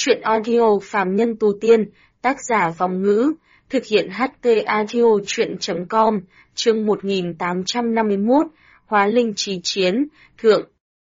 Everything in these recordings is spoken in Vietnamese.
Truyện audio Phàm Nhân Tu Tiên, tác giả Vòng Ngữ, thực hiện HT Audio Truyện.com, chương 1851, Hóa Linh Chí Chiến, Thượng.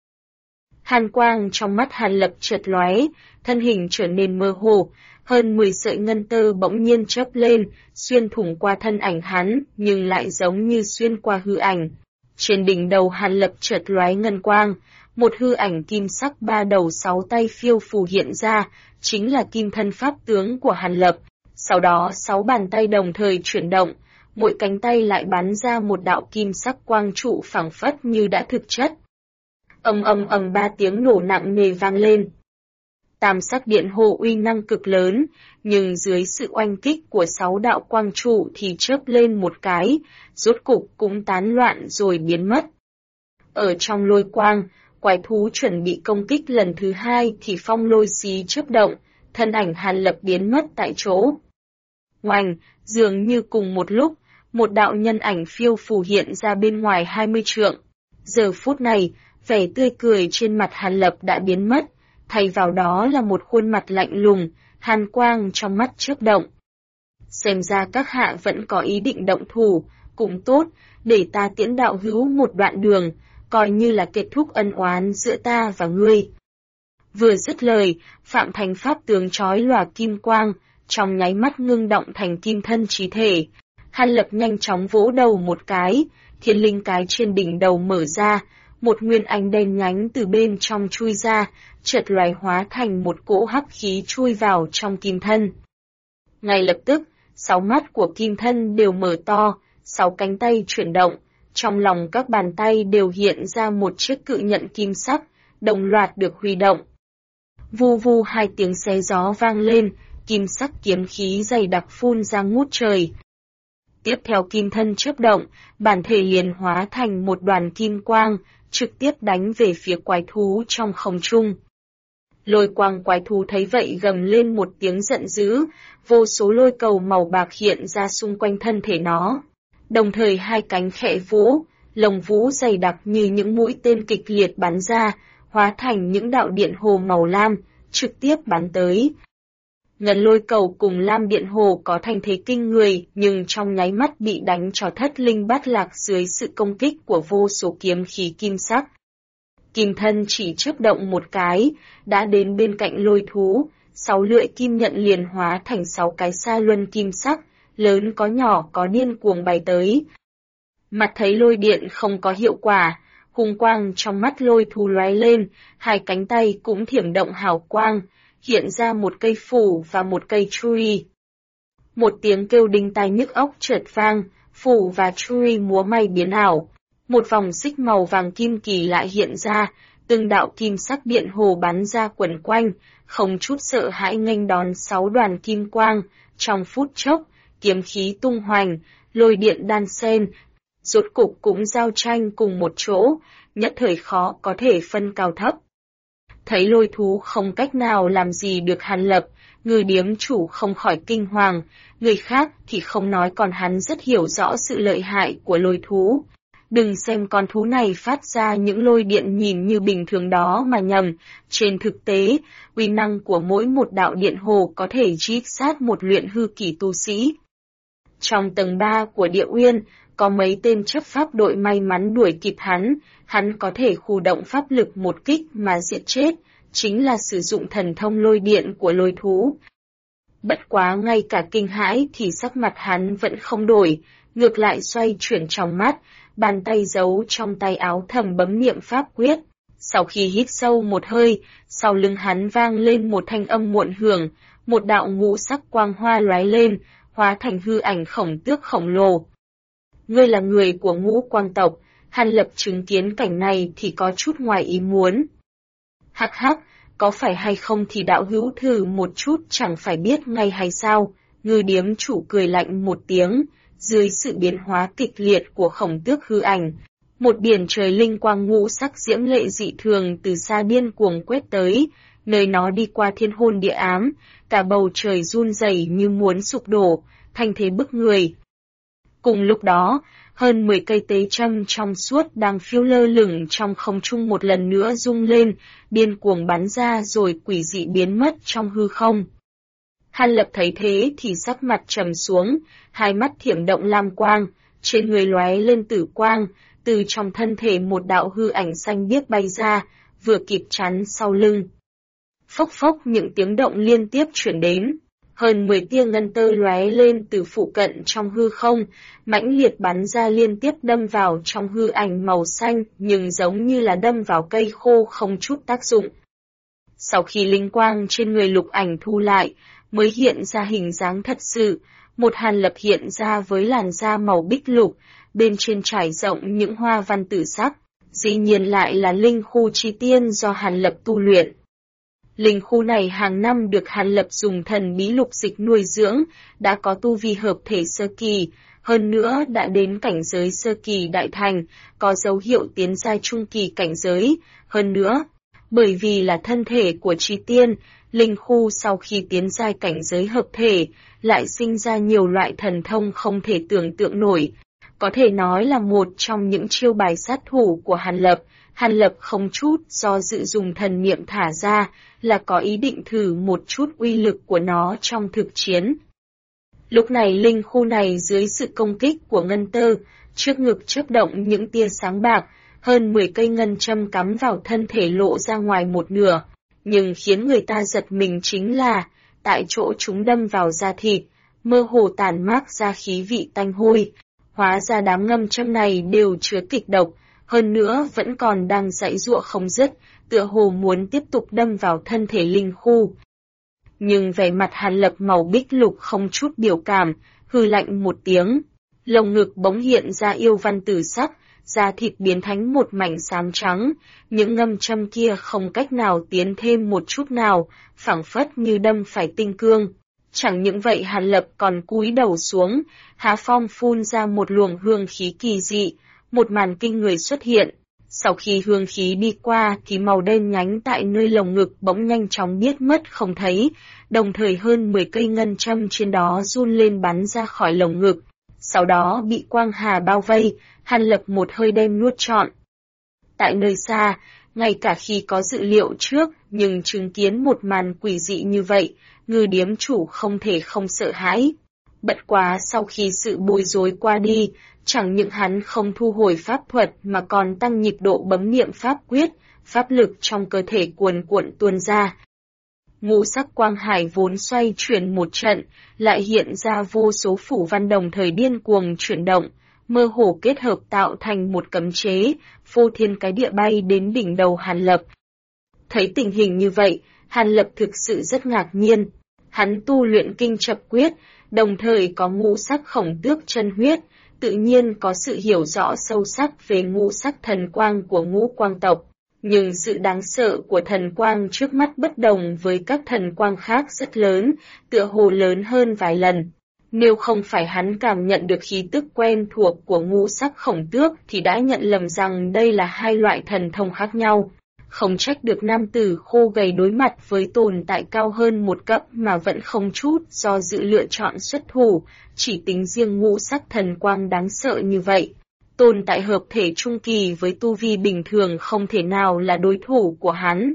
Hàn quang trong mắt Hàn Lập chợt lóe, thân hình trở nên mơ hồ, hơn 10 sợi ngân tơ bỗng nhiên chớp lên, xuyên thủng qua thân ảnh hắn, nhưng lại giống như xuyên qua hư ảnh. Trên đỉnh đầu Hàn Lập chợt lóe ngân quang, một hư ảnh kim sắc 3 đầu 6 tay phiêu phù hiện ra, chính là kim thân pháp tướng của Hàn Lập. Sau đó 6 bàn tay đồng thời chuyển động, mỗi cánh tay lại bắn ra một đạo kim sắc quang trụ phảng phất như đã thực chất. Ầm ầm ầm 3 tiếng nổ nặng nề vang lên. Tam sắc điện hồ uy năng cực lớn, nhưng dưới sự oanh kích của 6 đạo quang trụ thì chớp lên một cái, rốt cục cũng tán loạn rồi biến mất. Ở trong lôi quang, quái thú chuẩn bị công kích lần thứ 2 thì phong lôi xí chớp động, thân ảnh Hàn Lập biến mất tại chỗ. Oanh, dường như cùng một lúc, một đạo nhân ảnh phiêu phù hiện ra bên ngoài 20 trượng. Giờ phút này, vẻ tươi cười trên mặt Hàn Lập đã biến mất, thay vào đó là một khuôn mặt lạnh lùng, hàn quang trong mắt chớp động. Xem ra các hạ vẫn có ý định động thủ, cũng tốt, để ta tiễn đạo hữu một đoạn đường, coi như là kết thúc ân oán giữa ta và ngươi. Vừa dứt lời, Phạm Thành pháp tướng chói lòa kim quang, trong nháy mắt ngưng động thành kim thân chí thể. Hàn Lập nhanh chóng vỗ đầu một cái, thiên linh cái trên đỉnh đầu mở ra, một nguyên ánh đen nhánh từ bên trong chui ra, chợt loài hóa thành một cỗ hắc khí chui vào trong kim thân. Ngay lập tức, 6 mắt của kim thân đều mở to, 6 cánh tay chuyển động, trong lòng các bàn tay đều hiện ra một chiếc cự nhận kim sắc, đồng loạt được huy động. Vu vu 2 tiếng xé gió vang lên, kim sắc kiếm khí dày đặc phun ra ngút trời. Tiếp theo kim thân chớp động, bản thể liền hóa thành một đoàn kim quang, trực tiếp đánh về phía quái thú trong không trung. Lôi quang quái thú thấy vậy gầm lên một tiếng giận dữ, vô số lôi cầu màu bạc hiện ra xung quanh thân thể nó. Đồng thời 2 cánh khẽ vỗ, lồng vũ dày đặc như những mũi tên kịch liệt bắn ra, hóa thành những đạo điện hồ màu lam, trực tiếp bắn tới. Ngân lôi cầu cùng lam điện hồ có thành thế kinh người, nhưng trong nháy mắt bị đánh cho thất linh bát lạc dưới sự công kích của vô số kiếm khí kim sắc. Kim thân chỉ chớp động một cái, đã đến bên cạnh lôi thú, 6 lưỡi kim nhận liền hóa thành 6 cái sa luân kim sắc, lớn có nhỏ có điên cuồng bay tới. Mặt thấy lôi điện không có hiệu quả, hung quang trong mắt lôi thú lóe lên, 2 cánh tay cũng thiểm động hào quang, hiện ra một cây phủ và một cây chui. Một tiếng kêu đinh tai nhức óc chợt vang, phủ và chui múa may biến ảo. Một vòng xích màu vàng kim kỳ lại hiện ra, từng đạo kim sắc điện hồ bắn ra quẩn quanh, không chút sợ hãi nghênh đón 6 đoàn kim quang, trong phút chốc, kiếm khí tung hoành, lôi điện đan xen, rốt cục cũng giao tranh cùng một chỗ, nhất thời khó có thể phân cao thấp. Thấy lôi thú không cách nào làm gì được Hàn Lập, người điếm chủ không khỏi kinh hoàng, người khác thì không nói còn hắn rất hiểu rõ sự lợi hại của lôi thú. Đừng xem con thú này phát ra những lôi điện nhìn như bình thường đó mà nhầm, trên thực tế, uy năng của mỗi một đạo điện hồ có thể giết sát một luyện hư kỳ tu sĩ. Trong tầng 3 của địa uyên, có mấy tên chấp pháp đội may mắn đuổi kịp hắn có thể khu động pháp lực một kích mà diệt chết, chính là sử dụng thần thông lôi điện của lôi thú. Bất quá ngay cả kinh hãi thì sắc mặt hắn vẫn không đổi, ngược lại xoay chuyển trong mắt, bàn tay giấu trong tay áo thầm bấm niệm pháp quyết. Sau khi hít sâu một hơi, sau lưng hắn vang lên một thanh âm muộn hưởng, một đạo ngũ sắc quang hoa lóe lên, hóa thành hư ảnh khổng tước khổng lồ. Ngươi là người của Ngũ Quang tộc, Hàn Lập chứng kiến cảnh này thì có chút ngoài ý muốn. Hắc hắc, có phải hay không thì đạo hữu thử một chút chẳng phải biết ngay hay sao, ngư điếm chủ cười lạnh một tiếng, dưới sự biến hóa kịch liệt của khổng tước hư ảnh. Một biển trời linh quang ngũ sắc diễm lệ dị thường từ xa điên cuồng quét tới, nơi nó đi qua thiên hôn địa ám, cả bầu trời run rẩy như muốn sụp đổ, thành thế bức người. Cùng lúc đó, hơn 10 cây tế châm trong suốt đang phiêu lơ lửng trong không trung một lần nữa rung lên, điên cuồng bắn ra rồi quỷ dị biến mất trong hư không. Hàn Lập thấy thế thì sắc mặt trầm xuống, hai mắt thiểm động lam quang, trên người lóe lên tử quang, từ trong thân thể một đạo hư ảnh xanh biếc bay ra, vừa kịp chắn sau lưng. Phốc phốc những tiếng động liên tiếp chuyển đến. Hơn 10 tia ngân tơ lóe lên từ phụ cận trong hư không, mãnh liệt bắn ra liên tiếp đâm vào trong hư ảnh màu xanh nhưng giống như là đâm vào cây khô không chút tác dụng. Sau khi linh quang trên người lục ảnh thu lại, mới hiện ra hình dáng thật sự, một Hàn Lập hiện ra với làn da màu bích lục, bên trên trải rộng những hoa văn tử sắc, dĩ nhiên lại là linh khu chi tiên do Hàn Lập tu luyện. Linh khu này hàng năm được Hàn Lập dùng thần bí lục dịch nuôi dưỡng, đã có tu vi hợp thể sơ kỳ, hơn nữa đã đến cảnh giới sơ kỳ đại thành, có dấu hiệu tiến giai trung kỳ cảnh giới, hơn nữa, bởi vì là thân thể của chi tiên, linh khu sau khi tiến giai cảnh giới hợp thể, lại sinh ra nhiều loại thần thông không thể tưởng tượng nổi, có thể nói là một trong những chiêu bài sát thủ của Hàn Lập. Hàn Lập không chút do dự dùng thần niệm thả ra, là có ý định thử một chút uy lực của nó trong thực chiến. Lúc này linh khu này dưới sự công kích của ngân tơ, trước ngực chớp động những tia sáng bạc, hơn 10 cây ngân châm cắm vào thân thể lộ ra ngoài một nửa, nhưng khiến người ta giật mình chính là, tại chỗ chúng đâm vào da thịt, mơ hồ tản mát ra khí vị tanh hôi, hóa ra đám ngâm châm này đều chứa kịch độc, hơn nữa vẫn còn đang giãy giụa không dứt, tựa hồ muốn tiếp tục đâm vào thân thể linh khu. Nhưng vẻ mặt Hàn Lập màu bích lục không chút biểu cảm, hừ lạnh một tiếng, lồng ngực bỗng hiện ra yêu văn tử sắc, da thịt biến thành một mảnh xám trắng, những ngâm châm kia không cách nào tiến thêm một chút nào, phảng phất như đâm phải tinh cương. Chẳng những vậy Hàn Lập còn cúi đầu xuống, há phong phun ra một luồng hương khí kỳ dị, một màn kinh người xuất hiện. Sau khi hương khí đi qua thì màu đen nhánh tại nơi lồng ngực bỗng nhanh chóng biến mất không thấy, đồng thời hơn 10 cây ngân châm trên đó run lên bắn ra khỏi lồng ngực. Sau đó bị quang hà bao vây, Hàn Lập một hơi đem nuốt trọn. Tại nơi xa, ngay cả khi có dự liệu trước, nhưng chứng kiến một màn quỷ dị như vậy, Ngư điếm chủ không thể không sợ hãi. Bất quá sau khi sự bối rối qua đi, chẳng những hắn không thu hồi pháp thuật mà còn tăng nhịp độ bấm niệm pháp quyết, pháp lực trong cơ thể cuồn cuộn tuôn ra. Ngũ sắc quang hải vốn xoay chuyển một trận, lại hiện ra vô số phủ văn đồng thời điên cuồng chuyển động, mơ hồ kết hợp tạo thành một cấm chế, phô thiên cái địa bay đến đỉnh đầu Hàn Lập. Thấy tình hình như vậy, Hàn Lập thực sự rất ngạc nhiên. Hắn tu luyện kinh chập quyết, đồng thời có ngũ sắc khổng tước chân huyết, tự nhiên có sự hiểu rõ sâu sắc về ngũ sắc thần quang của ngũ quang tộc. Nhưng sự đáng sợ của thần quang trước mắt bất đồng với các thần quang khác rất lớn, tựa hồ lớn hơn vài lần. Nếu không phải hắn cảm nhận được khí tức quen thuộc của ngũ sắc khổng tước thì đã nhận lầm rằng đây là hai loại thần thông khác nhau. Không trách được nam tử khô gầy đối mặt với tồn tại cao hơn một cấp mà vẫn không chút do dự lựa chọn xuất thủ, chỉ tính riêng ngũ sắc thần quang đáng sợ như vậy. Tồn tại hợp thể trung kỳ với tu vi bình thường không thể nào là đối thủ của hắn.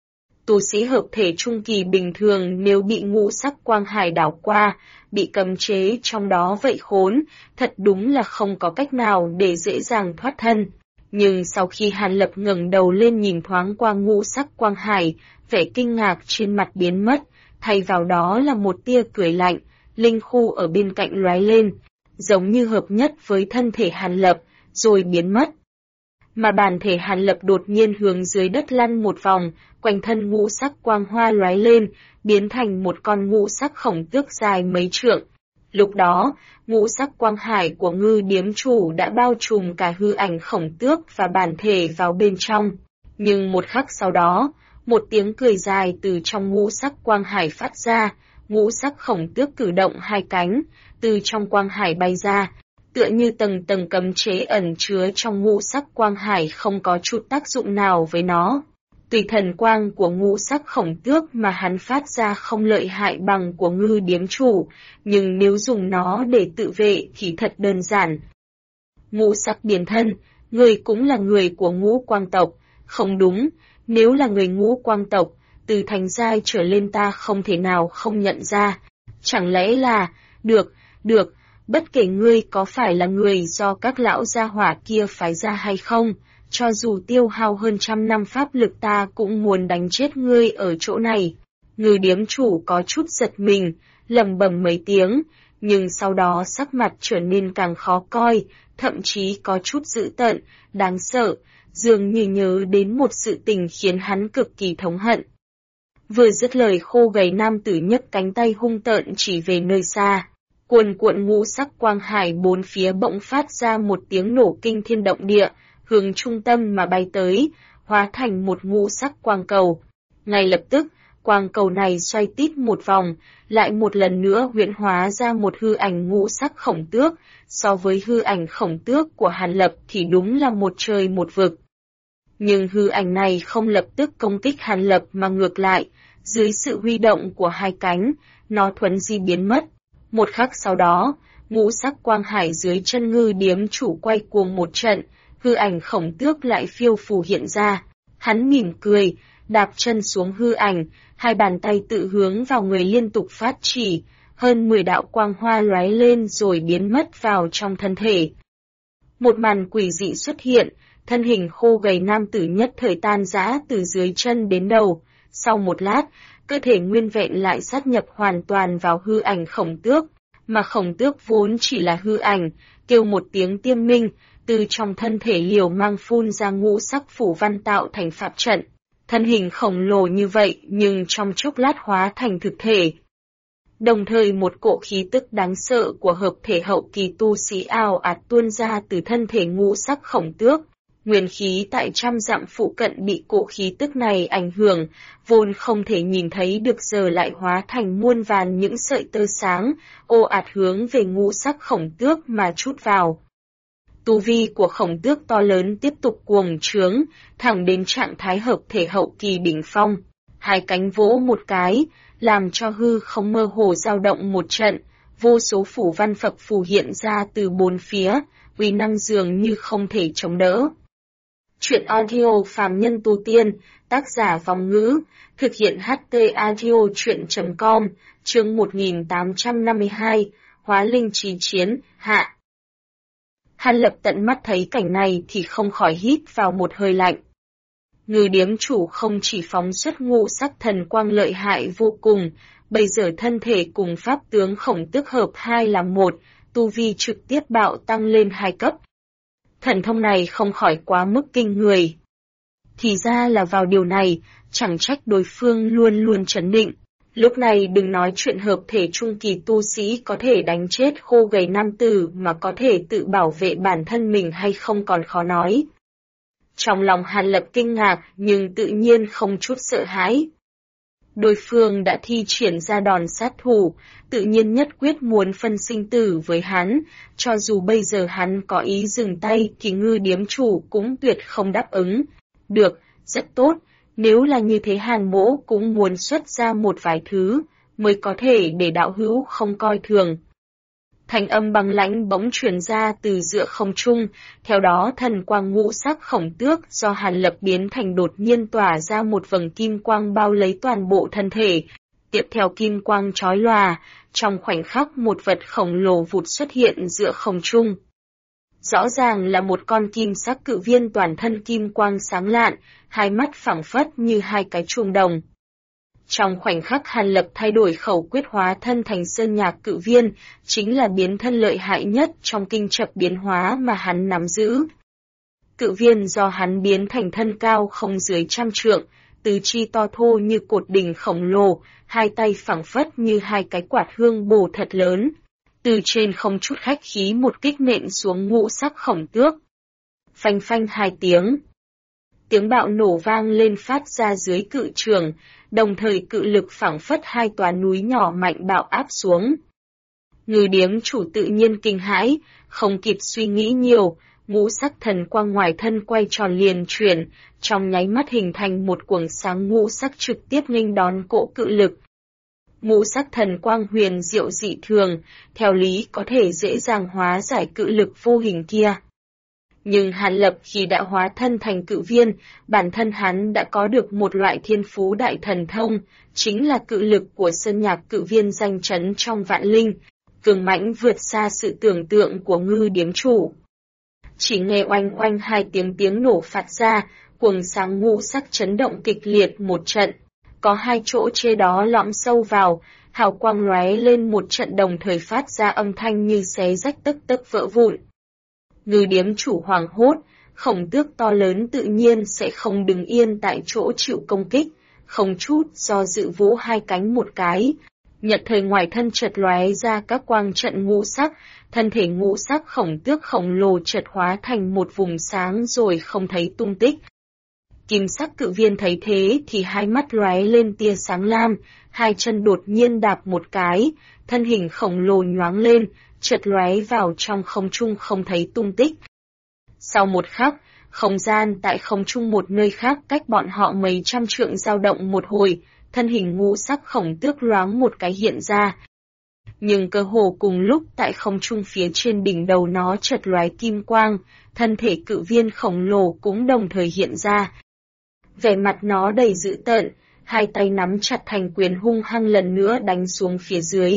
Tu sĩ hợp thể trung kỳ bình thường nếu bị ngũ sắc quang hải đảo qua, bị cấm chế trong đó vậy khốn, thật đúng là không có cách nào để dễ dàng thoát thân. Nhưng sau khi Hàn Lập ngẩng đầu lên nhìn thoáng qua ngũ sắc quang hải, vẻ kinh ngạc trên mặt biến mất, thay vào đó là một tia cười lạnh, linh khu ở bên cạnh lóe lên, giống như hợp nhất với thân thể Hàn Lập, rồi biến mất. Mà bản thể Hàn Lập đột nhiên hướng dưới đất lăn một vòng, quanh thân ngũ sắc quang hoa lóe lên, biến thành một con ngũ sắc khổng tước dài mấy trượng. Lúc đó, ngũ sắc quang hải của Ngư điếm chủ đã bao trùm cả hư ảnh khổng tước và bản thể vào bên trong. Nhưng một khắc sau đó, một tiếng cười dài từ trong ngũ sắc quang hải phát ra, ngũ sắc khổng tước cử động hai cánh, từ trong quang hải bay ra, tựa như tầng tầng cấm chế ẩn chứa trong ngũ sắc quang hải không có chút tác dụng nào với nó. Tùy thần quang của ngũ sắc khổng tước mà hắn phát ra không lợi hại bằng của Ngư Điếm Chủ, nhưng nếu dùng nó để tự vệ thì thật đơn giản. Ngũ sắc biến thân, người cũng là người của ngũ quang tộc, không đúng, nếu là người ngũ quang tộc, từ thành giai trở lên ta không thể nào không nhận ra. Chẳng lẽ là, được, bất kể ngươi có phải là người do các lão gia hỏa kia phái ra hay không, cho dù tiêu hao hơn 100 năm pháp lực ta cũng muốn đánh chết ngươi ở chỗ này. Ngư Điếm Chủ có chút giật mình, lẩm bẩm mấy tiếng, nhưng sau đó sắc mặt trở nên càng khó coi, thậm chí có chút dữ tợn, đáng sợ, dường như nhớ đến một sự tình khiến hắn cực kỳ thống hận. Vừa dứt lời khô gầy nam tử nhấc cánh tay hung tợn chỉ về nơi xa. Cuồn cuộn ngũ sắc quang hải bốn phía bỗng phát ra một tiếng nổ kinh thiên động địa, hướng trung tâm mà bay tới, hóa thành một ngũ sắc quang cầu. Ngay lập tức, quang cầu này xoay tít một vòng, lại một lần nữa huyễn hóa ra một hư ảnh ngũ sắc khổng tước, so với hư ảnh khổng tước của Hàn Lập thì đúng là một trời một vực. Nhưng hư ảnh này không lập tức công kích Hàn Lập mà ngược lại, dưới sự huy động của hai cánh, nó thuấn di biến mất. Một khắc sau đó, ngũ sắc quang hải dưới chân Ngư Điếm Chủ quay cuồng một trận, hư ảnh khổng tước lại phiêu phù hiện ra. Hắn mỉm cười, đạp chân xuống hư ảnh, hai bàn tay tự hướng vào người liên tục phát chỉ, hơn 10 đạo quang hoa lóe lên rồi biến mất vào trong thân thể. Một màn quỷ dị xuất hiện, thân hình khô gầy nam tử nhất thời tan rã từ dưới chân đến đầu. Sau một lát, cơ thể nguyên vẹn lại sát nhập hoàn toàn vào hư ảnh khổng tước, mà khổng tước vốn chỉ là hư ảnh, kêu một tiếng tiêm minh, từ trong thân thể liều mang phun ra ngũ sắc phủ văn tạo thành pháp trận. Thân hình khổng lồ như vậy nhưng trong chốc lát hóa thành thực thể. Đồng thời một cỗ khí tức đáng sợ của hợp thể hậu kỳ tu sĩ ào ạt tuôn ra từ thân thể ngũ sắc khổng tước. Nguyên khí tại trăm dặm phụ cận bị cỗ khí tức này ảnh hưởng, vốn không thể nhìn thấy được giờ lại hóa thành muôn vàn những sợi tơ sáng, ồ ạt hướng về ngũ sắc khổng tước mà trút vào. Tu vi của khổng tước to lớn tiếp tục cuồng trướng, thẳng đến trạng thái hợp thể hậu kỳ đỉnh phong. Hai cánh vỗ một cái, làm cho hư không mơ hồ dao động một trận, vô số phủ văn phập phù hiện ra từ bốn phía, uy năng dường như không thể chống đỡ. Chuyện audio phàm nhân tu tiên, tác giả Vong Ngữ, thực hiện HT audio chuyện.com, chương 1852, Hóa Linh Chí Chiến, hạ. Hàn Lập tận mắt thấy cảnh này thì không khỏi hít vào một hơi lạnh. Ngư Điếm Chủ không chỉ phóng xuất ngũ sắc thần quang lợi hại vô cùng, bây giờ thân thể cùng pháp tướng khổng tước hợp hai làm một, tu vi trực tiếp bạo tăng lên 2 cấp. Thần thông này không khỏi quá mức kinh người. Thì ra là vào điều này, chẳng trách đối phương luôn luôn trấn định. Lúc này đừng nói chuyện hợp thể trung kỳ tu sĩ có thể đánh chết khô gầy nam tử mà có thể tự bảo vệ bản thân mình hay không còn khó nói. Trong lòng Hàn Lập kinh ngạc nhưng tự nhiên không chút sợ hãi. Đối phương đã thi triển ra đòn sát thủ, tự nhiên nhất quyết muốn phân sinh tử với hắn, cho dù bây giờ hắn có ý dừng tay thì Ngư Điếm Chủ cũng tuyệt không đáp ứng. Được, rất tốt, nếu là như thế Hàn Mỗ cũng muốn xuất ra một vài thứ, mới có thể để đạo hữu không coi thường. Thanh âm băng lãnh bỗng truyền ra từ giữa không trung, theo đó thần quang ngũ sắc khổng tước do Hàn Lập biến thành đột nhiên tỏa ra một vầng kim quang bao lấy toàn bộ thân thể. Tiếp theo kim quang chói lòa, trong khoảnh khắc một vật khổng lồ vụt xuất hiện giữa không trung. Rõ ràng là một con kim sắc cự viên toàn thân kim quang sáng lạn, hai mắt phẳng phất như hai cái chuông đồng. Trong khoảnh khắc Hàn Lập thay đổi khẩu quyết hóa thân thành sơn nhạc cự viên, chính là biến thân lợi hại nhất trong kinh chập biến hóa mà hắn nắm giữ. Cự viên do hắn biến thành thân cao không dưới 100 trượng, tứ chi to thô như cột đỉnh khổng lồ, hai tay phẳng phất như hai cái quạt hương bổ thật lớn. Từ trên không chút khách khí một kích nện xuống ngũ sắc khổng tước. Phanh phanh 2 tiếng. Tiếng bạo nổ vang lên phát ra dưới cự trường, đồng thời cự lực phảng phất hai tòa núi nhỏ mạnh bạo áp xuống. Ngư Điếm Chủ tự nhiên kinh hãi, không kịp suy nghĩ nhiều, ngũ sắc thần quang ngoài thân quay tròn liền chuyển, trong nháy mắt hình thành một quầng sáng ngũ sắc trực tiếp nghênh đón cỗ cự lực. Ngũ sắc thần quang huyền diệu dị thường, theo lý có thể dễ dàng hóa giải cự lực vô hình kia. Nhưng Hàn Lập khi đã hóa thân thành cự viên, bản thân hắn đã có được một loại thiên phú đại thần thông, chính là cự lực của sơn nhạc cự viên danh chấn trong vạn linh, cường mãnh vượt xa sự tưởng tượng của Ngư điếm chủ. Chỉ nghe oanh oanh hai tiếng nổ phát ra, quầng sáng ngũ sắc chấn động kịch liệt một trận, có hai chỗ chê đó lõm sâu vào, hào quang lóe lên một trận đồng thời phát ra âm thanh như xé rách tấc tấc vỡ vụn. Ngư điếm chủ hoảng hốt, khổng tước to lớn tự nhiên sẽ không đứng yên tại chỗ chịu công kích, không chút do dự vỗ hai cánh một cái. Nhận thời ngoài thân chợt lóe ra các quang trận ngũ sắc, thân thể ngũ sắc khổng tước khổng lồ chợt hóa thành một vùng sáng rồi không thấy tung tích. Kim sắc cự viên thấy thế thì hai mắt lóe lên tia sáng lam, hai chân đột nhiên đạp một cái, thân hình khổng lồ nhoáng lên, chợt lóe vào trong không trung không thấy tung tích. Sau một khắc, không gian tại không trung một nơi khác cách bọn họ mấy trăm trượng dao động một hồi, thân hình ngũ sắc khổng tước loáng một cái hiện ra. Nhưng cơ hồ cùng lúc tại không trung phía trên đỉnh đầu nó chợt lóe kim quang, thân thể cự viên khổng lồ cũng đồng thời hiện ra. Vẻ mặt nó đầy dữ tợn, hai tay nắm chặt thành quyền hung hăng lần nữa đánh xuống phía dưới.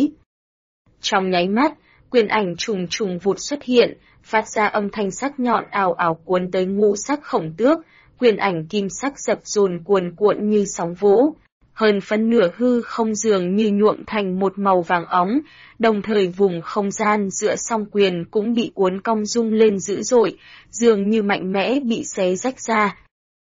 Trong nháy mắt, quyền ảnh trùng trùng vụt xuất hiện, phát ra âm thanh sắc nhọn ào ào cuốn tới ngũ sắc khổng tước, quyền ảnh kim sắc dập dồn cuồn cuộn như sóng vỗ. Hơn phân nửa hư không dường như nhuộm thành một màu vàng óng, đồng thời vùng không gian giữa song quyền cũng bị uốn cong rung lên dữ dội, dường như mạnh mẽ bị xé rách ra.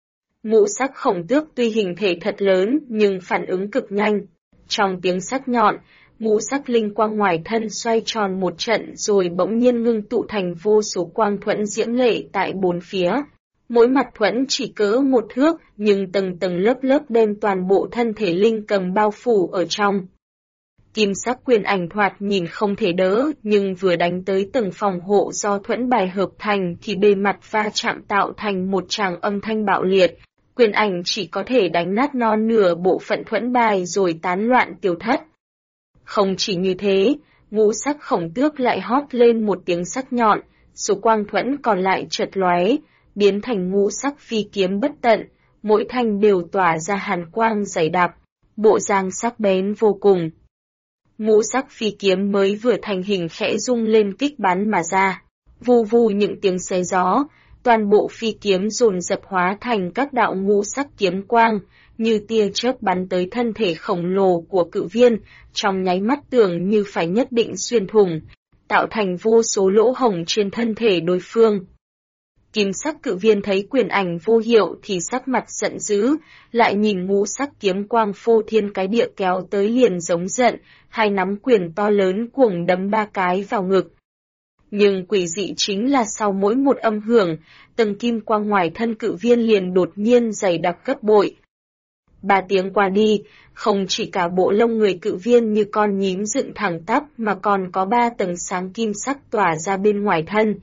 Ngũ sắc khổng tước tuy hình thể thật lớn nhưng phản ứng cực nhanh. Trong tiếng sắc nhọn, ngũ sắc linh quang ngoài thân xoay tròn một trận rồi bỗng nhiên ngưng tụ thành vô số quang thuẫn diễm lệ tại bốn phía. Mỗi mặt thuẫn chỉ cỡ một thước, nhưng tầng tầng lớp lớp đem toàn bộ thân thể linh cầm bao phủ ở trong. Kim sắc quyền ảnh thoạt nhìn không thể đỡ, nhưng vừa đánh tới tầng phòng hộ do thuẫn bài hợp thành thì bề mặt va chạm tạo thành một tràng âm thanh bạo liệt. Quyền ảnh chỉ có thể đánh nát non nửa bộ phận thuẫn bài rồi tán loạn tiêu thất. Không chỉ như thế, ngũ sắc khổng tước lại hót lên một tiếng sắc nhọn, số quang thuẫn còn lại chợt lóe, biến thành ngũ sắc phi kiếm bất tận, mỗi thanh đều tỏa ra hàn quang dày đặc, bộ dáng sắc bén vô cùng. Ngũ sắc phi kiếm mới vừa thành hình khẽ rung lên kích bắn mà ra, vù vù những tiếng xé gió, toàn bộ phi kiếm dồn dập hóa thành các đạo ngũ sắc kiếm quang, như tia chớp bắn tới thân thể khổng lồ của cự viên, trong nháy mắt tưởng như phải nhất định xuyên thủng, tạo thành vô số lỗ hổng trên thân thể đối phương. Kim sắc cự viên thấy quyền ảnh vô hiệu thì sắc mặt giận dữ, lại nhìn ngũ sắc kiếm quang phô thiên cái địa kéo tới liền giống giận, hai nắm quyền to lớn cuồng đấm ba cái vào ngực. Nhưng quỷ dị chính là sau mỗi một âm hưởng, tầng kim quang ngoài thân cự viên liền đột nhiên dày đặc gấp bội. 3 tiếng qua đi, không chỉ cả bộ lông người cự viên như con nhím dựng thẳng tắp mà còn có 3 tầng sáng kim sắc tỏa ra bên ngoài thân.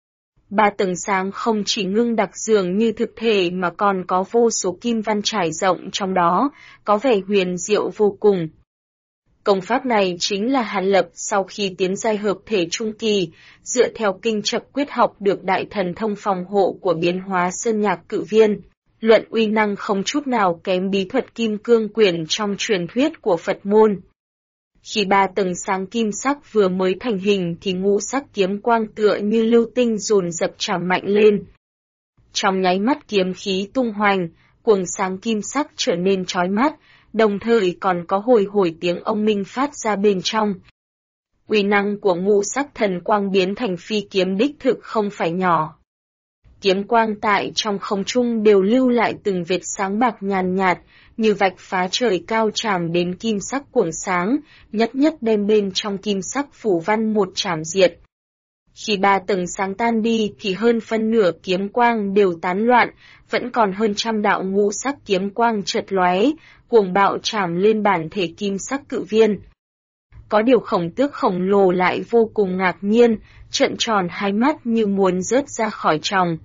3 tầng sáng không chỉ ngưng đặc dường như thực thể mà còn có vô số kim văn trải rộng trong đó, có vẻ huyền diệu vô cùng. Công pháp này chính là Hàn Lập sau khi tiến giai hợp thể trung kỳ, dựa theo kinh chập quyết học được đại thần thông phòng hộ của biến hóa sơn nhạc cự viên. Luận uy năng không chút nào kém bí thuật kim cương quyền trong truyền thuyết của Phật môn. Khi 3 tầng sáng kim sắc vừa mới thành hình thì ngũ sắc kiếm quang tựa như lưu tinh dồn dập chạm mạnh lên. Trong nháy mắt kiếm khí tung hoành, quầng sáng kim sắc trở nên chói mắt, đồng thời còn có hồi hồi tiếng ông minh phát ra bên trong. Uy năng của ngũ sắc thần quang biến thành phi kiếm đích thực không phải nhỏ. Kiếm quang tại trong không trung đều lưu lại từng vệt sáng bạc nhàn nhạt, như vạch phá trời cao chạm đến kim sắc cuồng sáng, nhất nhất đem bên trong kim sắc phủ văn một chạm diệt. Khi 3 tầng sáng tan đi thì hơn phân nửa kiếm quang đều tán loạn, vẫn còn hơn trăm đạo ngũ sắc kiếm quang chợt lóe, cuồng bạo chạm lên bản thể kim sắc cự viên. Có điều Khổng Tước khổng lồ lại vô cùng ngạc nhiên, trợn tròn hai mắt như muốn rớt ra khỏi tròng.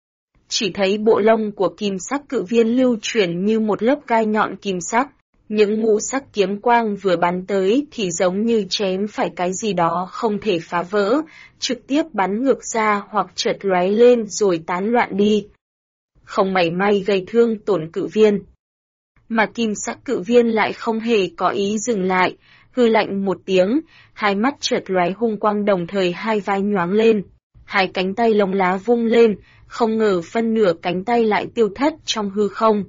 Chỉ thấy bộ lông của kim sắc cự viên lưu chuyển như một lớp gai nhọn kim sắc. Những ngũ sắc kiếm quang vừa bắn tới thì giống như chém phải cái gì đó không thể phá vỡ, trực tiếp bắn ngược ra hoặc chợt lóe lên rồi tán loạn đi. Không mảy may gây thương tổn cự viên. Mà kim sắc cự viên lại không hề có ý dừng lại, hư lạnh một tiếng, hai mắt chợt lóe hung quang đồng thời hai vai nhoáng lên. Hai cánh tay lông lá vung lên, không ngờ phân nửa cánh tay lại tiêu thất trong hư không.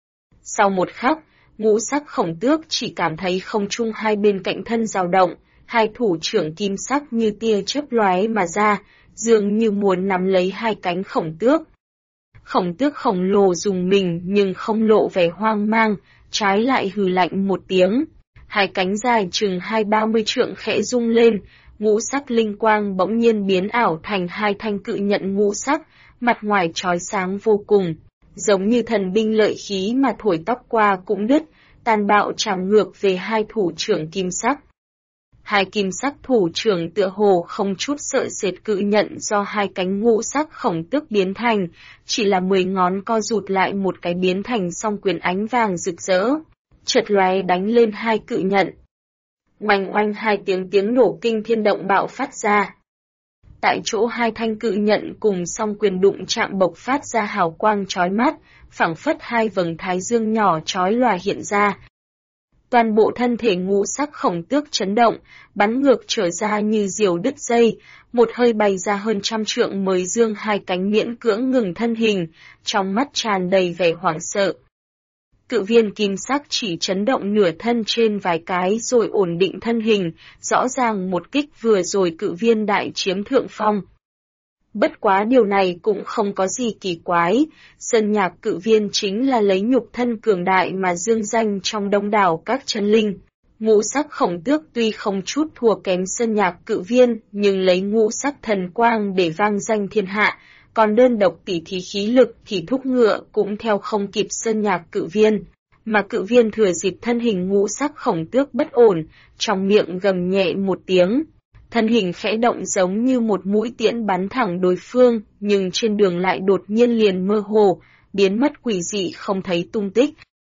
Sau một khắc, ngũ sắc Khổng Tước chỉ cảm thấy không trung hai bên cạnh thân dao động, hai thủ trưởng kim sắc như tia chớp lóe mà ra, dường như muốn nắm lấy hai cánh Khổng Tước. Khổng Tước khổng lồ dùng mình nhưng không lộ vẻ hoang mang, trái lại hừ lạnh một tiếng. Hai cánh dài chừng 20-30 trượng khẽ rung lên, ngũ sắc linh quang bỗng nhiên biến ảo thành hai thanh cự nhận ngũ sắc, mặt ngoài chói sáng vô cùng. Giống như thần binh lợi khí mà thổi tóc qua cũng đứt, tàn bạo trảm ngược về hai thủ trưởng kim sắc. Hai kim sắc thủ trưởng tựa hồ không chút sợ sệt cự nhận do hai cánh ngũ sắc Khổng Tước biến thành, chỉ là 10 ngón co rụt lại một cái biến thành song quyền ánh vàng rực rỡ, chợt lóe đánh lên hai cự nhận. Oanh oanh hai tiếng nổ kinh thiên động bạo phát ra. Tại chỗ hai thanh cự nhận cùng song quyền đụng chạm bộc phát ra hào quang chói mắt, phảng phất hai vầng thái dương nhỏ chói lòa hiện ra. Toàn bộ thân thể ngũ sắc Khổng Tước chấn động, bắn ngược trở ra như diều đứt dây, một hơi bay ra hơn 100 trượng mới dương hai cánh miễn cưỡng ngừng thân hình, trong mắt tràn đầy vẻ hoảng sợ. Cự viên kim sắc chỉ chấn động nửa thân trên vài cái rồi ổn định thân hình, rõ ràng một kích vừa rồi cự viên đại chiếm thượng phong. Bất quá điều này cũng không có gì kỳ quái, Sơn Nhạc cự viên chính là lấy nhục thân cường đại mà dương danh trong đông đảo các chân linh. Ngũ sắc Khổng Tước tuy không chút thua kém Sơn Nhạc cự viên nhưng lấy ngũ sắc thần quang để vang danh thiên hạ, còn đơn độc tỉ thí khí lực thì thúc ngựa cũng theo không kịp Sơn Nhạc cự viên. Mà cự viên thừa dịp thân hình ngũ sắc Khổng Tước bất ổn, trong miệng gầm nhẹ một tiếng. Thân hình khẽ động giống như một mũi tiễn bắn thẳng đối phương, nhưng trên đường lại đột nhiên liền mơ hồ, biến mất quỷ dị không thấy tung tích.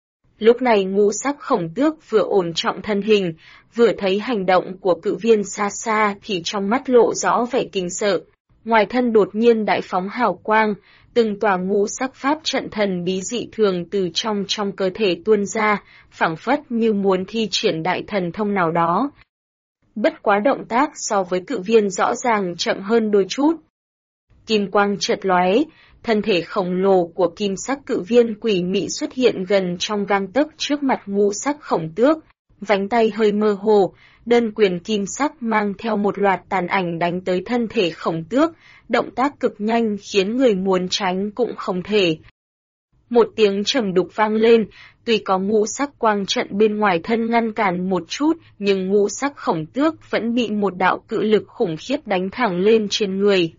Lúc này ngũ sắc Khổng Tước vừa ổn trọng thân hình, vừa thấy hành động của cự viên xa xa thì trong mắt lộ rõ vẻ kinh sợ. Ngoài thân đột nhiên đại phóng hào quang, từng tòa ngũ sắc pháp trận thần bí dị thường từ trong cơ thể tuôn ra, phảng phất như muốn thi triển đại thần thông nào đó. Bất quá động tác so với cự viên rõ ràng chậm hơn đôi chút. Kim quang chợt lóe, thân thể khổng lồ của kim sắc cự viên quỷ mị xuất hiện gần trong gang tấc trước mặt ngũ sắc Khổng Tước, vánh tay hơi mơ hồ, đơn quyền kim sắc mang theo một loạt tàn ảnh đánh tới thân thể Khổng Tước, động tác cực nhanh khiến người muốn tránh cũng không thể. Một tiếng trầm đục vang lên, tuy có ngũ sắc quang trận bên ngoài thân ngăn cản một chút, nhưng ngũ sắc Khổng Tước vẫn bị một đạo cự lực khủng khiếp đánh thẳng lên trên người.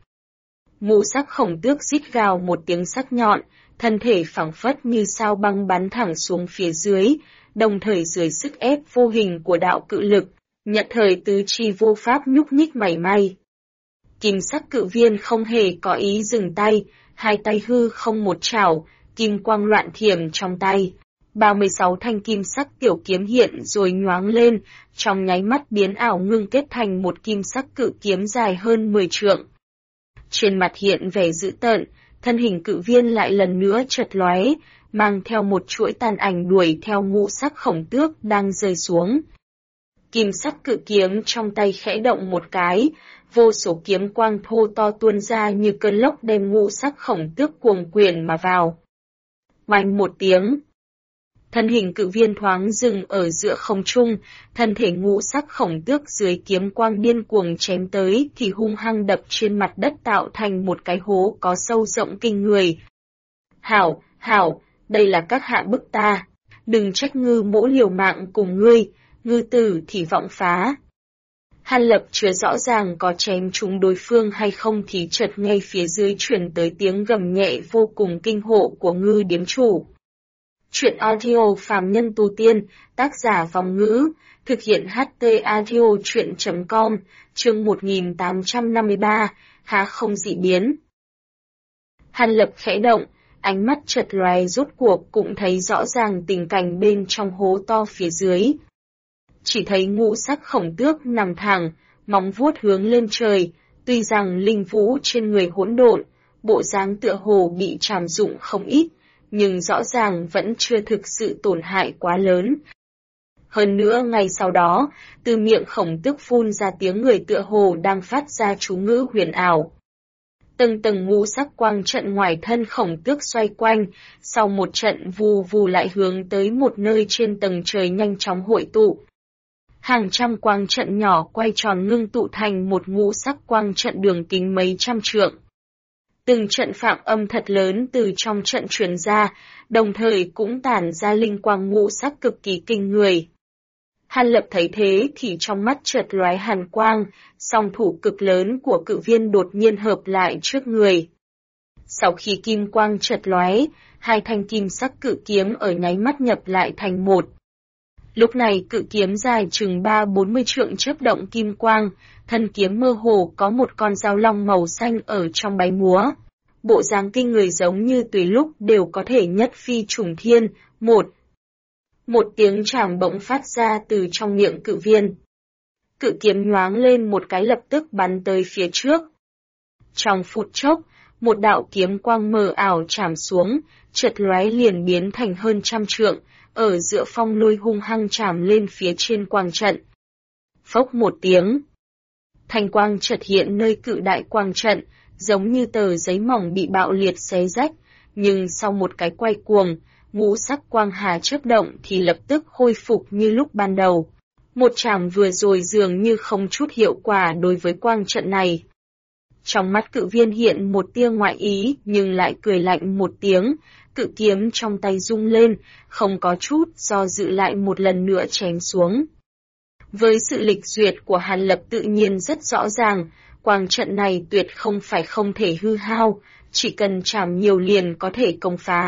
Ngũ sắc Khổng Tước rít gào một tiếng sắc nhọn, thân thể phảng phất như sao băng bắn thẳng xuống phía dưới, đồng thời dưới sức ép vô hình của đạo cự lực, nhận thời tứ chi vô pháp nhúc nhích mảy may. Kim sắc cự viên không hề có ý dừng tay, hai tay hư không một chảo, kim quang loạn thiểm trong tay. 36 thanh kim sắc tiểu kiếm hiện rồi nhoáng lên, trong nháy mắt biến ảo ngưng kết thành một kim sắc cự kiếm dài hơn 10 trượng. Trên mặt hiện vẻ dữ tợn, thân hình cự viên lại lần nữa chợt lóe, mang theo một chuỗi tàn ảnh đuổi theo ngũ sắc Khổng Tước đang rơi xuống. Kim sắc cự kiếm trong tay khẽ động một cái, vô số kiếm quang thô to tuôn ra như cơn lốc đem ngũ sắc Khổng Tước cuồng quyển mà vào. Oanh một tiếng. Thân hình cự viên thoáng dừng ở giữa không trung, thân thể ngũ sắc Khổng Tước dưới kiếm quang điên cuồng chém tới thì hung hăng đập trên mặt đất tạo thành một cái hố có sâu rộng kinh người. Hảo, đây là các hạ bức ta, đừng trách Ngư Mỗ liều mạng cùng ngươi, ngư tử thì vọng phá. Hàn Lập chưa rõ ràng có chém trúng đối phương hay không thì chợt ngay phía dưới truyền tới tiếng gầm nhẹ vô cùng kinh hộ của Ngư điếm chủ. Truyện audio Phàm Nhân Tu Tiên, tác giả Vòng Ngữ, thực hiện HT Audio Truyện.com, chương 1853, há không dị biến. Hàn Lập khẽ động, ánh mắt chợt lóe, rốt cuộc cũng thấy rõ ràng tình cảnh bên trong hố to phía dưới. Chỉ thấy ngũ sắc khổng tước nằm thẳng, móng vuốt hướng lên trời, tuy rằng linh vũ trên người hỗn độn, bộ dáng tựa hồ bị trảm dụng không ít, nhưng rõ ràng vẫn chưa thực sự tổn hại quá lớn. Hơn nữa ngay sau đó, từ miệng khổng tước phun ra tiếng người tựa hồ đang phát ra chú ngữ huyền ảo. Từng tầng ngũ sắc quang trận ngoài thân khổng tước xoay quanh, sau một trận vù vù lại hướng tới một nơi trên tầng trời nhanh chóng hội tụ. Hàng trăm quang trận nhỏ quay tròn ngưng tụ thành một ngũ sắc quang trận đường kính mấy trăm trượng. Từng trận phạm âm thật lớn từ trong trận truyền ra, đồng thời cũng tản ra linh quang ngũ sắc cực kỳ kinh người. Hàn Lập thấy thế thì trong mắt chợt lóe hàn quang, song thủ cực lớn của cự viên đột nhiên hợp lại trước người. Sau khi kim quang chợt lóe, hai thanh kim sắc cự kiếm ở nháy mắt nhập lại thành một. Lúc này cự kiếm dài chừng 30-40 trượng chớp động kim quang, thân kiếm mơ hồ có một con dao long màu xanh ở trong bay múa. Bộ dáng kinh người giống như tùy lúc đều có thể nhất phi trùng thiên, một tiếng trảm bỗng phát ra từ trong miệng cự viên. Cự kiếm nhoáng lên một cái lập tức bắn tới phía trước. Trong phút chốc, một đạo kiếm quang mờ ảo trảm xuống, chợt lóe liền biến thành hơn trăm trượng, ở giữa phong lôi hung hăng trảm lên phía trên quang trận. Phốc một tiếng, thanh quang chợt hiện nơi cự đại quang trận, giống như tờ giấy mỏng bị bạo liệt xé rách, nhưng sau một cái quay cuồng, ngũ sắc quang hà chớp động thì lập tức khôi phục như lúc ban đầu. Một trảm vừa rồi dường như không chút hiệu quả đối với quang trận này. Trong mắt cự viên hiện một tia ngoại ý nhưng lại cười lạnh một tiếng, cự kiếm trong tay rung lên, không có chút do dự lại một lần nữa chém xuống. Với sự lịch duyệt của Hàn Lập tự nhiên rất rõ ràng, quang trận này tuyệt không phải không thể hư hao, chỉ cần chảm nhiều liền có thể công phá.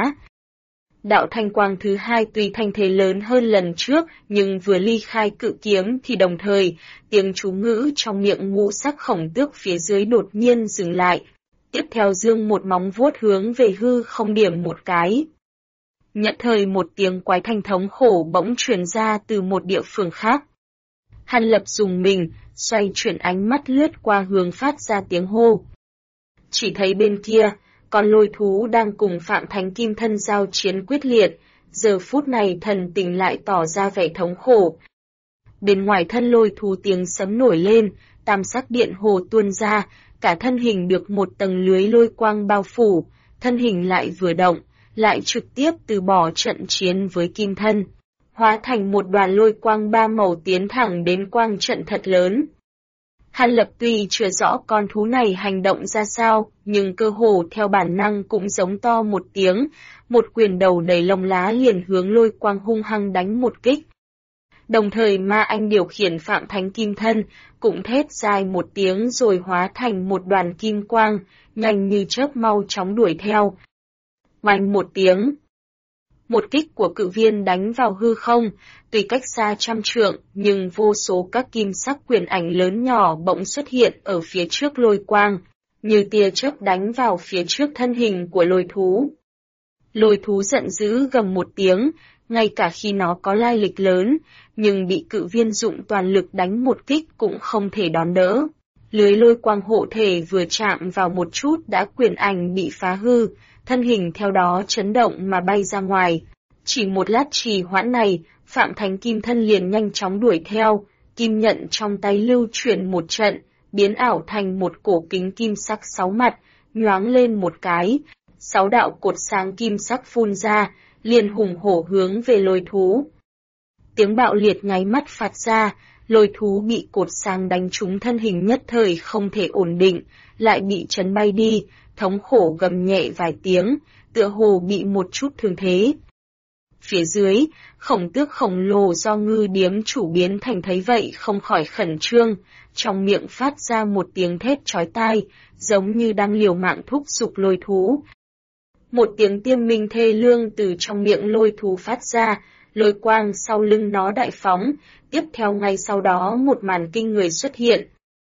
Đạo thanh quang thứ hai tuy thanh thế lớn hơn lần trước, nhưng vừa ly khai cự kiếm thì đồng thời, tiếng chú ngữ trong miệng ngũ sắc khổng tước phía dưới đột nhiên dừng lại. Tiếp theo dương một móng vuốt hướng về hư không điểm một cái. Nhận thời một tiếng quái thanh thống khổ bỗng truyền ra từ một địa phương khác. Hàn Lập dùng mình, xoay chuyển ánh mắt lướt qua hướng phát ra tiếng hô. Chỉ thấy bên kia, con lôi thú đang cùng Phạm Thánh Kim Thân giao chiến quyết liệt, giờ phút này thần tình lại tỏ ra vẻ thống khổ. Bên ngoài thân lôi thú tiếng sấm nổi lên, tam sắc điện hồ tuôn ra, cả thân hình được một tầng lưới lôi quang bao phủ, thân hình lại vừa động, lại trực tiếp từ bỏ trận chiến với Kim Thân, hóa thành một đoàn lôi quang ba màu tiến thẳng đến quang trận thật lớn. Hàn Lập tuy chưa rõ con thú này hành động ra sao, nhưng cơ hồ theo bản năng cũng giống to một tiếng, một quyền đầu đầy lông lá liền hướng lôi quang hung hăng đánh một kích. Đồng thời ma anh điều khiển Phạm Thánh Kim Thân, cũng thét dài một tiếng rồi hóa thành một đoàn kim quang, nhanh như chớp mau chóng đuổi theo. Oanh một tiếng. Một kích của cự viên đánh vào hư không, tuy cách xa trăm trượng, nhưng vô số các kim sắc quyền ảnh lớn nhỏ bỗng xuất hiện ở phía trước lôi quang, như tia chớp đánh vào phía trước thân hình của lôi thú. Lôi thú giận dữ gầm một tiếng, ngay cả khi nó có lai lịch lớn, nhưng bị cự viên dụng toàn lực đánh một kích cũng không thể đón đỡ. Lưới lôi quang hộ thể vừa chạm vào một chút đã quyền ảnh bị phá hư, thân hình theo đó chấn động mà bay ra ngoài. Chỉ một lát trì hoãn này, Phạm Thánh Kim Thân liền nhanh chóng đuổi theo, kim nhận trong tay lưu chuyển một trận, biến ảo thành một cổ kính kim sắc 6 mặt, nhoáng lên một cái. 6 đạo cột sáng kim sắc phun ra, liền hùng hổ hướng về lôi thú. Tiếng bạo liệt nháy mắt phạt ra, lôi thú bị cột sáng đánh trúng thân hình nhất thời không thể ổn định, lại bị chấn bay đi, thống khổ gầm nhẹ vài tiếng, tựa hồ bị một chút thương thế. Phía dưới, khổng tước khổng lồ do ngư điếm chủ biến thành thấy vậy không khỏi khẩn trương, trong miệng phát ra một tiếng thét chói tai, giống như đang liều mạng thúc giục lôi thú. Một tiếng tiêm minh thê lương từ trong miệng lôi thú phát ra, lôi quang sau lưng nó đại phóng, tiếp theo ngay sau đó một màn kinh người xuất hiện.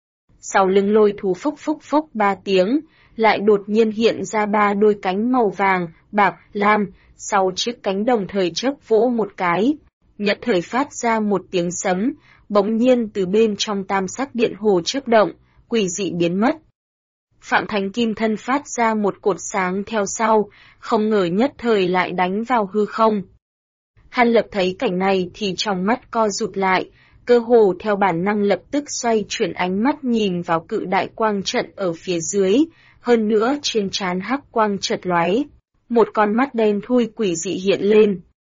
Sau lưng lôi thú phốc phốc phốc 3 tiếng, lại đột nhiên hiện ra 3 đôi cánh màu vàng, bạc, lam, sau chiếc cánh đồng thời chớp vỗ một cái. Nhất thời phát ra một tiếng sấm, bỗng nhiên từ bên trong tam sắc điện hồ chớp động, quỷ dị biến mất. Phạm Thánh Kim thân phát ra một cột sáng theo sau, không ngờ nhất thời lại đánh vào hư không. Hàn Lập thấy cảnh này thì trong mắt co rụt lại, cơ hồ theo bản năng lập tức xoay chuyển ánh mắt nhìn vào cự đại quang trận ở phía dưới, hơn nữa trên trán hắc quang chợt lóe, một con mắt đen thui quỷ dị hiện lên.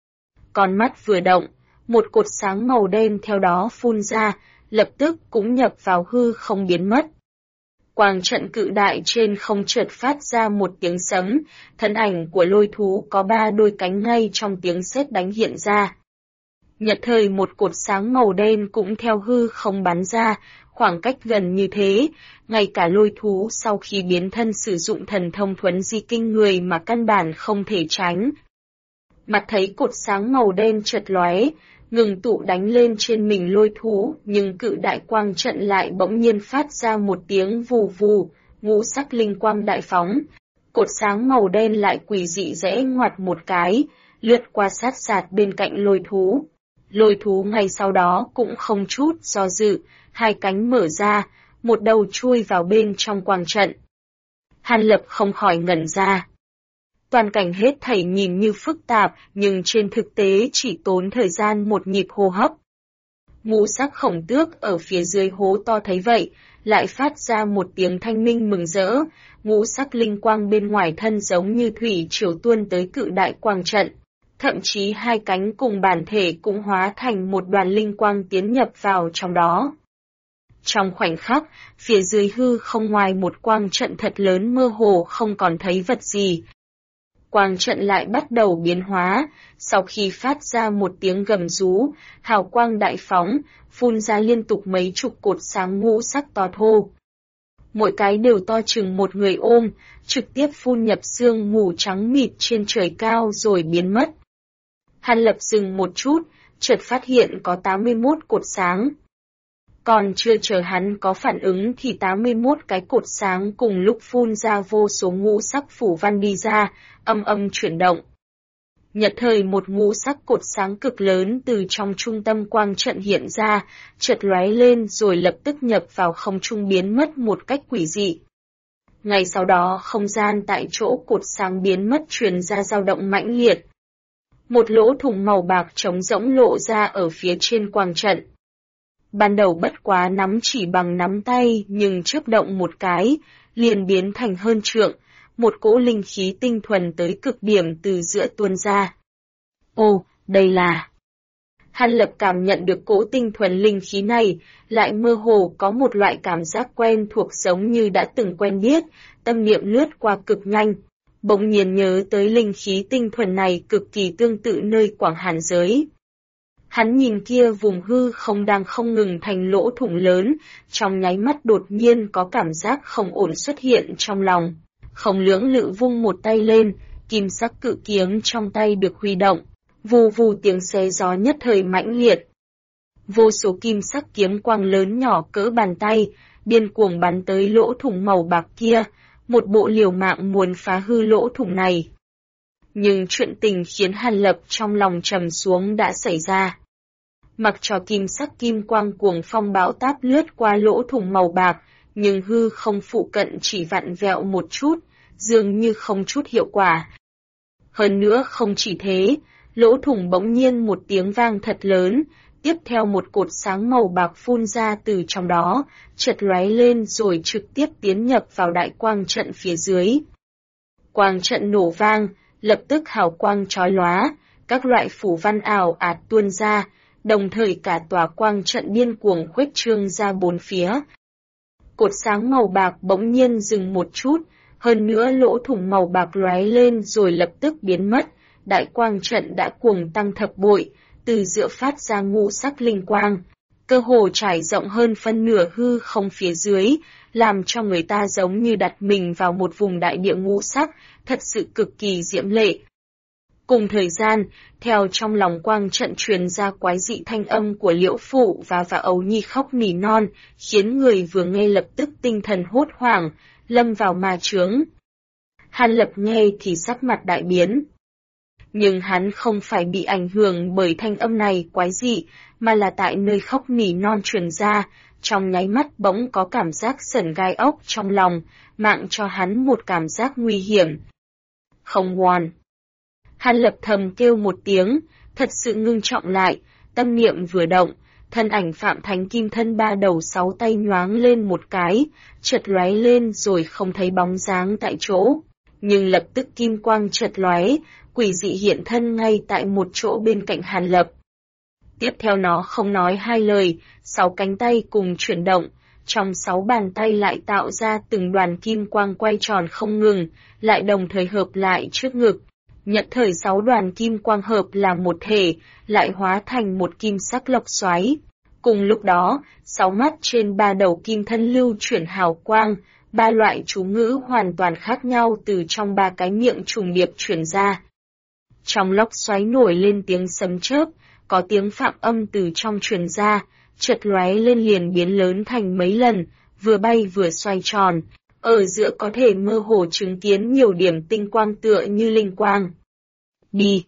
Con mắt vừa động, một cột sáng màu đen theo đó phun ra, lập tức cũng nhập vào hư không biến mất. Quang trận cự đại trên không chợt phát ra một tiếng sấm, thân ảnh của lôi thú có 3 đôi cánh ngay trong tiếng sét đánh hiện ra. Nhất thời một cột sáng màu đen cũng theo hư không bắn ra, khoảng cách gần như thế, ngay cả lôi thú sau khi biến thân sử dụng thần thông thuấn di kinh người mà căn bản không thể tránh. Mặt thấy cột sáng màu đen chợt lóe, ngừng tụ đánh lên trên mình lôi thú, nhưng cự đại quang trận lại bỗng nhiên phát ra một tiếng vù vù, ngũ sắc linh quang đại phóng. Cột sáng màu đen lại quỷ dị rẽ ngoặt một cái, lướt qua sát sạt bên cạnh lôi thú. Lôi thú ngay sau đó cũng không chút do dự, 2 cánh mở ra, một đầu chui vào bên trong quang trận. Hàn Lập không khỏi ngẩn ra. Toàn cảnh hết thảy nhìn như phức tạp, nhưng trên thực tế chỉ tốn thời gian một nhịp hô hấp. Ngũ sắc khổng tước ở phía dưới hố to thấy vậy, lại phát ra một tiếng thanh minh mừng rỡ, ngũ sắc linh quang bên ngoài thân giống như thủy triều tuôn tới cự đại quang trận. Thậm chí 2 cánh cùng bản thể cũng hóa thành một đoàn linh quang tiến nhập vào trong đó. Trong khoảnh khắc, phía dưới hư không ngoài một quang trận thật lớn mơ hồ không còn thấy vật gì. Quang trận lại bắt đầu biến hóa, sau khi phát ra một tiếng gầm rú, hào quang đại phóng, phun ra liên tục mấy chục cột sáng ngũ sắc to thô. Mỗi cái đều to chừng một người ôm, trực tiếp phun nhập sương mù trắng mịt trên trời cao rồi biến mất. Hàn Lập dừng một chút, chợt phát hiện có 81 cột sáng. Còn chưa chờ hắn có phản ứng thì 81 cái cột sáng cùng lúc phun ra vô số ngũ sắc phủ văn đi ra, âm âm chuyển động. Nhất thời một ngũ sắc cột sáng cực lớn từ trong trung tâm quang trận hiện ra, chợt lóe lên rồi lập tức nhập vào không trung biến mất một cách quỷ dị. Ngay sau đó không gian tại chỗ cột sáng biến mất truyền ra dao động mãnh liệt. Một lỗ thủng màu bạc trống rỗng lộ ra ở phía trên quang trận. Ban đầu bất quá nắm chỉ bằng nắm tay nhưng chớp động một cái, liền biến thành hơn trượng, một cỗ linh khí tinh thuần tới cực điểm từ giữa tuôn ra. Ồ, đây là... Hàn Lập cảm nhận được cỗ tinh thuần linh khí này, lại mơ hồ có một loại cảm giác quen thuộc giống như đã từng quen biết, tâm niệm lướt qua cực nhanh. Bỗng nhiên nhớ tới linh khí tinh thuần này cực kỳ tương tự nơi Quảng Hàn giới. Hắn nhìn kia vùng hư không đang không ngừng thành lỗ thủng lớn, trong nháy mắt đột nhiên có cảm giác không ổn xuất hiện trong lòng. Không lưỡng lự vung một tay lên, kim sắc cự kiếm trong tay được huy động, vù vù tiếng xé gió nhất thời mãnh liệt. Vô số kim sắc kiếm quang lớn nhỏ cỡ bàn tay, điên cuồng bắn tới lỗ thủng màu bạc kia, một bộ liều mạng muốn phá hư lỗ thủng này. Nhưng chuyện tình khiến Hàn Lập trong lòng trầm xuống đã xảy ra. Mặc cho kim sắc kim quang cuồng phong bão táp lướt qua lỗ thủng màu bạc, nhưng hư không phụ cận chỉ vặn vẹo một chút, dường như không chút hiệu quả. Hơn nữa không chỉ thế, lỗ thủng bỗng nhiên một tiếng vang thật lớn, tiếp theo một cột sáng màu bạc phun ra từ trong đó, chợt lóe lên rồi trực tiếp tiến nhập vào đại quang trận phía dưới. Quang trận nổ vang, lập tức hào quang chói lóa, các loại phủ văn ảo ạt tuôn ra, đồng thời cả tòa quang trận điên cuồng khuếch trương ra bốn phía. Cột sáng màu bạc bỗng nhiên dừng một chút, hơn nữa lỗ thủng màu bạc lóe lên rồi lập tức biến mất, đại quang trận đã cuồng tăng thập bội, từ giữa phát ra ngũ sắc linh quang. cơ hồ trải rộng hơn phân nửa hư không phía dưới, làm cho người ta giống như đặt mình vào một vùng đại địa ngũ sắc, thật sự cực kỳ diễm lệ. Cùng thời gian, theo trong lòng quang trận truyền ra quái dị thanh âm của Liễu Phụ và Ấu Nhi khóc nỉ non, khiến người vừa nghe lập tức tinh thần hốt hoảng, lâm vào ma chướng. Hàn Lập nghe thì sắc mặt đại biến. Nhưng hắn không phải bị ảnh hưởng bởi thanh âm này quái dị, mà là tại nơi khóc nỉ non truyền ra, trong nháy mắt bỗng có cảm giác sởn gai ốc trong lòng, mạng cho hắn một cảm giác nguy hiểm. Không ngoan. Hàn Lập thầm kêu một tiếng, thật sự ngưng trọng lại, tâm niệm vừa động, thân ảnh Phạm Thánh Kim Thân ba đầu sáu tay nhoáng lên một cái, chợt lóe lên rồi không thấy bóng dáng tại chỗ. Nhưng lập tức kim quang chợt lóe, quỷ dị hiện thân ngay tại một chỗ bên cạnh Hàn Lập. Tiếp theo nó không nói hai lời, 6 cánh tay cùng chuyển động, trong 6 bàn tay lại tạo ra từng đoàn kim quang quay tròn không ngừng, lại đồng thời hợp lại trước ngực. Nhận thời 6 đoàn kim quang hợp là một thể, lại hóa thành một kim sắc lộc xoáy. Cùng lúc đó, 6 mắt trên 3 đầu kim thân lưu chuyển hào quang, 3 loại chú ngữ hoàn toàn khác nhau từ trong 3 cái miệng trùng điệp truyền ra. Trong lốc xoáy nổi lên tiếng sấm chớp, có tiếng phạm âm từ trong truyền ra, chợt lóe lên liền biến lớn thành mấy lần, vừa bay vừa xoay tròn, ở giữa có thể mơ hồ chứng kiến nhiều điểm tinh quang tựa như linh quang. Đi!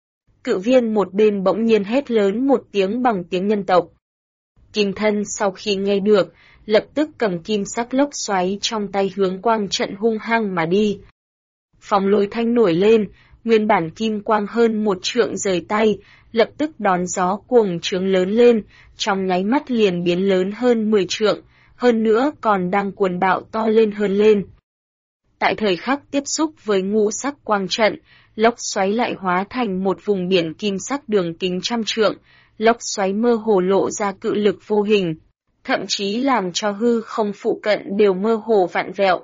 Cự viên một bên bỗng nhiên hét lớn một tiếng bằng tiếng nhân tộc. Kim Thân sau khi nghe được, lập tức cầm kim sắc lốc xoáy trong tay hướng quang trận hung hăng mà đi. Phong lôi thanh nổi lên, nguyên bản kim quang hơn 1 trượng rời tay, lập tức đón gió cuồng trướng lớn lên, trong nháy mắt liền biến lớn hơn 10 trượng, hơn nữa còn đang cuồn bạo to lên hơn lên. Tại thời khắc tiếp xúc với ngũ sắc quang trận, lốc xoáy lại hóa thành một vùng biển kim sắc đường kính 100 trượng, lốc xoáy mơ hồ lộ ra cự lực vô hình, thậm chí làm cho hư không phụ cận đều mơ hồ vặn vẹo.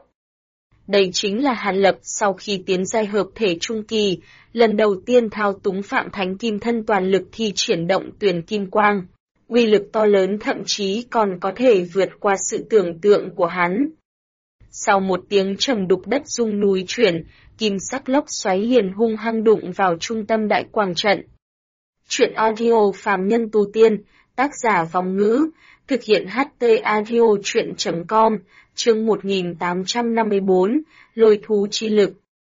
Đây chính là Hàn Lập sau khi tiến giai hợp thể trung kỳ, lần đầu tiên thao túng Phạm Thánh Kim Thân toàn lực thi triển động tuyền kim quang. Uy lực to lớn thậm chí còn có thể vượt qua sự tưởng tượng của hắn. Sau một tiếng trầm đục đất rung núi chuyển, kim sắc lốc xoáy liền hung hăng đụng vào trung tâm đại quang trận. Truyện audio phàm nhân tu tiên, tác giả Vong Ngữ, thực hiện HT audio truyện.com, chương 1854, lôi thú chi lực.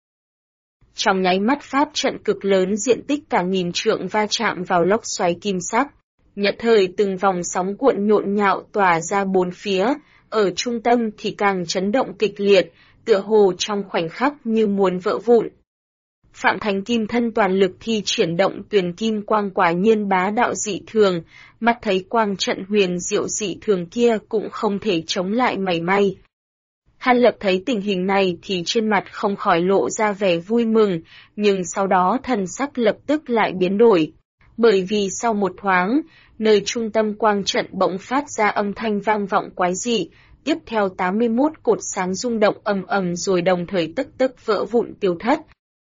Trong nháy mắt pháp trận cực lớn diện tích cả 1000 trượng va chạm vào lốc xoáy kim sắc. Nhất thời từng vòng sóng cuộn nhộn nhạo tỏa ra bốn phía, ở trung tâm thì càng chấn động kịch liệt, tựa hồ trong khoảnh khắc như muốn vỡ vụn. Phạm Thánh Kim Thân toàn lực thi triển động tuyền kim quang quả nhiên bá đạo dị thường, mắt thấy quang trận huyền diệu dị thường kia cũng không thể chống lại mảy may. Hàn Lập thấy tình hình này thì trên mặt không khỏi lộ ra vẻ vui mừng, nhưng sau đó thần sắc lập tức lại biến đổi. Bởi vì sau một thoáng, nơi trung tâm quang trận bỗng phát ra âm thanh vang vọng quái dị, tiếp theo 81 cột sáng rung động ầm ầm rồi đồng thời tức tức vỡ vụn tiêu thất.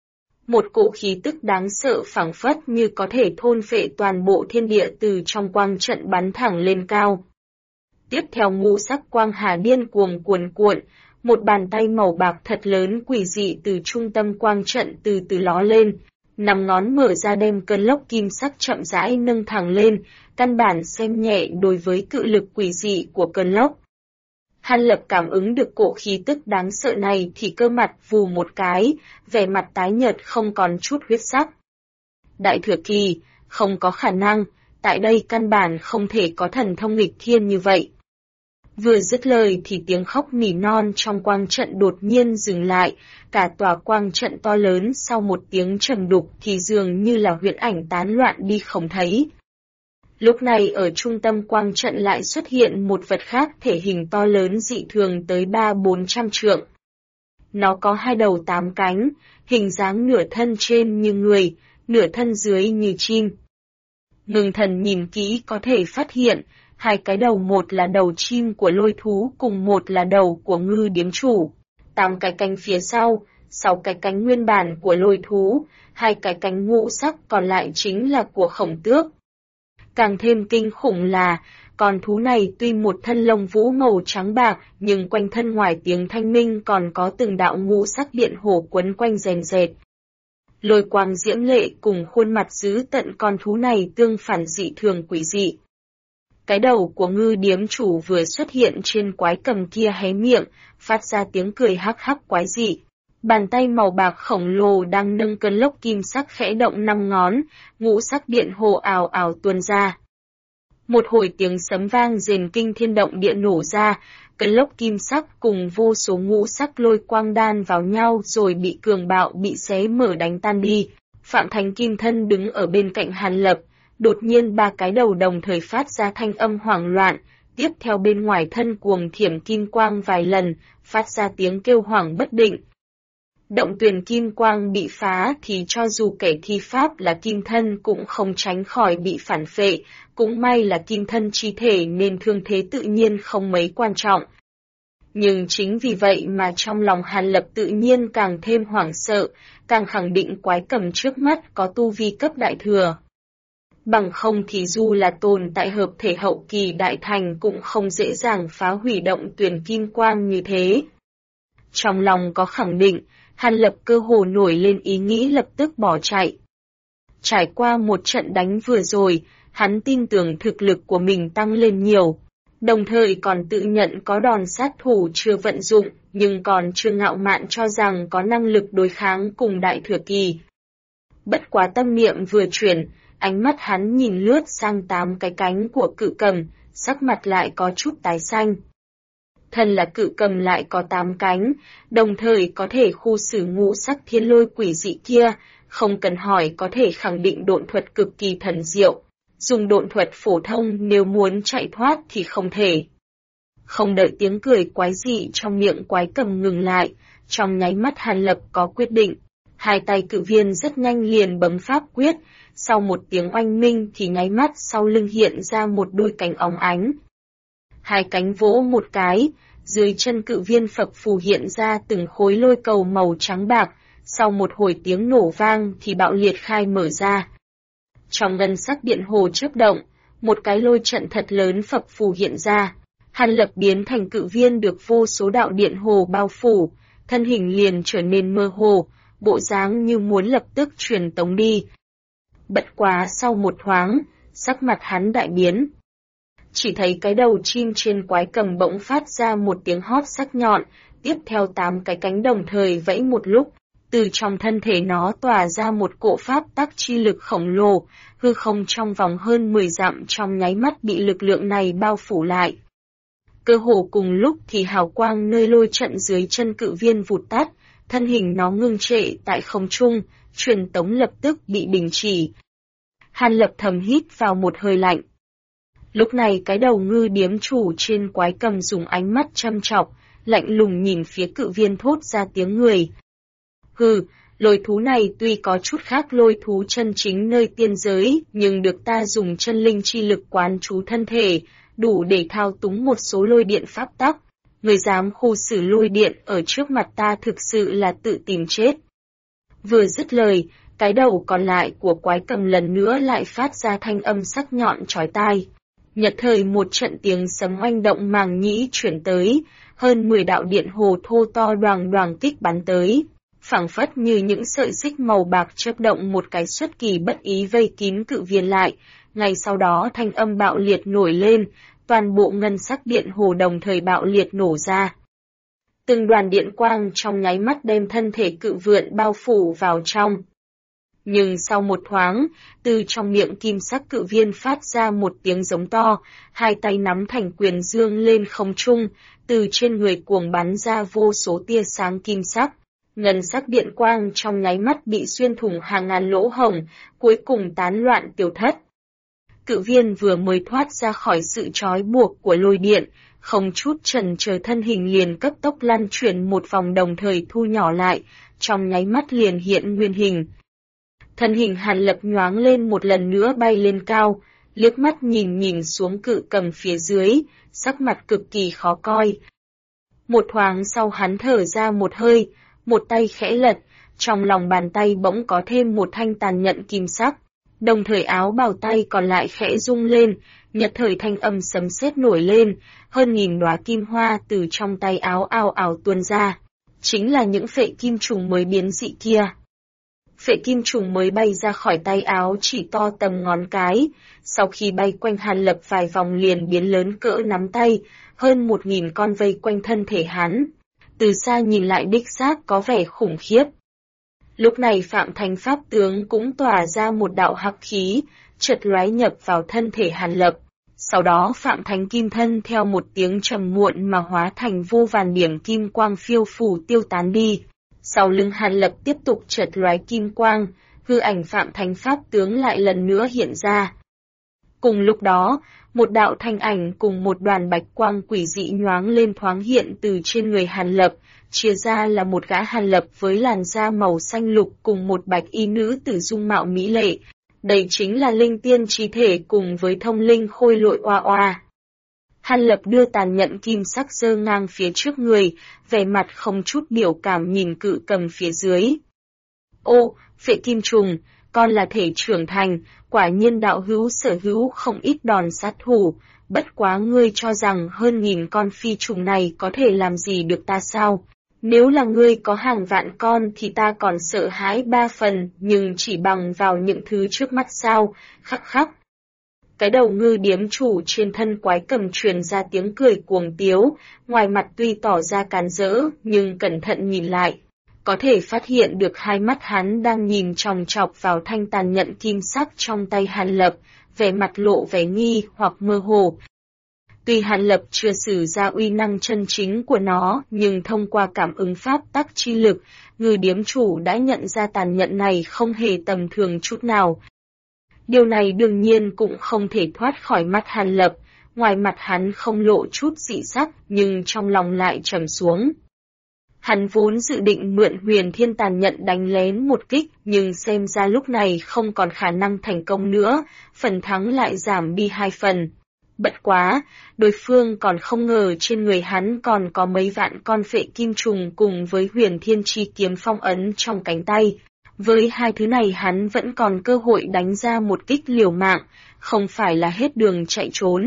Một cỗ khí tức đáng sợ phảng phất như có thể thôn phệ toàn bộ thiên địa từ trong quang trận bắn thẳng lên cao. Tiếp theo ngũ sắc quang hà điên cuồng cuồn cuộn, một bàn tay màu bạc thật lớn quỷ dị từ trung tâm quang trận từ từ ló lên, 5 ngón mở ra đem cơn lốc kim sắc chậm rãi nâng thẳng lên, căn bản xem nhẹ đối với cự lực quỷ dị của cơn lốc. Hàn Lập cảm ứng được cỗ khí tức đáng sợ này thì cơ mặt vù một cái, vẻ mặt tái nhợt không còn chút huyết sắc. Đại thừa kỳ, không có khả năng, tại đây căn bản không thể có thần thông nghịch thiên như vậy. Vừa dứt lời thì tiếng khóc nỉ non trong quang trận đột nhiên dừng lại, cả tòa quang trận to lớn sau một tiếng trầm đục thì dường như là huyễn ảnh tán loạn đi không thấy. Lúc này ở trung tâm quang trận lại xuất hiện một vật khác thể hình to lớn dị thường tới 300-400 trượng. Nó có 2 đầu 8 cánh, hình dáng nửa thân trên như người, nửa thân dưới như chim. Ngưng thần nhìn kỹ có thể phát hiện, 2 cái đầu, một là đầu chim của lôi thú cùng một là đầu của ngư điếm chủ, 8 cái cánh phía sau, 6 cái cánh nguyên bản của lôi thú, 2 cái cánh ngũ sắc còn lại chính là của khổng tước. Càng thêm kinh khủng là, con thú này tuy một thân lông vũ màu trắng bạc, nhưng quanh thân ngoài tiếng thanh minh còn có từng đạo ngũ sắc điện hồ quấn quanh rèn rệt. Lôi quang diễm lệ cùng khuôn mặt dữ tận con thú này tương phản dị thường quỷ dị. Cái đầu của ngư điếm chủ vừa xuất hiện trên quái cầm kia hé miệng, phát ra tiếng cười hắc hắc quái dị. Bàn tay màu bạc khổng lồ đang nâng cơn lốc kim sắc khẽ động 5 ngón, ngũ sắc điện hồ ào ào tuôn ra. Một hồi tiếng sấm vang rền kinh thiên động địa nổ ra, cơn lốc kim sắc cùng vô số ngũ sắc lôi quang đan vào nhau rồi bị cường bạo bị xé mở đánh tan đi. Phạm Thánh Kim Thân đứng ở bên cạnh Hàn Lập, đột nhiên 3 cái đầu đồng thời phát ra thanh âm hoảng loạn, tiếp theo bên ngoài thân cuồng thiểm kim quang vài lần, phát ra tiếng kêu hoảng bất định. Động tuyền kim quang bị phá thì cho dù kẻ thi pháp là kim thân cũng không tránh khỏi bị phản phệ, cũng may là kim thân chi thể nên thương thế tự nhiên không mấy quan trọng. Nhưng chính vì vậy mà trong lòng Hàn Lập tự nhiên càng thêm hoảng sợ, càng khẳng định quái cầm trước mắt có tu vi cấp đại thừa. Bằng không thì dù là tồn tại hợp thể hậu kỳ đại thành cũng không dễ dàng phá hủy động tuyền kim quang như thế. Trong lòng có khẳng định, Hàn Lập cơ hồ nổi lên ý nghĩ lập tức bỏ chạy. Trải qua một trận đánh vừa rồi, hắn tin tưởng thực lực của mình tăng lên nhiều, đồng thời còn tự nhận có đòn sát thủ chưa vận dụng, nhưng còn chưa ngạo mạn cho rằng có năng lực đối kháng cùng đại thừa kỳ. Bất quá tâm niệm vừa chuyển, ánh mắt hắn nhìn lướt sang 8 cái cánh của cự cầm, sắc mặt lại có chút tái xanh. Thân là cự cầm lại có 8 cánh, đồng thời có thể khu xử ngũ sắc thiên lôi quỷ dị kia, không cần hỏi có thể khẳng định độn thuật cực kỳ thần diệu. Dùng độn thuật phổ thông nếu muốn chạy thoát thì không thể. Không đợi tiếng cười quái dị trong miệng quái cầm ngừng lại, trong nháy mắt Hàn Lập có quyết định. 2 tay cự viên rất nhanh liền bấm pháp quyết, sau một tiếng oanh minh thì nháy mắt sau lưng hiện ra một đôi cánh óng ánh. 2 cánh vỗ một cái, dưới chân cự viên phập phù hiện ra từng khối lôi cầu màu trắng bạc, sau một hồi tiếng nổ vang thì bạo liệt khai mở ra. Trong ngân sắc điện hồ chớp động, một cái lôi trận thật lớn phập phù hiện ra. Hàn Lập biến thành cự viên được vô số đạo điện hồ bao phủ, thân hình liền trở nên mơ hồ, bộ dáng như muốn lập tức truyền tống đi. Bất quá sau một thoáng, sắc mặt hắn đại biến. Chỉ thấy cái đầu chim trên quái cầm bỗng phát ra một tiếng hót sắc nhọn, tiếp theo 8 cái cánh đồng thời vẫy một lúc. Từ trong thân thể nó tỏa ra một cỗ pháp tắc chi lực khổng lồ, hư không trong vòng hơn 10 dặm trong nháy mắt bị lực lượng này bao phủ lại. Cơ hồ cùng lúc thì hào quang nơi lôi trận dưới chân cự viên vụt tắt, thân hình nó ngưng trệ tại không trung, truyền tống lập tức bị đình chỉ. Hàn Lập thầm hít vào một hơi lạnh. Lúc này cái đầu ngư điếm chủ trên quái cầm dùng ánh mắt chăm chọc, lạnh lùng nhìn phía cự viên thốt ra tiếng người. Hừ, lôi thú này tuy có chút khác lôi thú chân chính nơi tiên giới, nhưng được ta dùng chân linh chi lực quán trú thân thể, đủ để thao túng một số lôi điện pháp tắc. Người dám khu xử lôi điện ở trước mặt ta thực sự là tự tìm chết. Vừa dứt lời, cái đầu còn lại của quái cầm lần nữa lại phát ra thanh âm sắc nhọn chói tai. Nhật thời một trận tiếng sấm oanh động màng nhĩ chuyển tới, hơn 10 đạo điện hồ thô to đoàng đoàng kích bắn tới. Phảng phất như những sợi xích màu bạc chớp động một cái xuất kỳ bất ý vây kín cự viên lại, ngay sau đó thanh âm bạo liệt nổi lên, toàn bộ ngân sắc điện hồ đồng thời bạo liệt nổ ra. Từng đoàn điện quang trong nháy mắt đem thân thể cự vượn bao phủ vào trong. Nhưng sau một thoáng, từ trong miệng kim sắc cự viên phát ra một tiếng giống to, 2 tay nắm thành quyền dương lên không trung, từ trên người cuồng bắn ra vô số tia sáng kim sắc. Ngân sắc điện quang trong nháy mắt bị xuyên thủng hàng ngàn lỗ hổng, cuối cùng tán loạn tiêu thất. Cự viên vừa mới thoát ra khỏi sự trói buộc của lôi điện, không chút chần chờ thân hình liền cấp tốc lăn chuyển một vòng đồng thời thu nhỏ lại, trong nháy mắt liền hiện nguyên hình. Thân hình Hàn Lập nhoáng lên một lần nữa bay lên cao, liếc mắt nhìn xuống cự cầm phía dưới, sắc mặt cực kỳ khó coi. Một thoáng sau hắn thở ra một hơi, một tay khẽ lật, trong lòng bàn tay bỗng có thêm một thanh tàn nhẫn kim sắc. Đồng thời áo bào tay còn lại khẽ rung lên, nhất thời thanh âm sấm sét nổi lên, hơn 1000 đóa kim hoa từ trong tay áo ào ào tuôn ra. Chính là những phệ kim trùng mới biến dị kia. Phệ kim trùng mới bay ra khỏi tay áo chỉ to tầm ngón cái, sau khi bay quanh Hàn Lập vài vòng liền biến lớn cỡ nắm tay, hơn 1000 con vây quanh thân thể hắn. Từ xa nhìn lại đích xác có vẻ khủng khiếp. Lúc này Phạm Thánh Pháp Tướng cũng tỏa ra một đạo hắc khí, chợt lóe nhập vào thân thể Hàn Lập. Sau đó Phạm Thánh Kim Thân theo một tiếng trầm muộn mà hóa thành vô vàn điểm kim quang phiêu phù tiêu tán đi. Sau lưng Hàn Lập tiếp tục chợt lóe kim quang, hư ảnh Phạm Thánh Pháp Tướng lại lần nữa hiện ra. Cùng lúc đó, một đạo thanh ảnh cùng một đoàn bạch quang quỷ dị nhoáng lên thoáng hiện từ trên người Hàn Lập, chia ra là một gã Hàn Lập với làn da màu xanh lục cùng một bạch y nữ tử dung mạo mỹ lệ. Đây chính là linh tiên chi thể cùng với thông linh khôi lội oa oa. Hàn Lập đưa tàn nhận kim sắc giơ ngang phía trước người, vẻ mặt không chút biểu cảm nhìn cự cầm phía dưới. Ô, phệ kim trùng, con là thể trưởng thành, quả nhiên đạo hữu sở hữu không ít đòn sát thủ, bất quá ngươi cho rằng hơn 1000 con phi trùng này có thể làm gì được ta sao? Nếu là ngươi có hàng vạn con thì ta còn sợ hãi 3 phần, nhưng chỉ bằng vào những thứ trước mắt sao, khắc khắc. Cái đầu ngư điếm chủ trên thân quái cầm truyền ra tiếng cười cuồng tiếu, ngoài mặt tuy tỏ ra càn rỡ, nhưng cẩn thận nhìn lại, có thể phát hiện được hai mắt hắn đang nhìn chòng chọc vào thanh tàn nhận kim sắc trong tay Hàn Lập, vẻ mặt lộ vẻ nghi hoặc mơ hồ. Tuy Hàn Lập chưa sử ra uy năng chân chính của nó, nhưng thông qua cảm ứng pháp tắc chi lực, ngư điếm chủ đã nhận ra tàn nhận này không hề tầm thường chút nào. Điều này đương nhiên cũng không thể thoát khỏi mắt Hàn Lập, ngoài mặt hắn không lộ chút dị sắc nhưng trong lòng lại trầm xuống. Hắn vốn dự định mượn Huyền Thiên tàn nhận đánh lén một kích nhưng xem ra lúc này không còn khả năng thành công nữa, phần thắng lại giảm đi 2 phần. Bất quá, đối phương còn không ngờ trên người hắn còn có mấy vạn con phệ kim trùng cùng với Huyền Thiên chi kiếm phong ấn trong cánh tay. Với hai thứ này hắn vẫn còn cơ hội đánh ra một kích liều mạng, không phải là hết đường chạy trốn.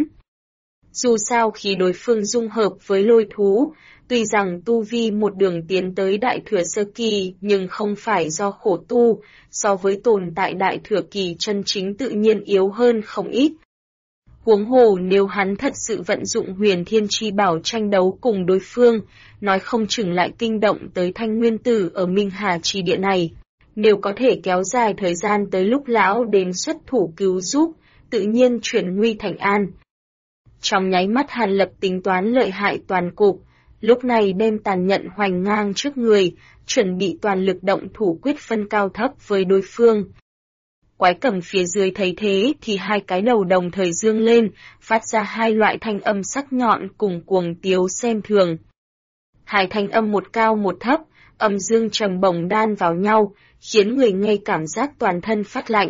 Dù sao khi đối phương dung hợp với lôi thú, tuy rằng tu vi một đường tiến tới đại thừa sơ kỳ nhưng không phải do khổ tu, so với tồn tại đại thừa kỳ chân chính tự nhiên yếu hơn không ít. Huống hồ nếu hắn thật sự vận dụng Huyền Thiên chi bảo tranh đấu cùng đối phương, nói không chừng lại kinh động tới Thanh Nguyên Tử ở Minh Hà Trì Địa này. Nếu có thể kéo dài thời gian tới lúc lão đến xuất thủ cứu giúp, tự nhiên chuyển nguy thành an. Trong nháy mắt Hàn Lập tính toán lợi hại toàn cục, lúc này đem tàn nhận hoành ngang trước người, chuẩn bị toàn lực động thủ quyết phân cao thấp với đối phương. Quái cầm phía dưới thấy thế thì hai cái đầu đồng thời dương lên, phát ra hai loại thanh âm sắc nhọn cùng cuồng tiếu xem thường. Hai thanh âm một cao một thấp, âm dương trầm bổng đan vào nhau, khiến người nghe cảm giác toàn thân phát lạnh.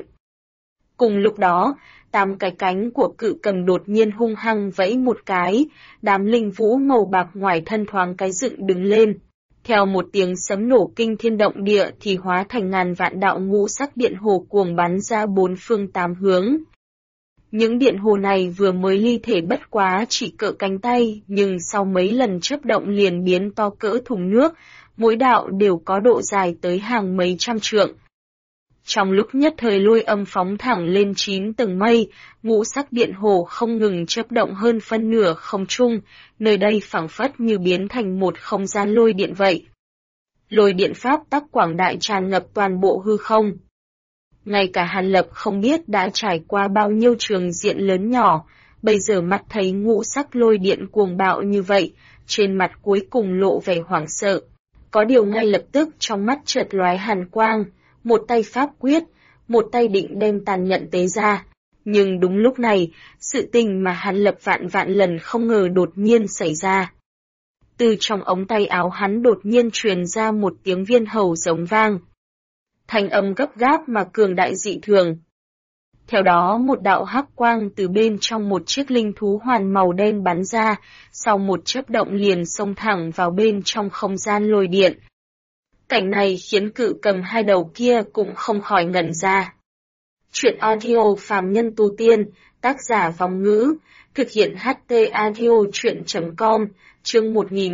Cùng lúc đó, 8 cái cánh của cự cầm đột nhiên hung hăng vẫy một cái, đám linh vũ màu bạc ngoài thân thoáng cái dựng đứng lên. Theo một tiếng sấm nổ kinh thiên động địa thì hóa thành ngàn vạn đạo ngũ sắc điện hồ cuồng bắn ra 4 phương 8 hướng. Những điện hồ này vừa mới ly thể bất quá chỉ cỡ cánh tay, nhưng sau mấy lần chớp động liền biến to cỡ thùng nước, mỗi đạo đều có độ dài tới hàng mấy trăm trượng. Trong lúc nhất thời lôi âm phóng thẳng lên 9 tầng mây, ngũ sắc điện hồ không ngừng chớp động hơn phân nửa không trung, nơi đây phảng phất như biến thành một không gian lôi điện vậy. Lôi điện pháp tắc quảng đại tràn ngập toàn bộ hư không. Ngay cả Hàn Lập không biết đã trải qua bao nhiêu trường diện lớn nhỏ, bây giờ mắt thấy ngũ sắc lôi điện cuồng bạo như vậy, trên mặt cuối cùng lộ vẻ hoảng sợ. Có điều ngay lập tức trong mắt chợt lóe hàn quang, một tay pháp quyết, một tay định đem tàn nhận tế ra. Nhưng đúng lúc này, sự tình mà Hàn Lập vạn vạn lần không ngờ đột nhiên xảy ra. Từ trong ống tay áo hắn đột nhiên truyền ra một tiếng viên hầu giống vang. Thanh âm gấp gáp mà cường đại dị thường. Theo đó một đạo hắc quang từ bên trong một chiếc linh thú hoàn màu đen bắn ra, sau một chớp động liền xông thẳng vào bên trong không gian lôi điện. Cảnh này khiến cự cầm hai đầu kia cũng không khỏi ngẩn ra. Truyện audio phàm nhân tu tiên, tác giả Vong Ngữ, thực hiện HT audio truyện.com, chương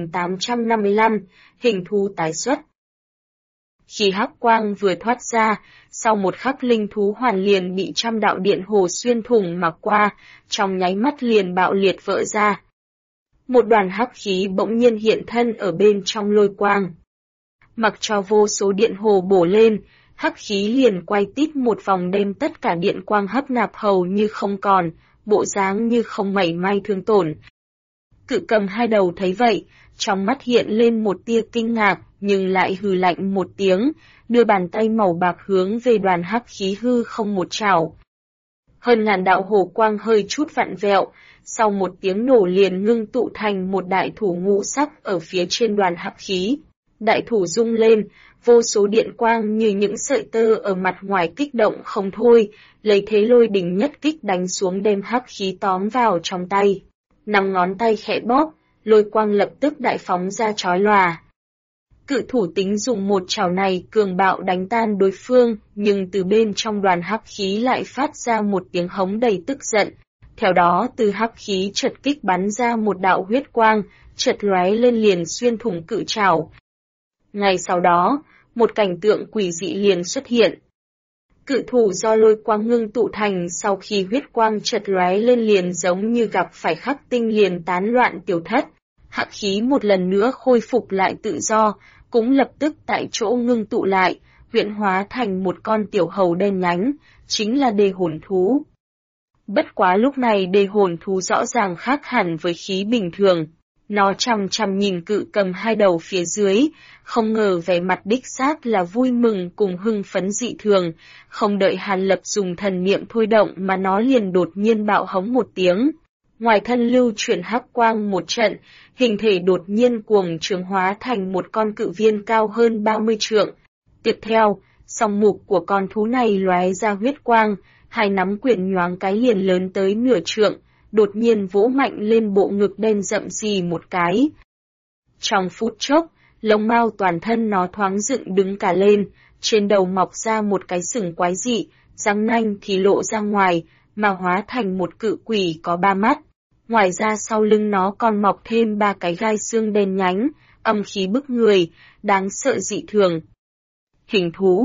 1855, hình thú tái xuất. Khi hắc quang vừa thoát ra, sau một khắc linh thú hoàn liền bị trăm đạo điện hồ xuyên thủng mà qua, trong nháy mắt liền bạo liệt vỡ ra. Một đoàn hắc khí bỗng nhiên hiện thân ở bên trong lôi quang. Mặc cho vô số điện hồ bổ lên, hắc khí liền quay tít một vòng đem tất cả điện quang hấp nạp hầu như không còn, bộ dáng như không mảy may thương tổn. Cự cầm hai đầu thấy vậy, trong mắt hiện lên một tia kinh ngạc, nhưng lại hừ lạnh một tiếng, đưa bàn tay màu bạc hướng về đoàn hắc khí hư không một chảo. Hơn ngàn đạo hồ quang hơi chút vặn vẹo, sau một tiếng nổ liền ngưng tụ thành một đại thủ ngũ sắc ở phía trên đoàn hắc khí. Đại thủ rung lên, vô số điện quang như những sợi tơ ở mặt ngoài kích động không thôi, lấy thế lôi đỉnh nhất kích đánh xuống đem hắc khí tóm vào trong tay. 5 ngón tay khẽ bóp, lôi quang lập tức đại phóng ra chói lòa. Cự thủ tính dùng một chảo này cường bạo đánh tan đối phương, nhưng từ bên trong đoàn hắc khí lại phát ra một tiếng hống đầy tức giận. Theo đó từ hắc khí chợt kích bắn ra một đạo huyết quang, chợt lóe lên liền xuyên thủng cự chảo. Ngay sau đó, một cảnh tượng quỷ dị liền xuất hiện. Cự thủ do lôi quang ngưng tụ thành sau khi huyết quang chợt lóe lên liền giống như gặp phải khắc tinh liền tán loạn tiểu thất. Hắc khí một lần nữa khôi phục lại tự do, cũng lập tức tại chỗ ngưng tụ lại, huyễn hóa thành một con tiểu hầu đen nhánh, chính là đề hồn thú. Bất quá lúc này đề hồn thú rõ ràng khác hẳn với khí bình thường. Nó chằm chằm nhìn cự cầm hai đầu phía dưới, không ngờ vẻ mặt đích xác là vui mừng cùng hưng phấn dị thường, không đợi Hàn Lập dùng thần niệm thôi động mà nó liền đột nhiên bạo hống một tiếng. Ngoài thân lưu chuyển hắc quang một trận, hình thể đột nhiên cuồng trường hóa thành một con cự viên cao hơn 30 trượng. Tiếp theo, song mục của con thú này lóe ra huyết quang, hai nắm quyền nhoáng cái liền lớn tới nửa trượng, đột nhiên vỗ mạnh lên bộ ngực đen rậm rì một cái. Trong phút chốc, lông mao toàn thân nó thoáng dựng đứng cả lên, trên đầu mọc ra một cái sừng quái dị, răng nanh thì lộ ra ngoài, mà hóa thành một cự quỷ có 3 mắt. Ngoài ra sau lưng nó còn mọc thêm 3 cái gai xương đen nhánh, âm khí bức người, đáng sợ dị thường. Hình thú.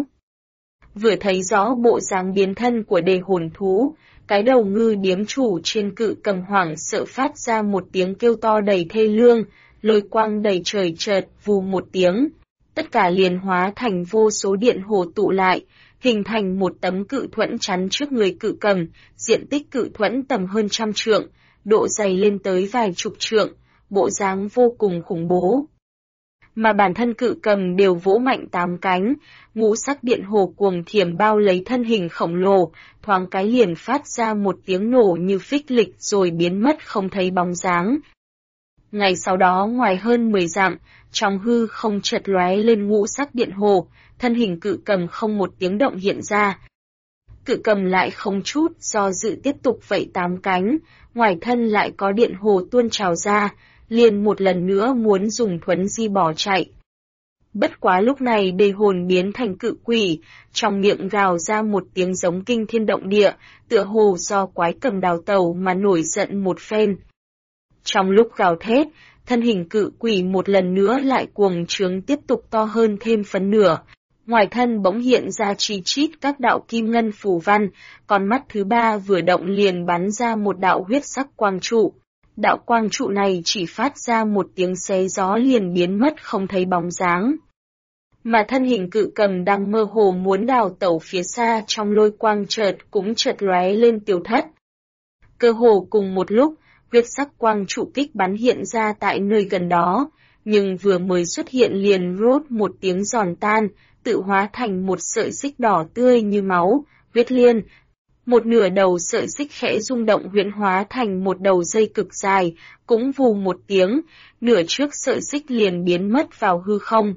Vừa thấy rõ bộ dáng biến thân của đề hồn thú, cái đầu ngư điếm chủ trên cự cầm hoảng sợ phát ra một tiếng kêu to đầy thê lương, lôi quang đầy trời chợt vù một tiếng. Tất cả liền hóa thành vô số điện hồ tụ lại, hình thành một tấm cự thuẫn chắn trước người cự cầm, diện tích cự thuẫn tầm hơn 100 trượng, độ dày lên tới vài chục trượng, bộ dáng vô cùng khủng bố. Mà bản thân cự cầm đều vỗ mạnh 8 cánh, ngũ sắc điện hồ cuồng thiểm bao lấy thân hình khổng lồ, thoáng cái liền phát ra một tiếng nổ như phích lịch rồi biến mất không thấy bóng dáng. Ngày sau đó ngoài hơn 10 dặm, trong hư không chợt lóe lên ngũ sắc điện hồ, thân hình cự cầm không một tiếng động hiện ra. Cự cầm lại không chút do dự tiếp tục vẫy 8 cánh, ngoài thân lại có điện hồ tuôn trào ra, liền một lần nữa muốn dùng thuấn di bỏ chạy. Bất quá lúc này đề hồn biến thành cự quỷ, trong miệng gào ra một tiếng giống kinh thiên động địa, tựa hồ do quái cầm đào tẩu mà nổi giận một phen. Trong lúc gào thét, thân hình cự quỷ một lần nữa lại cuồng trướng tiếp tục to hơn thêm phân nửa. Ngoài thân bỗng hiện ra chi chít các đạo kim ngân phù văn, con mắt thứ 3 vừa động liền bắn ra một đạo huyết sắc quang trụ. Đạo quang trụ này chỉ phát ra một tiếng xé gió liền biến mất không thấy bóng dáng. Mà thân hình cự cầm đang mơ hồ muốn đào tẩu phía xa trong lôi quang cũng chợt lóe lên tiêu thất. Cơ hồ cùng một lúc, huyết sắc quang trụ kích bắn hiện ra tại nơi gần đó, nhưng vừa mới xuất hiện liền rốt một tiếng giòn tan, tự hóa thành một sợi xích đỏ tươi như máu, huyết liên. Một nửa đầu sợi xích khẽ rung động huyễn hóa thành một đầu dây cực dài, cũng vù một tiếng, nửa trước sợi xích liền biến mất vào hư không.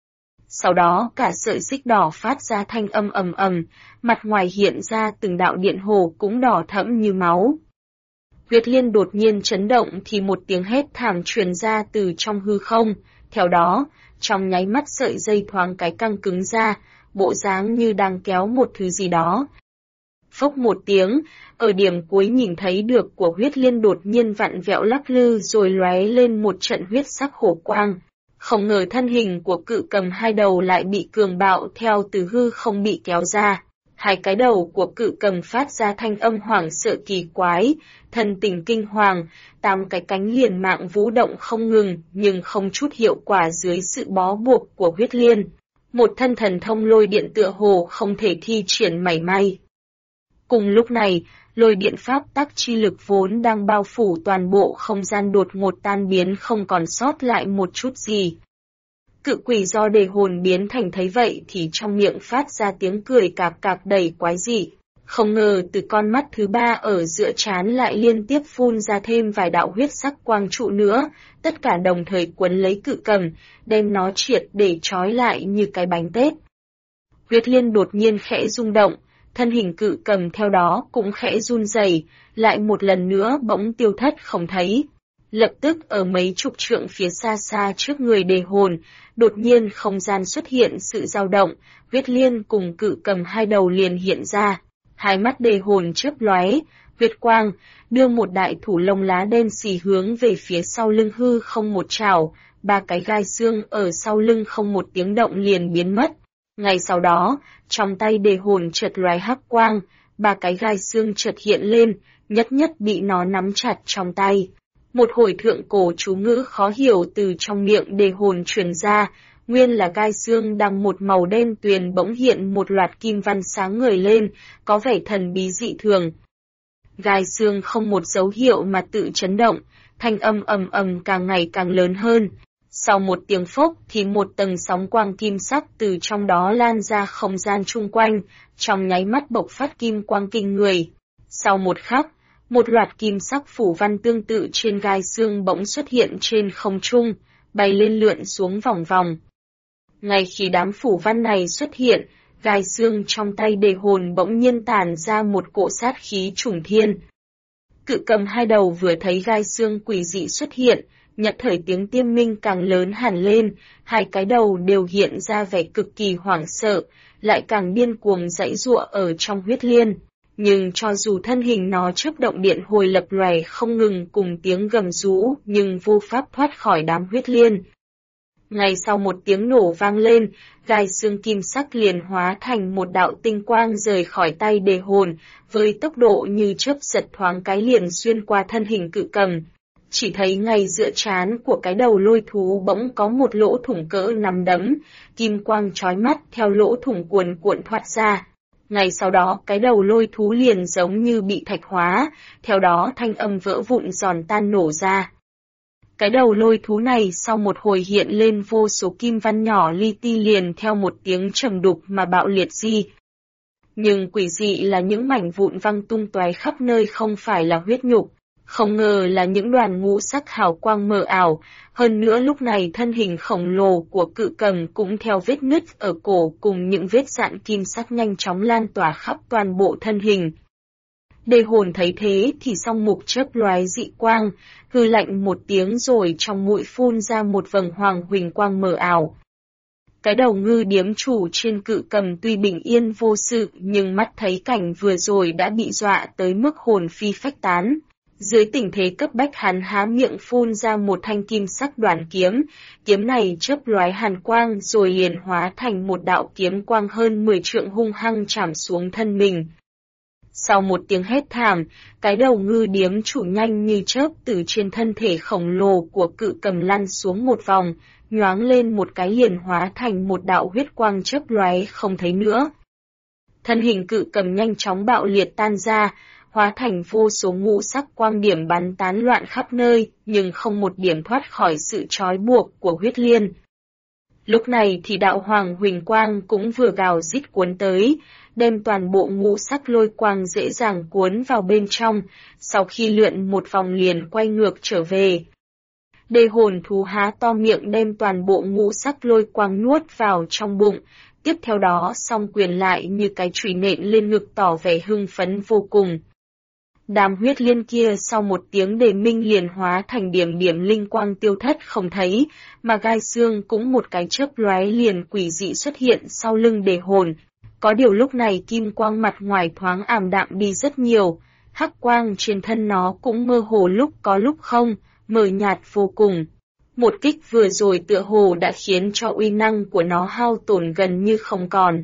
Sau đó cả sợi xích đỏ phát ra thanh âm ầm ầm, mặt ngoài hiện ra từng đạo điện hồ cũng đỏ thẫm như máu. Huyết liên đột nhiên chấn động thì một tiếng hét thảm truyền ra từ trong hư không, theo đó, trong nháy mắt sợi dây thoáng cái căng cứng ra, bộ dáng như đang kéo một thứ gì đó. Phốc một tiếng, ở điểm cuối nhìn thấy được của huyết liên đột nhiên vặn vẹo lắc lư rồi lóe lên một trận huyết sắc hổ quang. Không ngờ thân hình của cự cầm hai đầu lại bị cường bạo theo từ hư không bị kéo ra. Hai cái đầu của cự cầm phát ra thanh âm hoảng sợ kỳ quái, thần tình kinh hoàng, 8 cái cánh liền mạng vũ động không ngừng nhưng không chút hiệu quả dưới sự bó buộc của huyết liên. Một thân thần thông lôi điện tựa hồ không thể thi triển mảy may. Cùng lúc này, lôi điện pháp tắc chi lực vốn đang bao phủ toàn bộ không gian đột ngột tan biến không còn sót lại một chút gì. Cự quỷ do đề hồn biến thành thấy vậy thì trong miệng phát ra tiếng cười cạc cạc đầy quái dị. Không ngờ từ con mắt thứ ba ở giữa trán lại liên tiếp phun ra thêm vài đạo huyết sắc quang trụ nữa, tất cả đồng thời quấn lấy cự cầm, đem nó triệt để trói lại như cái bánh tét. Huyết liên đột nhiên khẽ rung động, thân hình cự cầm theo đó cũng khẽ run rẩy, lại một lần nữa bỗng tiêu thất không thấy. Lập tức ở mấy chục trượng phía xa xa trước người đề hồn, đột nhiên không gian xuất hiện sự dao động, huyết liên cùng cự cầm hai đầu liền hiện ra. Hai mắt đề hồn chớp lóe, huyết quang, đưa một đại thủ lông lá đen xì hướng về phía sau lưng hư không một trảo, 3 cái gai xương ở sau lưng không một tiếng động liền biến mất. Ngay sau đó, trong tay đề hồn chợt lóe hắc quang, 3 cái gai xương chợt hiện lên, nhất nhất bị nó nắm chặt trong tay. Một hồi thượng cổ chú ngữ khó hiểu từ trong miệng đề hồn truyền ra, nguyên là gai xương đằng một màu đen tuyền bỗng hiện một loạt kim văn sáng ngời lên, có vẻ thần bí dị thường. Gai xương không một dấu hiệu mà tự chấn động, thanh âm ầm ầm càng ngày càng lớn hơn. Sau một tiếng phốc thì một tầng sóng quang kim sắc từ trong đó lan ra không gian chung quanh, trong nháy mắt bộc phát kim quang kinh người. Sau một khắc, một loạt kim sắc phủ văn tương tự trên gai xương bỗng xuất hiện trên không trung, bay lên lượn xuống vòng vòng. Ngay khi đám phủ văn này xuất hiện, gai xương trong tay đề hồn bỗng nhiên tản ra một cỗ sát khí trùng thiên. Cự cầm hai đầu vừa thấy gai xương quỷ dị xuất hiện, nhất thời tiếng tiêm minh càng lớn hẳn lên, hai cái đầu đều hiện ra vẻ cực kỳ hoảng sợ, lại càng điên cuồng giãy giụa ở trong huyết liên. Nhưng cho dù thân hình nó chớp động điện hồi lập lòe không ngừng cùng tiếng gầm rú, nhưng vô pháp thoát khỏi đám huyết liên. Ngay sau một tiếng nổ vang lên, gai xương kim sắc liền hóa thành một đạo tinh quang rời khỏi tay đề hồn, với tốc độ như chớp giật thoáng cái liền xuyên qua thân hình cự cầm. Chỉ thấy ngay giữa trán của cái đầu lôi thú bỗng có một lỗ thủng cỡ nắm đấm, kim quang chói mắt theo lỗ thủng cuồn cuộn thoát ra. Ngay sau đó cái đầu lôi thú liền giống như bị thạch hóa, theo đó thanh âm vỡ vụn giòn tan nổ ra. Cái đầu lôi thú này sau một hồi hiện lên vô số kim văn nhỏ li ti liền theo một tiếng trầm đục mà bạo liệt di. Nhưng quỷ dị là những mảnh vụn văng tung tóe khắp nơi không phải là huyết nhục, không ngờ là những đoàn ngũ sắc hào quang mờ ảo, hơn nữa lúc này thân hình khổng lồ của cự cầm cũng theo vết nứt ở cổ cùng những vết dạn kim sắc nhanh chóng lan tỏa khắp toàn bộ thân hình. Đề hồn thấy thế thì song mục chớp lóe dị quang, hư lạnh một tiếng rồi trong mũi phun ra một vầng hoàng huỳnh quang mờ ảo. Cái đầu ngư điếm chủ trên cự cầm tuy bình yên vô sự nhưng mắt thấy cảnh vừa rồi đã bị dọa tới mức hồn phi phách tán. Dưới tình thế cấp bách hắn há miệng phun ra một thanh kim sắc đoàn kiếm, kiếm này chớp lóe hàn quang rồi liền hóa thành một đạo kiếm quang hơn 10 trượng hung hăng chạm xuống thân mình. Sau một tiếng hét thảm, cái đầu ngư điếm chủ nhanh như chớp từ trên thân thể khổng lồ của cự cầm lăn xuống một vòng, nhoáng lên một cái liền hóa thành một đạo huyết quang chớp lóe không thấy nữa. Thân hình cự cầm nhanh chóng bạo liệt tan ra, hóa thành vô số ngũ sắc quang điểm bắn tán loạn khắp nơi, nhưng không một điểm thoát khỏi sự trói buộc của huyết liên. Lúc này thì đạo hoàng huỳnh quang cũng vừa gào rít cuốn tới, đem toàn bộ ngũ sắc lôi quang dễ dàng cuốn vào bên trong, sau khi lượn một vòng liền quay ngược trở về. Đề hồn thú há to miệng đem toàn bộ ngũ sắc lôi quang nuốt vào trong bụng, tiếp theo đó song quyền lại như cái chùy nện lên ngực tỏ vẻ hưng phấn vô cùng. Đám huyết liên kia sau một tiếng đề minh liền hóa thành điểm điểm linh quang tiêu thất không thấy, mà gai xương cũng một cái chớp lóe liền quỷ dị xuất hiện sau lưng đề hồn. Có điều lúc này kim quang mặt ngoài thoáng ảm đạm đi rất nhiều, hắc quang trên thân nó cũng mơ hồ lúc có lúc không, mờ nhạt vô cùng. Một kích vừa rồi tựa hồ đã khiến cho uy năng của nó hao tổn gần như không còn.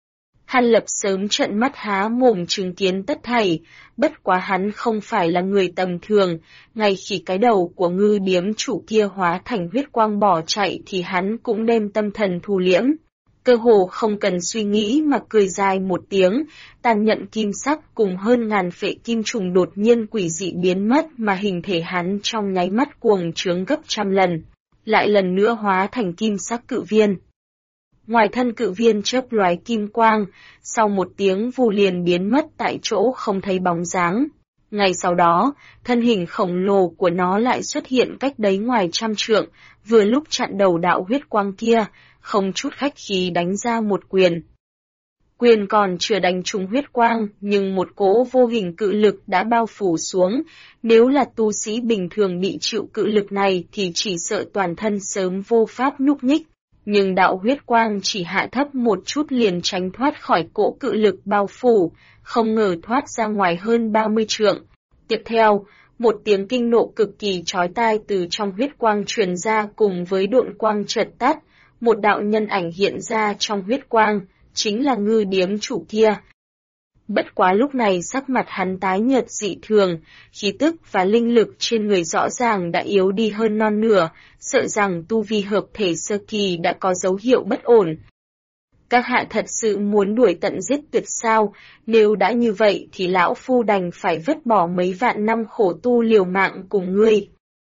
Hàn Lập sớm trợn mắt há mồm chứng kiến tất thảy, bất quá hắn không phải là người tầm thường, ngay khi cái đầu của ngư điếm chủ kia hóa thành huyết quang bỏ chạy thì hắn cũng đem tâm thần thu liễm. Cơ hồ không cần suy nghĩ mà cười dài một tiếng, tàn nhận kim sắc cùng hơn ngàn phệ kim trùng đột nhiên quỷ dị biến mất mà hình thể hắn trong nháy mắt cuồng trướng gấp trăm lần, lại lần nữa hóa thành kim sắc cự viên. Ngoài thân cự viên chớp lóe kim quang, sau một tiếng vù liền biến mất tại chỗ không thấy bóng dáng. Ngay sau đó, thân hình khổng lồ của nó lại xuất hiện cách đấy ngoài trăm trượng, vừa lúc chặn đầu đạo huyết quang kia, không chút khách khí đánh ra một quyền. Quyền còn chưa đánh trúng huyết quang, nhưng một cỗ vô hình cự lực đã bao phủ xuống, nếu là tu sĩ bình thường bị chịu cự lực này thì chỉ sợ toàn thân sớm vô pháp nhúc nhích. Nhưng đạo huyết quang chỉ hạ thấp một chút liền tránh thoát khỏi cỗ cự lực bao phủ, không ngờ thoát ra ngoài hơn 30 trượng. Tiếp theo, một tiếng kinh nộ cực kỳ chói tai từ trong huyết quang truyền ra cùng với độn quang chợt tắt, một đạo nhân ảnh hiện ra trong huyết quang, chính là ngư điếm chủ kia. Bất quá lúc này sắc mặt hắn tái nhợt dị thường, khí tức và linh lực trên người rõ ràng đã yếu đi hơn non nửa, sợ rằng tu vi hợp thể sơ kỳ đã có dấu hiệu bất ổn. Các hạ thật sự muốn đuổi tận giết tuyệt sao, nếu đã như vậy thì lão phu đành phải vứt bỏ mấy vạn năm khổ tu liều mạng cùng ngươi.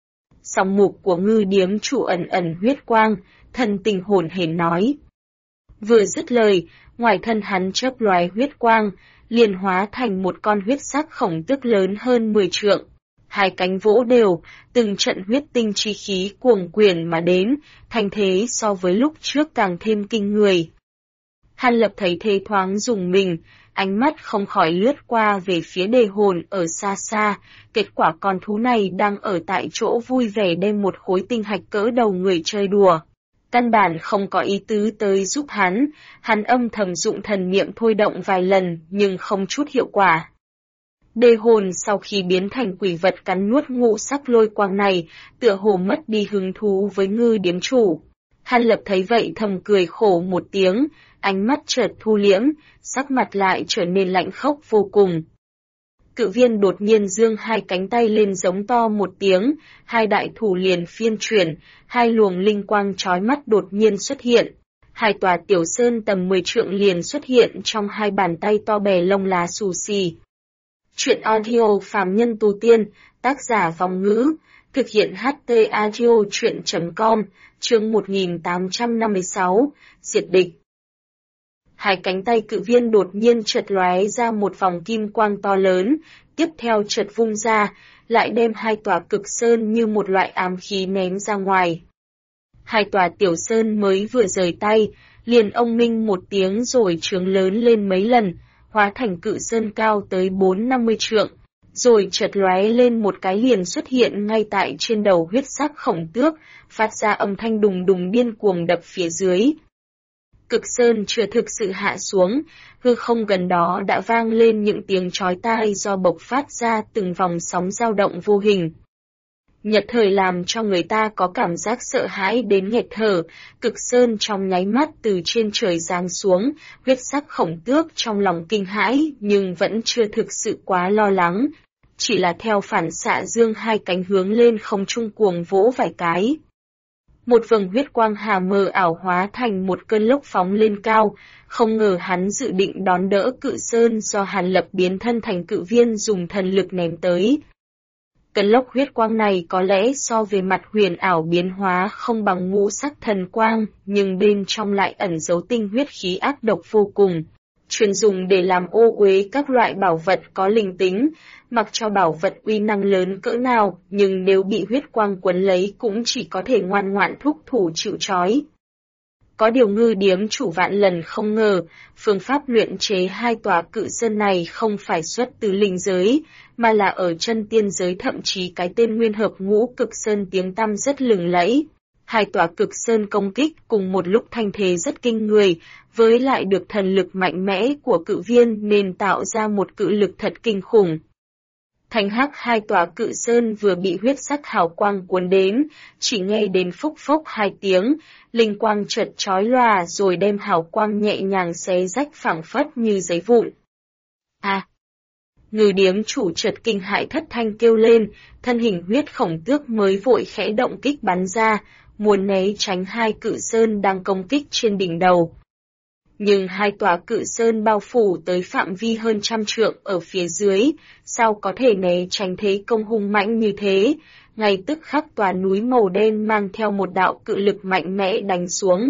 Song mục của ngư điếm chủ ẩn ẩn huyết quang, thần tình hồn hển nói. Vừa dứt lời, ngoài thân hắn chớp lóe huyết quang, liền hóa thành một con huyết sắc khổng tước lớn hơn 10 trượng. Hai cánh vỗ đều, từng trận huyết tinh chi khí cuồng quyển mà đến, thành thế so với lúc trước càng thêm kinh người. Hàn Lập thấy thế thoáng dùng mình, ánh mắt không khỏi lướt qua về phía đề hồn ở xa xa, kết quả con thú này đang ở tại chỗ vui vẻ đem một khối tinh hạch cỡ đầu người chơi đùa. Căn bản không có ý tứ tới giúp hắn âm thầm dụng thần niệm thôi động vài lần nhưng không chút hiệu quả. Đề hồn sau khi biến thành quỷ vật cắn nuốt ngũ sắc lôi quang này, tựa hồ mất đi hứng thú với ngư điếm chủ. Hàn Lập thấy vậy thầm cười khổ một tiếng, ánh mắt chợt thu liễm, sắc mặt lại trở nên lạnh khốc vô cùng. Cự viên đột nhiên giương hai cánh tay lên giống to một tiếng, hai đại thủ liền phiên chuyển, hai luồng linh quang chói mắt đột nhiên xuất hiện. Hai tòa tiểu sơn tầm 10 trượng liền xuất hiện trong hai bàn tay to bè lông lá xù xì. Chuyện audio phàm nhân tu tiên, tác giả Vong Ngữ, thực hiện HT Audio Chuyện.com, chương 1856, diệt địch. Hai cánh tay cự viên đột nhiên chợt lóe ra một vòng kim quang to lớn, tiếp theo chợt vung ra, lại đem hai tòa cực sơn như một loại ám khí ném ra ngoài. Hai tòa tiểu sơn mới vừa rời tay, liền ông minh một tiếng rồi trướng lớn lên mấy lần, hóa thành cự sơn cao tới 4-50 trượng, rồi chợt lóe lên một cái liền xuất hiện ngay tại trên đầu huyết sắc khổng tước, phát ra âm thanh đùng đùng điên cuồng đập phía dưới. Cực sơn chưa thực sự hạ xuống, hư không gần đó đã vang lên những tiếng chói tai do bộc phát ra từng vòng sóng dao động vô hình. Nhật thời làm cho người ta có cảm giác sợ hãi đến nghẹt thở, cực sơn trong nháy mắt từ trên trời giáng xuống, huyết sắc khổng tước trong lòng kinh hãi nhưng vẫn chưa thực sự quá lo lắng, chỉ là theo phản xạ dương hai cánh hướng lên không trung cuồng vỗ vài cái. Một vầng huyết quang hà mờ ảo hóa thành một cơn lốc phóng lên cao, không ngờ hắn dự định đón đỡ cự sơn do Hàn Lập biến thân thành cự viên dùng thần lực ném tới. Cơn lốc huyết quang này có lẽ so về mặt huyền ảo biến hóa không bằng ngũ sắc thần quang, nhưng bên trong lại ẩn giấu tinh huyết khí ác độc vô cùng, chuyên dùng để làm ô uế các loại bảo vật có linh tính, mặc cho bảo vật uy năng lớn cỡ nào, nhưng nếu bị huyết quang quấn lấy cũng chỉ có thể ngoan ngoãn thúc thủ chịu trói. Có điều ngư điếm chủ vạn lần không ngờ, phương pháp luyện chế hai tòa cự sơn này không phải xuất từ linh giới, mà là ở chân tiên giới, thậm chí cái tên nguyên hợp ngũ cực sơn tiếng tăm rất lừng lẫy. Hai tòa cực sơn công kích cùng một lúc thanh thế rất kinh người, với lại được thần lực mạnh mẽ của cự viên nên tạo ra một cự lực thật kinh khủng. Thanh hắc hai tòa cự sơn vừa bị huyết sắc hào quang cuốn đến, chỉ nghe đến phốc phốc hai tiếng, linh quang chợt chói lòa rồi đem hào quang nhẹ nhàng xé rách phảng phất như giấy vụn. Ngư điếm chủ chợt kinh hãi thất thanh kêu lên, thân hình huyết khổng tước mới vội khẽ động kích bắn ra, muốn né tránh hai cự sơn đang công kích trên đỉnh đầu. Nhưng hai tòa cự sơn bao phủ tới phạm vi hơn 100 trượng ở phía dưới, sao có thể né tránh thế công hung mãnh như thế, ngay tức khắc tòa núi màu đen mang theo một đạo cự lực mạnh mẽ đánh xuống.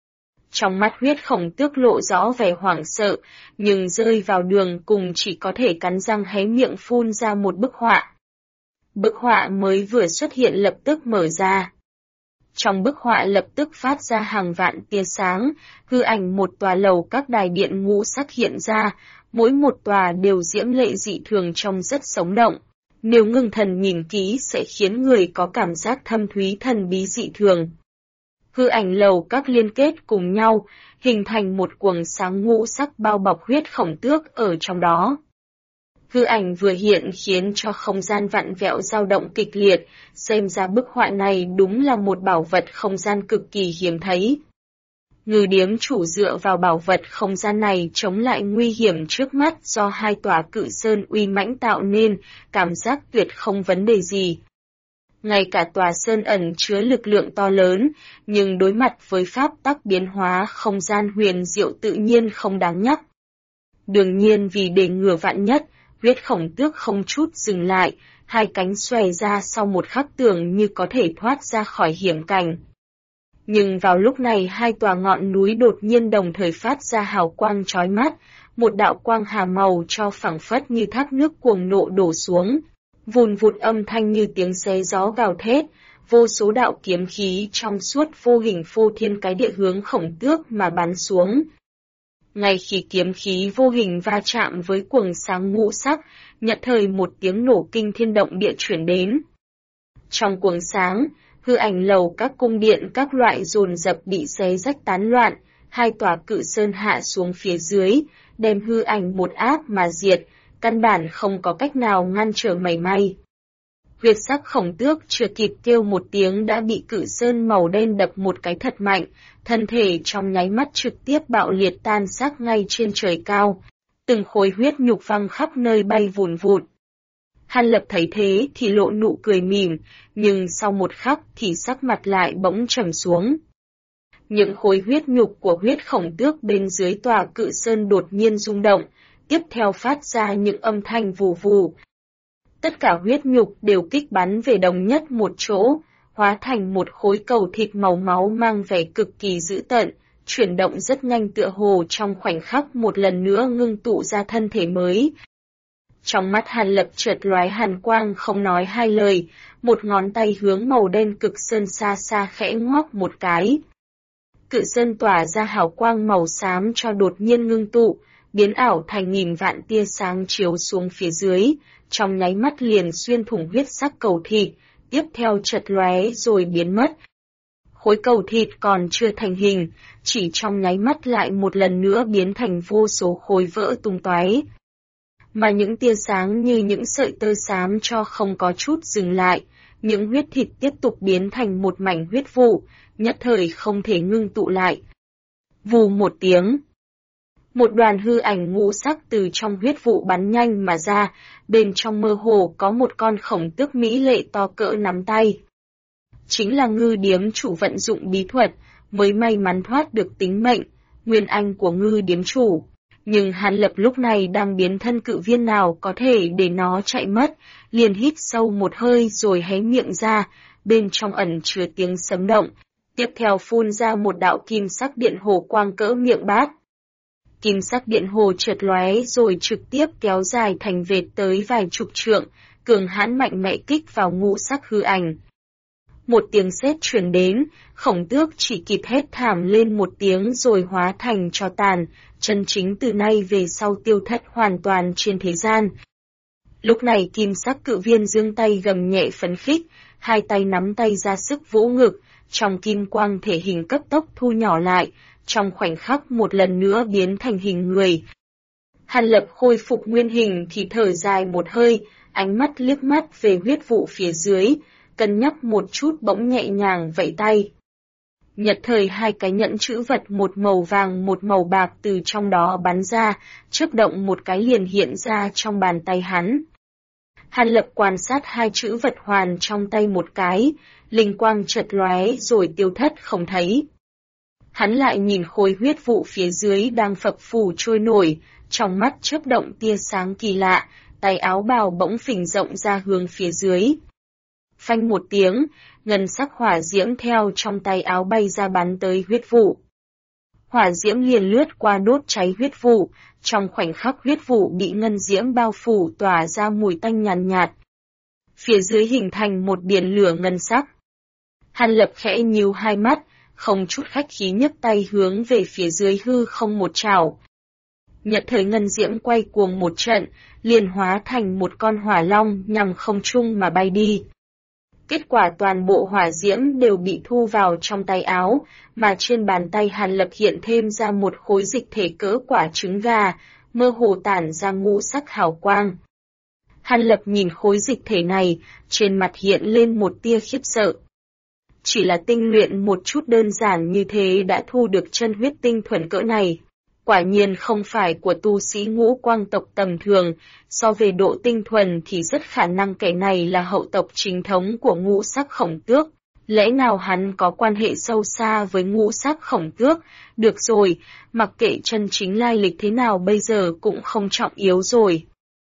Trong mắt huyết khổng tước lộ rõ vẻ hoảng sợ, nhưng rơi vào đường cùng chỉ có thể cắn răng hé miệng phun ra một bức họa. Bức họa mới vừa xuất hiện lập tức mở ra. Trong bức họa lập tức phát ra hàng vạn tia sáng, hư ảnh một tòa lầu các đài điện ngũ sắc hiện ra, mỗi một tòa đều diễm lệ dị thường trông rất sống động. Nếu ngưng thần nhìn kỹ sẽ khiến người có cảm giác thâm thúy thần bí dị thường. Hư ảnh lầu các liên kết cùng nhau, hình thành một quầng sáng ngũ sắc bao bọc huyết khổng tước ở trong đó. Hư ảnh vừa hiện khiến cho không gian vặn vẹo dao động kịch liệt, xem ra bức họa này đúng là một bảo vật không gian cực kỳ hiếm thấy. Ngư điếm chủ dựa vào bảo vật không gian này chống lại nguy hiểm trước mắt do hai tòa cự sơn uy mãnh tạo nên, cảm giác tuyệt không vấn đề gì. Ngay cả tòa sơn ẩn chứa lực lượng to lớn, nhưng đối mặt với pháp tắc biến hóa không gian huyền diệu tự nhiên không đáng nhắc. Đương nhiên vì để ngừa vạn nhất, huyết khổng tước không chút dừng lại, hai cánh xòe ra sau một khắc tưởng như có thể thoát ra khỏi hiểm cảnh. Nhưng vào lúc này hai tòa ngọn núi đột nhiên đồng thời phát ra hào quang chói mắt, một đạo quang hà màu cho phảng phất như thác nước cuồng nộ đổ xuống. Vùn vụt âm thanh như tiếng xé gió gào thét, vô số đạo kiếm khí trong suốt vô hình phô thiên cái địa hướng khổng tước mà bắn xuống. Ngay khi kiếm khí vô hình va chạm với quầng sáng ngũ sắc, nhất thời một tiếng nổ kinh thiên động địa chuyển đến. Trong quầng sáng, hư ảnh lầu các cung điện các loại dồn dập bị xé rách tán loạn, hai tòa cự sơn hạ xuống phía dưới, đem hư ảnh một áp mà diệt, căn bản không có cách nào ngăn trở mảy may. Huyết sắc khổng tước chưa kịp kêu một tiếng đã bị cự sơn màu đen đập một cái thật mạnh, thân thể trong nháy mắt trực tiếp bạo liệt tan xác ngay trên trời cao, từng khối huyết nhục văng khắp nơi bay vùn vụt. Hàn Lập thấy thế thì lộ nụ cười mỉm, nhưng sau một khắc thì sắc mặt lại bỗng trầm xuống. Những khối huyết nhục của huyết khổng tước bên dưới tòa cự sơn đột nhiên rung động, tiếp theo phát ra những âm thanh vù vù. Tất cả huyết nhục đều kích bắn về đồng nhất một chỗ, hóa thành một khối cầu thịt màu máu mang vẻ cực kỳ dữ tợn, chuyển động rất nhanh tựa hồ trong khoảnh khắc một lần nữa ngưng tụ ra thân thể mới. Trong mắt Hàn Lập chợt lóe hàn quang không nói hai lời, một ngón tay hướng màu đen cực sơn xa xa khẽ ngoắc một cái. Cự sơn tỏa ra hào quang màu xám cho đột nhiên ngưng tụ, biến ảo thành nghìn vạn tia sáng chiếu xuống phía dưới, trong nháy mắt liền xuyên thủng huyết sắc cầu thịt, tiếp theo chợt lóe rồi biến mất. Khối cầu thịt còn chưa thành hình, chỉ trong nháy mắt lại một lần nữa biến thành vô số khối vỡ tung tóe. Mà những tia sáng như những sợi tơ xám cho không có chút dừng lại, những huyết thịt tiếp tục biến thành một mảnh huyết vụ, nhất thời không thể ngưng tụ lại. Vù một tiếng. Một đoàn hư ảnh ngũ sắc từ trong huyết vụ bắn nhanh mà ra, bên trong mơ hồ có một con khổng tước mỹ lệ to cỡ nắm tay. Chính là Ngư điếm chủ vận dụng bí thuật, mới may mắn thoát được tính mệnh, nguyên anh của Ngư điếm chủ. Nhưng Hàn Lập lúc này đang biến thân cự viên nào có thể để nó chạy mất, liền hít sâu một hơi rồi hé miệng ra, bên trong ẩn chứa tiếng sấm động, tiếp theo phun ra một đạo kim sắc điện hồ quang cỡ miệng bát. Kim sắc điện hồ chợt lóe rồi trực tiếp kéo dài thành vệt tới vài chục trượng, cường hãn mạnh mẽ kích vào ngũ sắc hư ảnh. Một tiếng sét truyền đến, khổng tước chỉ kịp hét thảm lên một tiếng rồi hóa thành tro tàn, chân chính từ nay về sau tiêu thất hoàn toàn trên thế gian. Lúc này kim sắc cự viên giương tay gầm nhẹ phấn khích, hai tay nắm tay ra sức vỗ ngực, trong kim quang thể hình cấp tốc thu nhỏ lại, trong khoảnh khắc một lần nữa biến thành hình người. Hàn Lập khôi phục nguyên hình thì thở dài một hơi, ánh mắt liếc mắt về huyết vụ phía dưới, cân nhắc một chút bỗng nhẹ nhàng vẫy tay. Nhất thời hai cái nhẫn chữ vật một màu vàng một màu bạc từ trong đó bắn ra, chớp động một cái liền hiện ra trong bàn tay hắn. Hàn Lập quan sát hai chữ vật hoàn trong tay một cái, linh quang chợt lóe rồi tiêu thất không thấy. Hắn lại nhìn khối huyết vụ phía dưới đang phập phù trôi nổi, trong mắt chớp động tia sáng kỳ lạ, tay áo bào bỗng phình rộng ra hướng phía dưới. Phanh một tiếng, ngân sắc hỏa diễm theo trong tay áo bay ra bắn tới huyết vụ. Hỏa diễm liền lướt qua đốt cháy huyết vụ, trong khoảnh khắc huyết vụ bị ngân diễm bao phủ tỏa ra mùi tanh nhàn nhạt. Phía dưới hình thành một biển lửa ngân sắc. Hàn Lập khẽ nhíu hai mắt, không chút khách khí nhấc tay hướng về phía dưới hư không một trảo. Nhất thời ngân diễm quay cuồng một trận, liền hóa thành một con hỏa long nhằm không trung mà bay đi. Kết quả toàn bộ hỏa diễm đều bị thu vào trong tay áo, mà trên bàn tay Hàn Lập hiện thêm ra một khối dịch thể cỡ quả trứng gà, mơ hồ tản ra ngũ sắc hào quang. Hàn Lập nhìn khối dịch thể này, trên mặt hiện lên một tia khiếp sợ. Chỉ là tinh luyện một chút đơn giản như thế đã thu được chân huyết tinh thuần cỡ này. Quả nhiên không phải của tu sĩ ngũ quang tộc tầm thường, so về độ tinh thuần thì rất khả năng kẻ này là hậu tộc chính thống của ngũ sắc khổng tước. Lẽ nào hắn có quan hệ sâu xa với ngũ sắc khổng tước? Được rồi, mặc kệ chân chính lai lịch thế nào bây giờ cũng không trọng yếu rồi.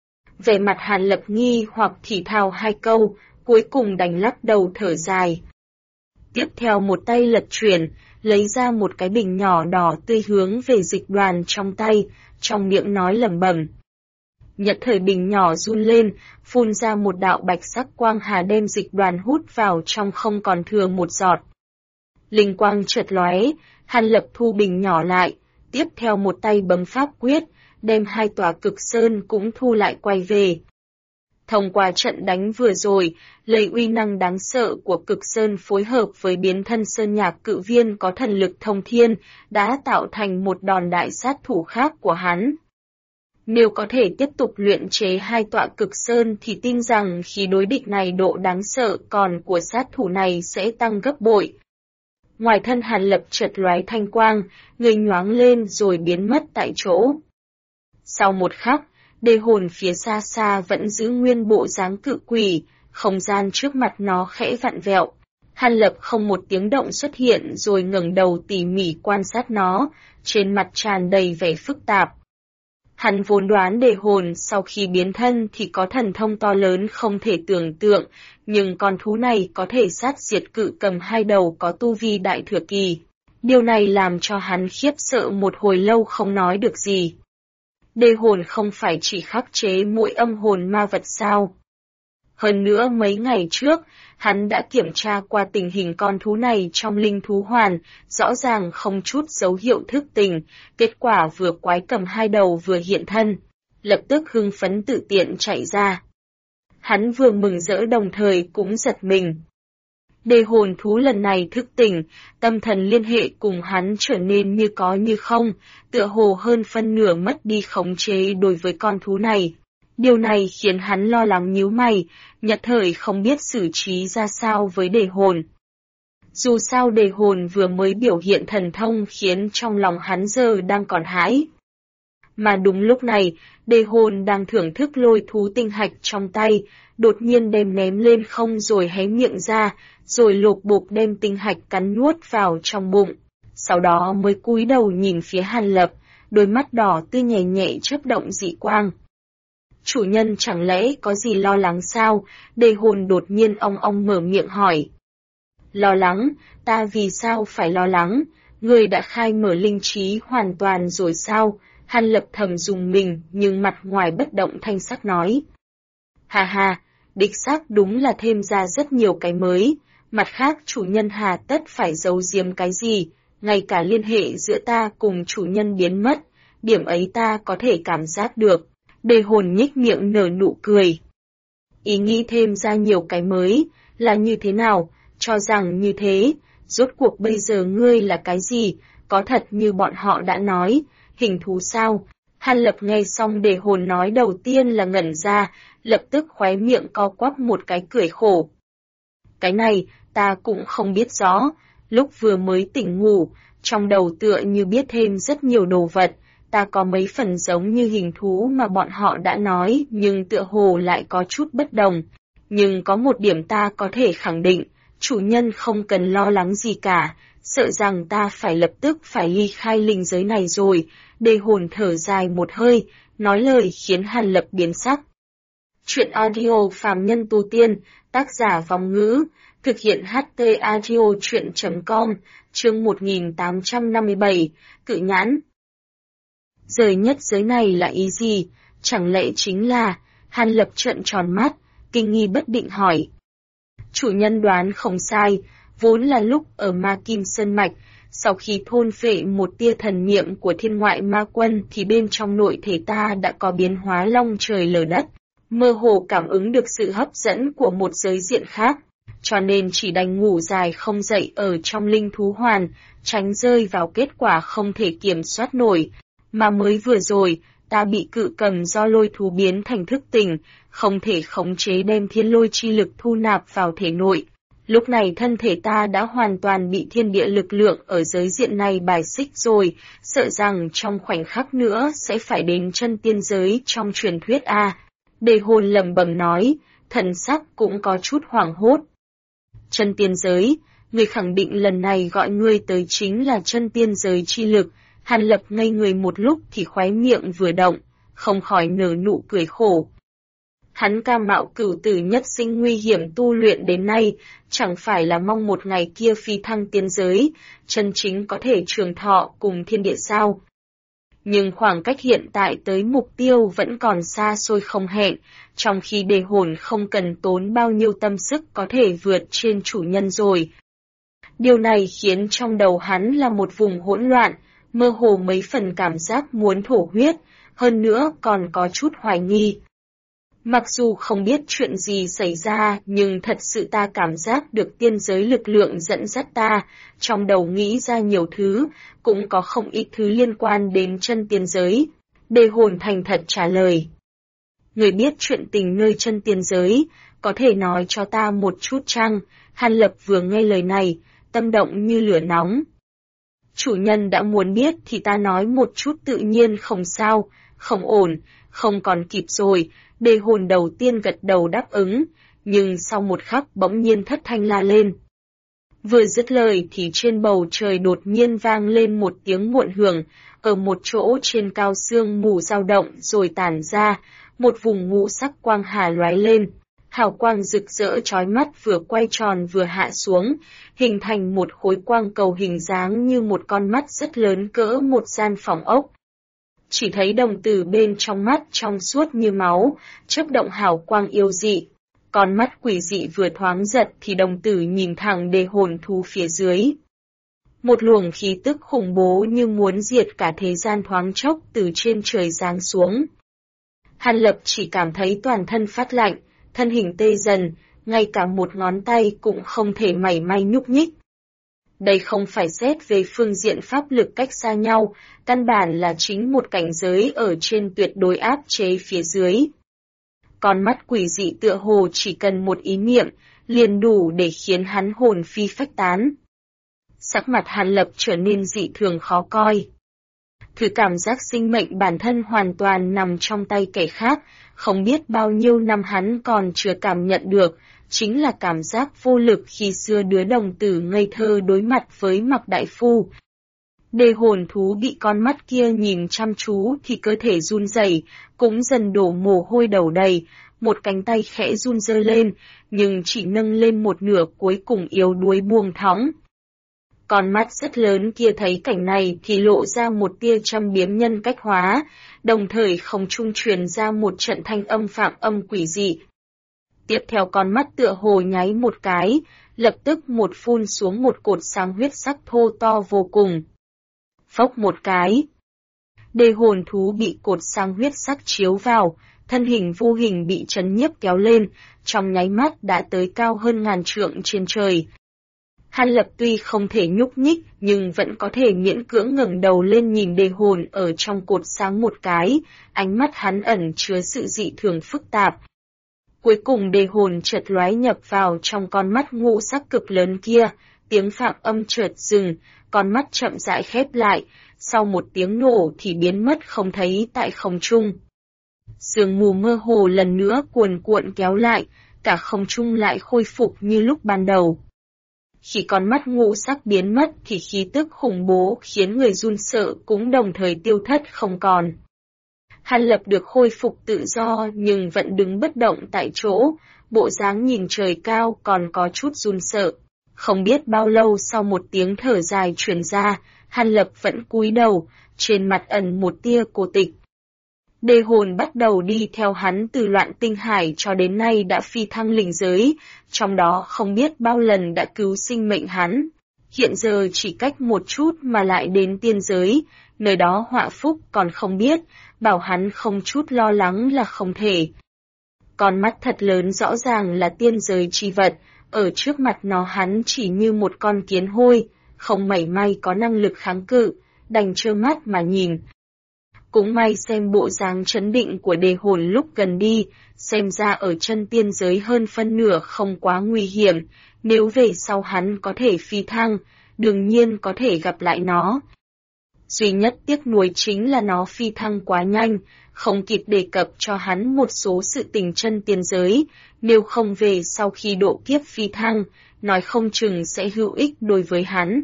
Về mặt Hàn Lập nghi hoặc thì thào hai câu, cuối cùng đành lắc đầu thở dài. Tiếp theo một tay lật chuyển, lấy ra một cái bình nhỏ đỏ tươi hướng về dịch đoàn trong tay, trong miệng nói lẩm bẩm. Nhất thời bình nhỏ run lên, phun ra một đạo bạch sắc quang hà đem dịch đoàn hút vào trong không còn thừa một giọt. Linh quang chợt lóe, Hàn Lập thu bình nhỏ lại, tiếp theo một tay bấm pháp quyết, đem hai tòa cực sơn cũng thu lại quay về. Thông qua trận đánh vừa rồi, lấy uy năng đáng sợ của cực sơn phối hợp với biến thân sơn nhạc cự viên có thần lực thông thiên, đã tạo thành một đòn đại sát thủ khác của hắn. Nếu có thể tiếp tục luyện chế hai tọa cực sơn thì tin rằng khi đối địch này độ đáng sợ còn của sát thủ này sẽ tăng gấp bội. Ngoài thân Hàn Lập chợt lóe thanh quang, người nhoáng lên rồi biến mất tại chỗ. Sau một khắc, đề hồn phía xa xa vẫn giữ nguyên bộ dáng cự quỷ, không gian trước mặt nó khẽ vặn vẹo. Hàn Lập không một tiếng động xuất hiện rồi ngẩng đầu tỉ mỉ quan sát nó, trên mặt tràn đầy vẻ phức tạp. Hắn vốn đoán đề hồn sau khi biến thân thì có thần thông to lớn không thể tưởng tượng, nhưng con thú này có thể sát diệt cự cầm hai đầu có tu vi đại thừa kỳ. Điều này làm cho hắn khiếp sợ một hồi lâu không nói được gì. Đề hồn không phải chỉ khắc chế mỗi âm hồn ma vật sao? Hơn nữa mấy ngày trước, hắn đã kiểm tra qua tình hình con thú này trong linh thú hoàn, rõ ràng không chút dấu hiệu thức tỉnh, kết quả vừa quái cầm hai đầu vừa hiện thân. Lập tức hưng phấn tự tiện chạy ra. Hắn vừa mừng rỡ đồng thời cũng giật mình. Đề hồn thú lần này thức tỉnh, tâm thần liên hệ cùng hắn trở nên như có như không, tựa hồ hơn phân nửa mất đi khống chế đối với con thú này. Điều này khiến hắn lo lắng nhíu mày, nhất thời không biết xử trí ra sao với đề hồn. Dù sao đề hồn vừa mới biểu hiện thần thông khiến trong lòng hắn giờ đang còn hãi. Mà đúng lúc này, đề hồn đang thưởng thức lôi thú tinh hạch trong tay, đột nhiên đem ném lên không rồi hé miệng ra, rồi lột bộp đem tinh hạch cắn nuốt vào trong bụng. Sau đó mới cúi đầu nhìn phía Hàn Lập, đôi mắt đỏ tươi nhẹ nhẹ chớp động dị quang. Chủ nhân chẳng lẽ có gì lo lắng sao? Đề hồn đột nhiên ong ong mở miệng hỏi. Lo lắng? Ta vì sao phải lo lắng? Người đã khai mở linh trí hoàn toàn rồi sao? Hàn Lập thầm dùng mình nhưng mặt ngoài bất động thanh sắc nói. Hà hà, đích xác đúng là thêm ra rất nhiều cái mới. Mặt khác chủ nhân hà tất phải giấu giếm cái gì, ngay cả liên hệ giữa ta cùng chủ nhân biến mất, điểm ấy ta có thể cảm giác được. Đề hồn nhếch miệng nở nụ cười. ý nghĩ thêm ra nhiều cái mới, là như thế nào, cho rằng như thế, rốt cuộc bây giờ ngươi là cái gì, có thật như bọn họ đã nói, hình thú sao? Hàn Lập nghe xong Đề Hồn nói đầu tiên là ngẩn ra, lập tức khóe miệng co quắp một cái cười khổ. Cái này, ta cũng không biết rõ, lúc vừa mới tỉnh ngủ, trong đầu tựa như biết thêm rất nhiều đồ vật, ta có mấy phần giống như hình thú mà bọn họ đã nói, nhưng tựa hồ lại có chút bất đồng. Nhưng có một điểm ta có thể khẳng định, chủ nhân không cần lo lắng gì cả, sợ rằng ta phải lập tức phải ly khai linh giới này rồi. Đề Hồn thở dài một hơi, nói lời khiến Hàn Lập biến sắc. Chuyện audio phàm nhân tu tiên, tác giả Vong Ngữ, thực hiện HT audio chuyện.com, chương 1857, Cự Nhãn. Rời nhất giới này là ý gì? Chẳng lẽ chính là... Hàn Lập trợn tròn mắt, kinh nghi bất định hỏi. Chủ nhân đoán không sai, vốn là lúc ở Ma Kim Sơn Mạch, sau khi thôn phệ một tia thần niệm của thiên ngoại ma quân thì bên trong nội thể ta đã có biến hóa long trời lở đất, mơ hồ cảm ứng được sự hấp dẫn của một giới diện khác, cho nên chỉ đành ngủ dài không dậy ở trong linh thú hoàn, tránh rơi vào kết quả không thể kiểm soát nổi. Mà mới vừa rồi, ta bị cự cầm do lôi thú biến thành thức tỉnh, không thể khống chế đem thiên lôi chi lực thu nạp vào thể nội. Lúc này thân thể ta đã hoàn toàn bị thiên địa lực lượng ở giới diện này bài xích rồi, sợ rằng trong khoảnh khắc nữa sẽ phải đến chân tiên giới trong truyền thuyết a. Đề Hồn lẩm bẩm nói, thần sắc cũng có chút hoảng hốt. Chân tiên giới, người khẳng định lần này gọi ngươi tới chính là chân tiên giới chi lực. Hàn Lập ngây người một lúc thì khóe miệng vừa động, không khỏi nở nụ cười khổ. Hắn cam mạo cửu tử nhất sinh nguy hiểm tu luyện đến nay, chẳng phải là mong một ngày kia phi thăng tiên giới, chân chính có thể trường thọ cùng thiên địa sao. Nhưng khoảng cách hiện tại tới mục tiêu vẫn còn xa xôi không hẹn, trong khi Đề Hồn không cần tốn bao nhiêu tâm sức có thể vượt trên chủ nhân rồi. Điều này khiến trong đầu hắn là một vùng hỗn loạn, mơ hồ mấy phần cảm giác muốn thổ huyết, hơn nữa còn có chút hoài nghi. Mặc dù không biết chuyện gì xảy ra, nhưng thật sự ta cảm giác được tiên giới lực lượng dẫn dắt ta, trong đầu nghĩ ra nhiều thứ, cũng có không ít thứ liên quan đến chân tiên giới. Đề Hồn thành thật trả lời. Người biết chuyện tình nơi chân tiên giới, có thể nói cho ta một chút chăng? Hàn Lập vừa nghe lời này, tâm động như lửa nóng. Chủ nhân đã muốn biết thì ta nói một chút tự nhiên không sao, không ổn, không còn kịp rồi. Đề Hồn đầu tiên gật đầu đáp ứng, nhưng sau một khắc bỗng nhiên thất thanh la lên. Vừa dứt lời thì trên bầu trời đột nhiên vang lên một tiếng muộn hưởng, ở một chỗ trên cao sương mù dao động rồi tản ra, một vùng ngũ sắc quang hà lóe lên. Hào quang rực rỡ chói mắt vừa quay tròn vừa hạ xuống, hình thành một khối quang cầu hình dáng như một con mắt rất lớn cỡ một gian phòng ốc. Chỉ thấy đồng tử bên trong mắt trong suốt như máu, chớp động hào quang yêu dị. Con mắt quỷ dị vừa thoáng giật thì đồng tử nhìn thẳng Đề Hồn thú phía dưới. Một luồng khí tức khủng bố như muốn diệt cả thế gian thoáng chốc từ trên trời giáng xuống. Hàn Lập chỉ cảm thấy toàn thân phát lạnh, thân hình tê dần, ngay cả một ngón tay cũng không thể mảy may nhúc nhích. Đây không phải xét về phương diện pháp lực cách xa nhau, căn bản là chính một cảnh giới ở trên tuyệt đối áp chế phía dưới. Con mắt quỷ dị tựa hồ chỉ cần một ý niệm, liền đủ để khiến hắn hồn phi phách tán. Sắc mặt Hàn Lập trở nên dị thường khó coi. Thứ cảm giác sinh mệnh bản thân hoàn toàn nằm trong tay kẻ khác, không biết bao nhiêu năm hắn còn chưa cảm nhận được, chính là cảm giác vô lực khi xưa đứa đồng tử ngây thơ đối mặt với Mạc Đại Phu. Đề Hồn thú bị con mắt kia nhìn chăm chú thì cơ thể run rẩy, cũng dần đổ mồ hôi đầu đầy, một cánh tay khẽ run rơi lên, nhưng chỉ nâng lên một nửa cuối cùng yếu đuối buông thõng. Con mắt rất lớn kia thấy cảnh này thì lộ ra một tia châm biếm nhân cách hóa, đồng thời không trung truyền ra một trận thanh âm phạm âm quỷ dị. Tiếp theo con mắt tựa hồ nháy một cái, lập tức một phun xuống một cột sáng huyết sắc thô to vô cùng. Phốc một cái. Đề hồn thú bị cột sáng huyết sắc chiếu vào, thân hình vô hình bị chấn nhiếp kéo lên, trong nháy mắt đã tới cao hơn ngàn trượng trên trời. Hàn Lập tuy không thể nhúc nhích, nhưng vẫn có thể miễn cưỡng ngẩng đầu lên nhìn đề hồn ở trong cột sáng một cái, ánh mắt hắn ẩn chứa sự dị thường phức tạp. Cuối cùng đề hồn chợt lóe nhập vào trong con mắt ngũ sắc cực lớn kia, tiếng phạm âm chợt dừng, con mắt chậm rãi khép lại, sau một tiếng nổ thì biến mất không thấy tại không trung. Sương mù mơ hồ lần nữa cuồn cuộn kéo lại, cả không trung lại khôi phục như lúc ban đầu. Khi con mắt ngũ sắc biến mất thì khí tức khủng bố khiến người run sợ cũng đồng thời tiêu thất không còn. Hàn Lập được khôi phục tự do nhưng vẫn đứng bất động tại chỗ, bộ dáng nhìn trời cao còn có chút run sợ. Không biết bao lâu sau một tiếng thở dài truyền ra, Hàn Lập vẫn cúi đầu, trên mặt ẩn một tia cô tịch. Đề hồn bắt đầu đi theo hắn từ Loạn Tinh Hải cho đến nay đã phi thăng linh giới, trong đó không biết bao lần đã cứu sinh mệnh hắn. Hiện giờ chỉ cách một chút mà lại đến tiên giới, nơi đó họa phúc còn không biết, bảo hắn không chút lo lắng là không thể. Con mắt thật lớn rõ ràng là tiên giới chi vật, ở trước mặt nó hắn chỉ như một con kiến hôi, không mảy may có năng lực kháng cự, đành trơ mắt mà nhìn. Cũng may xem bộ dáng trấn định của đề hồn lúc gần đi, xem ra ở chân tiên giới hơn phân nửa không quá nguy hiểm, nếu về sau hắn có thể phi thăng, đương nhiên có thể gặp lại nó. Duy nhất tiếc nuối chính là nó phi thăng quá nhanh, không kịp đề cập cho hắn một số sự tình chân tiên giới, nếu không về sau khi độ kiếp phi thăng, nói không chừng sẽ hữu ích đối với hắn.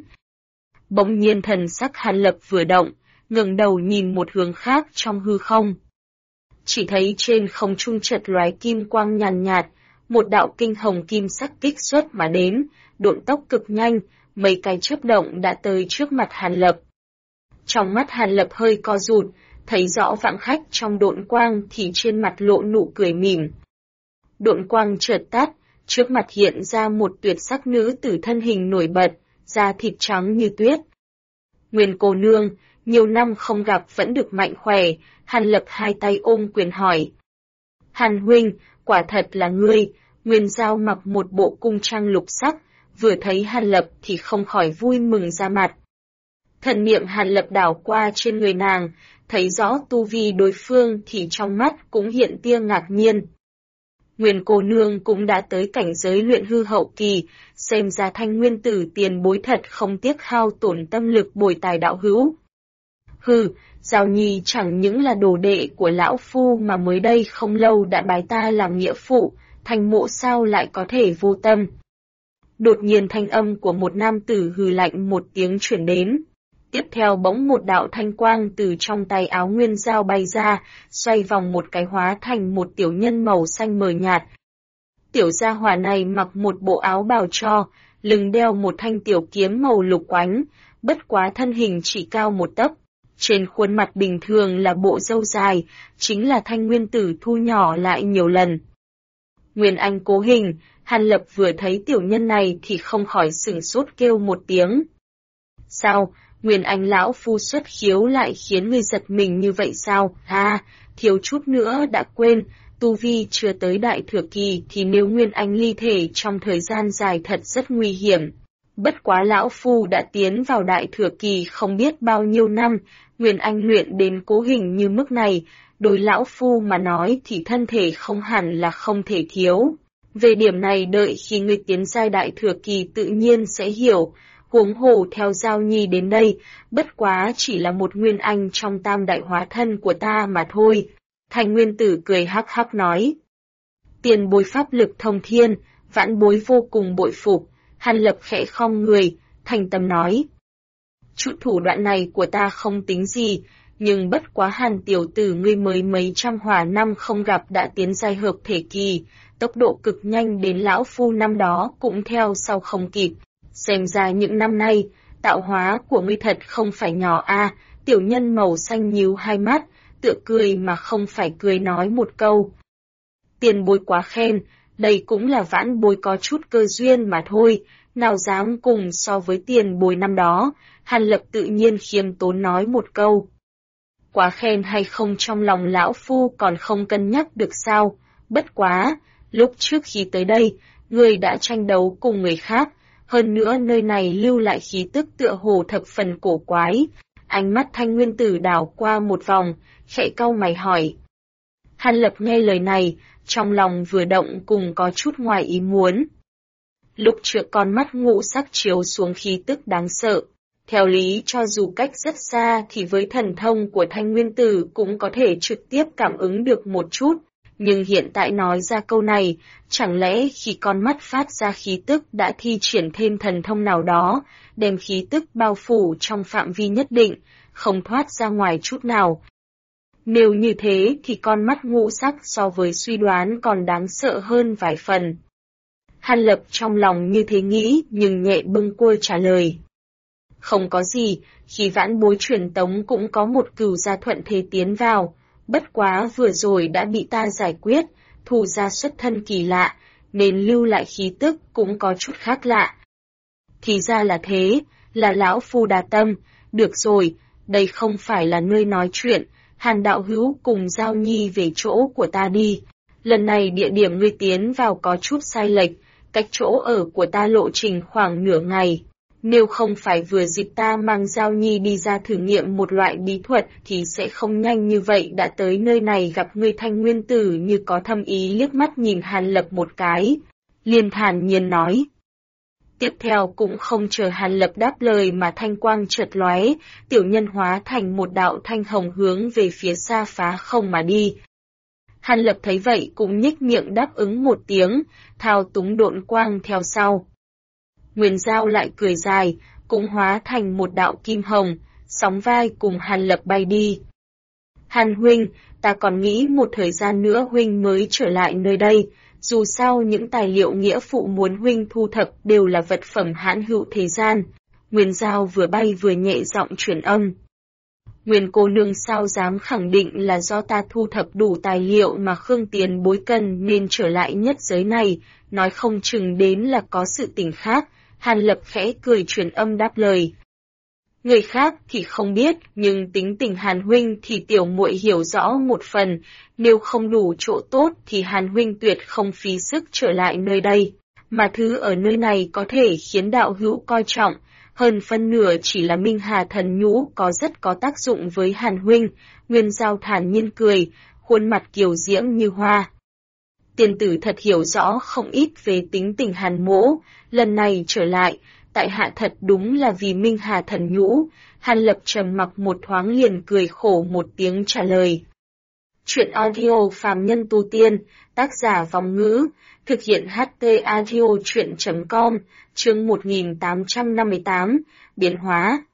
Bỗng nhiên thần sắc Hàn Lập vừa động, ngẩng đầu nhìn một hướng khác trong hư không. Chỉ thấy trên không trung chợt lóe kim quang nhàn nhạt, một đạo kinh hồng kim sắc kích xuất mà đến, độn tốc cực nhanh, mấy cái chớp động đã tới trước mặt Hàn Lập. Trong mắt Hàn Lập hơi co rụt, thấy rõ vãng khách trong độn quang thì trên mặt lộ nụ cười mỉm. Độn quang chợt tắt, trước mặt hiện ra một tuyệt sắc nữ tử thân hình nổi bật, da thịt trắng như tuyết. Nguyên cô nương, nhiều năm không gặp vẫn được mạnh khỏe, Hàn Lập hai tay ôm quyền hỏi. Hàn huynh, quả thật là ngươi, Nguyên Giao mặc một bộ cung trang lục sắc, vừa thấy Hàn Lập thì không khỏi vui mừng ra mặt. Thần niệm Hàn Lập đảo qua trên người nàng, thấy rõ tu vi đối phương thì trong mắt cũng hiện tia ngạc nhiên. Nguyên cô nương cũng đã tới cảnh giới luyện hư hậu kỳ, xem ra Thanh nguyên tử tiền bối thật không tiếc hao tổn tâm lực bồi tài đạo hữu. Hừ, Giao Nhi chẳng những là đồ đệ của lão phu mà mới đây không lâu đã bái ta làm nghĩa phụ, Thanh mộ sao lại có thể vô tâm. Đột nhiên thanh âm của một nam tử hừ lạnh một tiếng chuyển đến. Tiếp theo bỗng một đạo thanh quang từ trong tay áo Nguyên Giao bay ra, xoay vòng một cái hóa thành một tiểu nhân màu xanh mờ nhạt. Tiểu gia hỏa này mặc một bộ áo bào cho, lưng đeo một thanh tiểu kiếm màu lục oánh, bất quá thân hình chỉ cao một tấc. Trên khuôn mặt bình thường là bộ râu dài, chính là Thanh nguyên tử thu nhỏ lại nhiều lần. Nguyên Anh cố hình, Hàn Lập vừa thấy tiểu nhân này thì không khỏi sửng sốt kêu một tiếng. Sao, Nguyên Anh lão phu xuất khiếu lại khiến ngươi giật mình như vậy sao? Thiếu chút nữa đã quên, tu vi chưa tới đại thừa kỳ thì nếu Nguyên Anh ly thể trong thời gian dài thật rất nguy hiểm. Bất quá lão phu đã tiến vào đại thừa kỳ không biết bao nhiêu năm, Nguyên Anh luyện đến cố hình như mức này, đối lão phu mà nói thì thân thể không hẳn là không thể thiếu. Về điểm này đợi khi ngươi tiến giai đại thừa kỳ tự nhiên sẽ hiểu, huống hồ theo Giao Nhi đến đây, bất quá chỉ là một Nguyên Anh trong tam đại hóa thân của ta mà thôi. Thanh nguyên tử cười hắc hắc nói. Tiền bối pháp lực thông thiên, vãn bối vô cùng bội phục. Hàn Lập khẽ khom người, thành tâm nói. Chút thủ đoạn này của ta không tính gì, nhưng bất quá Hàn tiểu tử ngươi mới mấy trăm hỏa năm không gặp đã tiến giai hợp thể kỳ, tốc độ cực nhanh đến lão phu năm đó cũng theo sau không kịp. Xem ra những năm nay, tạo hóa của ngươi thật không phải nhỏ tiểu nhân màu xanh nhíu hai mắt, tựa cười mà không phải cười nói một câu. Tiền bối quá khen, đây cũng là vãn bối có chút cơ duyên mà thôi, nào dám cùng so với tiền bối năm đó, Hàn Lập tự nhiên khiêm tốn nói một câu. Quá khen hay không trong lòng lão phu còn không cân nhắc được sao, bất quá, lúc trước khi tới đây, ngươi đã tranh đấu cùng người khác, hơn nữa nơi này lưu lại khí tức tựa hồ thập phần cổ quái. Ánh mắt Thanh Nguyên Tử đảo qua một vòng, khẽ cau mày hỏi. Hàn Lập nghe lời này, trong lòng vừa động cùng có chút ngoài ý muốn. Lúc trước con mắt ngũ sắc chiếu xuống khí tức đáng sợ. Theo lý cho dù cách rất xa thì với thần thông của Thanh Nguyên Tử cũng có thể trực tiếp cảm ứng được một chút, nhưng hiện tại nói ra câu này, chẳng lẽ khi con mắt phát ra khí tức đã thi triển thêm thần thông nào đó, đem khí tức bao phủ trong phạm vi nhất định, không thoát ra ngoài chút nào. Nếu như thế thì con mắt ngũ sắc so với suy đoán còn đáng sợ hơn vài phần. Hàn Lập trong lòng như thế nghĩ nhưng nhẹ bâng quơ trả lời. Không có gì, khi vãn bối truyền tống cũng có một cửu gia thuận thế tiến vào, bất quá vừa rồi đã bị ta giải quyết, thủ gia xuất thân kỳ lạ, nên lưu lại khí tức cũng có chút khác lạ. Thì ra là thế, là lão phu đa tâm, được rồi, đây không phải là nơi nói chuyện, Hàn đạo hữu cùng Giao Nhi về chỗ của ta đi. Lần này địa điểm ngươi tiến vào có chút sai lệch, cách chỗ ở của ta lộ trình khoảng nửa ngày. Nếu không phải vừa dịp ta mang Giao Nhi đi ra thử nghiệm một loại bí thuật thì sẽ không nhanh như vậy đã tới nơi này gặp ngươi. Thanh Nguyên Tử như có thâm ý liếc mắt nhìn Hàn Lập một cái, liền thản nhiên nói. Tiếp theo cũng không chờ Hàn Lập đáp lời mà thanh quang chợt lóe, tiểu nhân hóa thành một đạo thanh hồng hướng về phía xa phá không mà đi. Hàn Lập thấy vậy cũng nhếch miệng đáp ứng một tiếng, thao túng độn quang theo sau. Nguyên Giao lại cười dài, cũng hóa thành một đạo kim hồng, sóng vai cùng Hàn Lập bay đi. Hàn huynh, ta còn nghĩ một thời gian nữa huynh mới trở lại nơi đây, dù sao những tài liệu nghĩa phụ muốn huynh thu thập đều là vật phẩm hãn hữu thế gian. Nguyên Giao vừa bay vừa nhẹ giọng truyền âm. Nguyên cô nương sao dám khẳng định là do ta thu thập đủ tài liệu mà Khương tiền bối cần nên trở lại nhất giới này, nói không chừng đến là có sự tình khác. Hàn Lập khẽ cười truyền âm đáp lời. Người khác thì không biết, nhưng tính tình Hàn huynh thì tiểu muội hiểu rõ một phần, nếu không đủ chỗ tốt thì Hàn huynh tuyệt không phí sức trở lại nơi đây, mà thứ ở nơi này có thể khiến đạo hữu coi trọng, hơn phân nửa chỉ là Minh Hà thần nhũ rất có tác dụng với Hàn huynh. Nguyên Giao thản nhiên cười, khuôn mặt kiều diễm như hoa. Tiên tử thật hiểu rõ không ít về tính tình Hàn mỗ, lần này trở lại, tại hạ thật đúng là vì Minh Hà thần nhũ. Hàn Lập trầm mặc một thoáng liền cười khổ một tiếng trả lời. Chuyện audio phàm nhân tu tiên, tác giả Vòng Ngữ, thực hiện HT audio chuyện.com, chương 1858, biến hóa.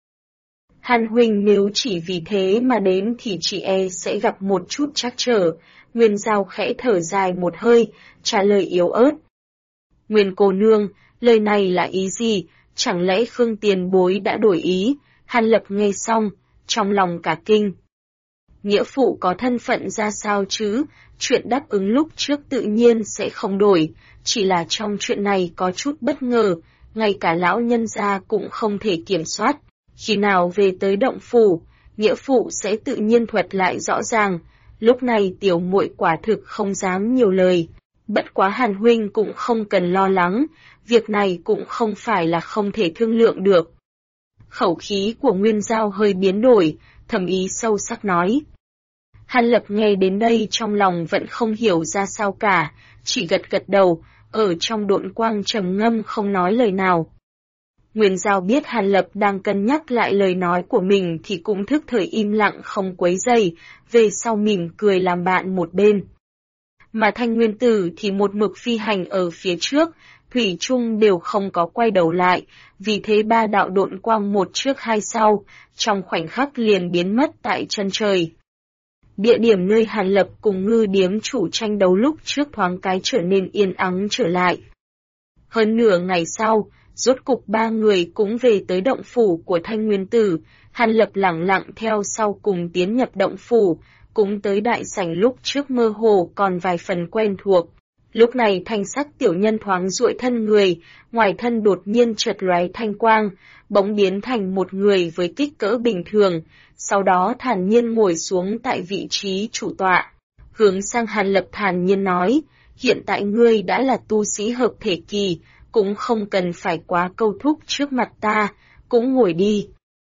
Hàn huynh nếu chỉ vì thế mà đến thì chị e sẽ gặp một chút trắc trở. Nguyên Giao khẽ thở dài một hơi, trả lời yếu ớt. Nguyên cô nương, lời này là ý gì, chẳng lẽ Khương tiền bối đã đổi ý? Hàn Lập nghe xong, trong lòng cả kinh. Nghĩa phụ có thân phận ra sao chứ, chuyện đáp ứng lúc trước tự nhiên sẽ không đổi, chỉ là trong chuyện này có chút bất ngờ, ngay cả lão nhân gia cũng không thể kiểm soát. Khi nào về tới động phủ, nghĩa phụ sẽ tự nhiên thuật lại rõ ràng, lúc này tiểu muội quả thực không dám nhiều lời. Bất quá Hàn huynh cũng không cần lo lắng, việc này cũng không phải là không thể thương lượng được. Khẩu khí của Nguyên Giao hơi biến đổi, thầm ý sâu sắc nói. Hàn Lập nghe đến đây trong lòng vẫn không hiểu ra sao cả, chỉ gật gật đầu, ở trong độn quang trầm ngâm không nói lời nào. Nguyên Giao biết Hàn Lập đang cân nhắc lại lời nói của mình thì cũng thức thời im lặng không quấy rầy, về sau mỉm cười làm bạn một bên. Mà Thanh Nguyên Tử thì một mực phi hành ở phía trước, thủy chung đều không có quay đầu lại, vì thế ba đạo độn quang một trước hai sau, trong khoảnh khắc liền biến mất tại chân trời. Địa điểm nơi Hàn Lập cùng Ngư điếm chủ tranh đấu lúc trước thoáng cái trở nên yên ắng trở lại. Hơn nửa ngày sau, rốt cục ba người cũng về tới động phủ của Thanh Nguyên Tử, Hàn Lập lẳng lặng theo sau cùng tiến nhập động phủ, cũng tới đại sảnh lúc trước mơ hồ còn vài phần quen thuộc. Lúc này thanh sắc tiểu nhân thoáng duỗi thân người, ngoài thân đột nhiên chợt lóe thanh quang, bỗng biến thành một người với kích cỡ bình thường, sau đó thản nhiên ngồi xuống tại vị trí chủ tọa. Hướng sang Hàn Lập thản nhiên nói, hiện tại ngươi đã là tu sĩ hợp thể kỳ, cũng không cần phải quá câu thúc trước mặt ta, cũng ngồi đi.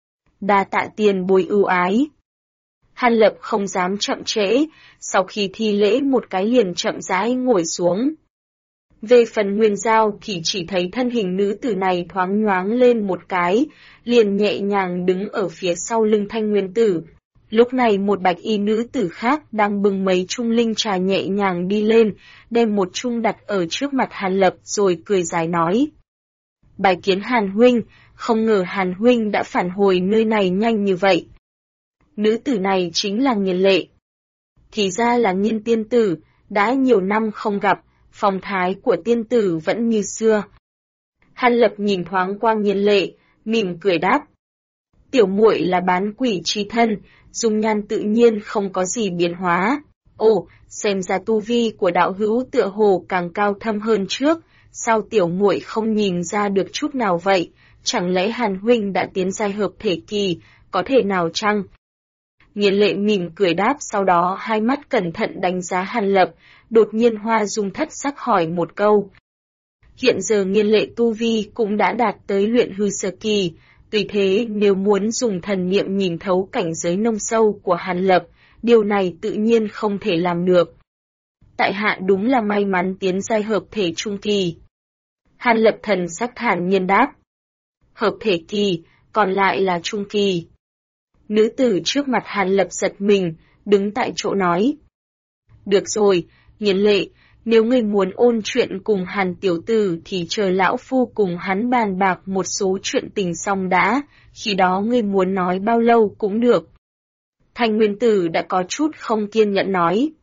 Đa tạ tiền bối ưu ái. Hàn Lập không dám chậm trễ, sau khi thi lễ một cái liền chậm rãi ngồi xuống. Về phần Nguyên Giao thì chỉ thấy thân hình nữ tử này thoáng nhoáng lên một cái, liền nhẹ nhàng đứng ở phía sau lưng Thanh Nguyên Tử. Lúc này một bạch y nữ tử khác đang bưng mấy chung linh trà nhẹ nhàng đi lên, đem một chung đặt ở trước mặt Hàn Lập rồi cười dài nói. Bài kiến Hàn Huynh, không ngờ Hàn Huynh đã phản hồi nơi này nhanh như vậy. Nữ tử này chính là Nghiên Lệ. Thì ra là Nghiên tiên tử, đã nhiều năm không gặp, phong thái của tiên tử vẫn như xưa. Hàn Lập nhìn thoáng qua Nghiên Lệ, mỉm cười đáp. Tiểu muội là bán quỷ chi thân, dung nhan tự nhiên không có gì biến hóa. Ồ, xem ra tu vi của đạo hữu tựa hồ càng cao thâm hơn trước, sao tiểu muội không nhìn ra được chút nào vậy? Chẳng lẽ Hàn Huynh đã tiến giai hợp thể kỳ, có thể nào chăng? Nghiên Lệ mỉm cười đáp, sau đó hai mắt cẩn thận đánh giá Hàn Lập, đột nhiên Hoa Dung thất sắc hỏi một câu. Hiện giờ Nghiên Lệ tu vi cũng đã đạt tới luyện hư sơ kỳ, tuy thế nếu muốn dùng thần niệm nhìn thấu cảnh giới nông sâu của Hàn Lập, điều này tự nhiên không thể làm được. Tại hạ đúng là may mắn tiến giai hợp thể trung kỳ. Hàn Lập thần sắc thản nhiên đáp. Hợp thể kỳ, còn lại là trung kỳ. Nữ tử trước mặt Hàn Lập giật mình, đứng tại chỗ nói. Được rồi, Nghiên Lệ, nếu ngươi muốn ôn chuyện cùng Hàn tiểu tử thì chờ lão phu cùng hắn bàn bạc một số chuyện tình xong đã, khi đó ngươi muốn nói bao lâu cũng được. Thanh Nguyên Tử đã có chút không kiên nhẫn nói.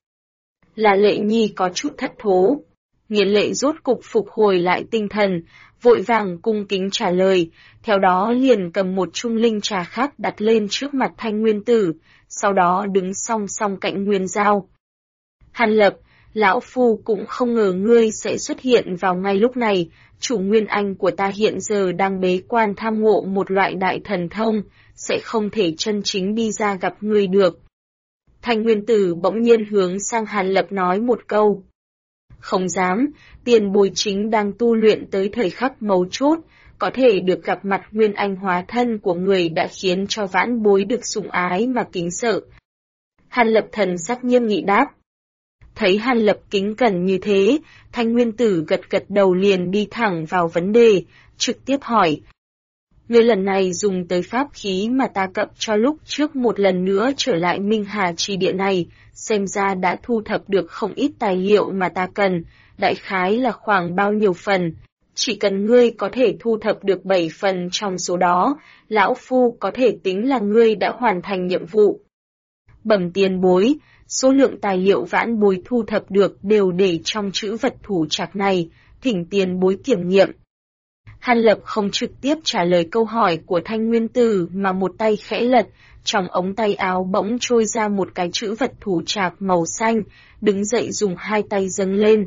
Là Lệ Nhi có chút thất thố. Nghiên Lệ rốt cục phục hồi lại tinh thần, vội vàng cung kính trả lời, theo đó liền cầm một chung linh trà khác đặt lên trước mặt Thanh Nguyên Tử, sau đó đứng song song cạnh Nguyên Giao. Hàn Lập, lão phu cũng không ngờ ngươi sẽ xuất hiện vào ngay lúc này, chủ Nguyên Anh của ta hiện giờ đang bế quan tham ngộ một loại đại thần thông, sẽ không thể chân chính đi ra gặp ngươi được. Thanh Nguyên Tử bỗng nhiên hướng sang Hàn Lập nói một câu. Không dám, tiền bối chính đang tu luyện tới thời khắc mấu chốt, có thể được gặp mặt Nguyên Anh hóa thân của người đã khiến cho vãn bối được sủng ái mà kính sợ. Hàn Lập thần sắc nghiêm nghị đáp. Thấy Hàn Lập kính cẩn như thế, Thanh Nguyên Tử gật gật đầu liền đi thẳng vào vấn đề, trực tiếp hỏi. Người lần này dùng tới pháp khí mà ta cập cho lúc trước một lần nữa trở lại Minh Hà Trì Địa này, xem ra đã thu thập được không ít tài liệu mà ta cần, đại khái là khoảng bao nhiêu phần. Chỉ cần ngươi có thể thu thập được 7 phần trong số đó, lão phu có thể tính là ngươi đã hoàn thành nhiệm vụ. Bẩm tiền bối, số lượng tài liệu vãn bối thu thập được đều để trong trữ vật thủ trạc này, thỉnh tiền bối kiểm nghiệm. Hàn Lập không trực tiếp trả lời câu hỏi của Thanh Nguyên Tử mà một tay khẽ lật, trong ống tay áo bỗng trôi ra một cái trữ vật thủ trạc màu xanh, đứng dậy dùng hai tay dâng lên.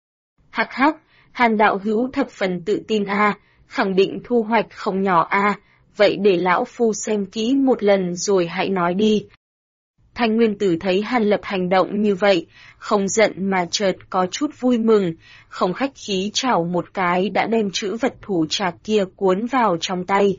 Hắc hắc, Hàn đạo hữu thập phần tự tin khẳng định thu hoạch không nhỏ vậy để lão phu xem kỹ một lần rồi hãy nói đi. Thanh Nguyên Tử thấy Hàn Lập hành động như vậy, không giận mà chợt có chút vui mừng, không khách khí chảo một cái đã đem trữ vật thủ trạc kia cuốn vào trong tay.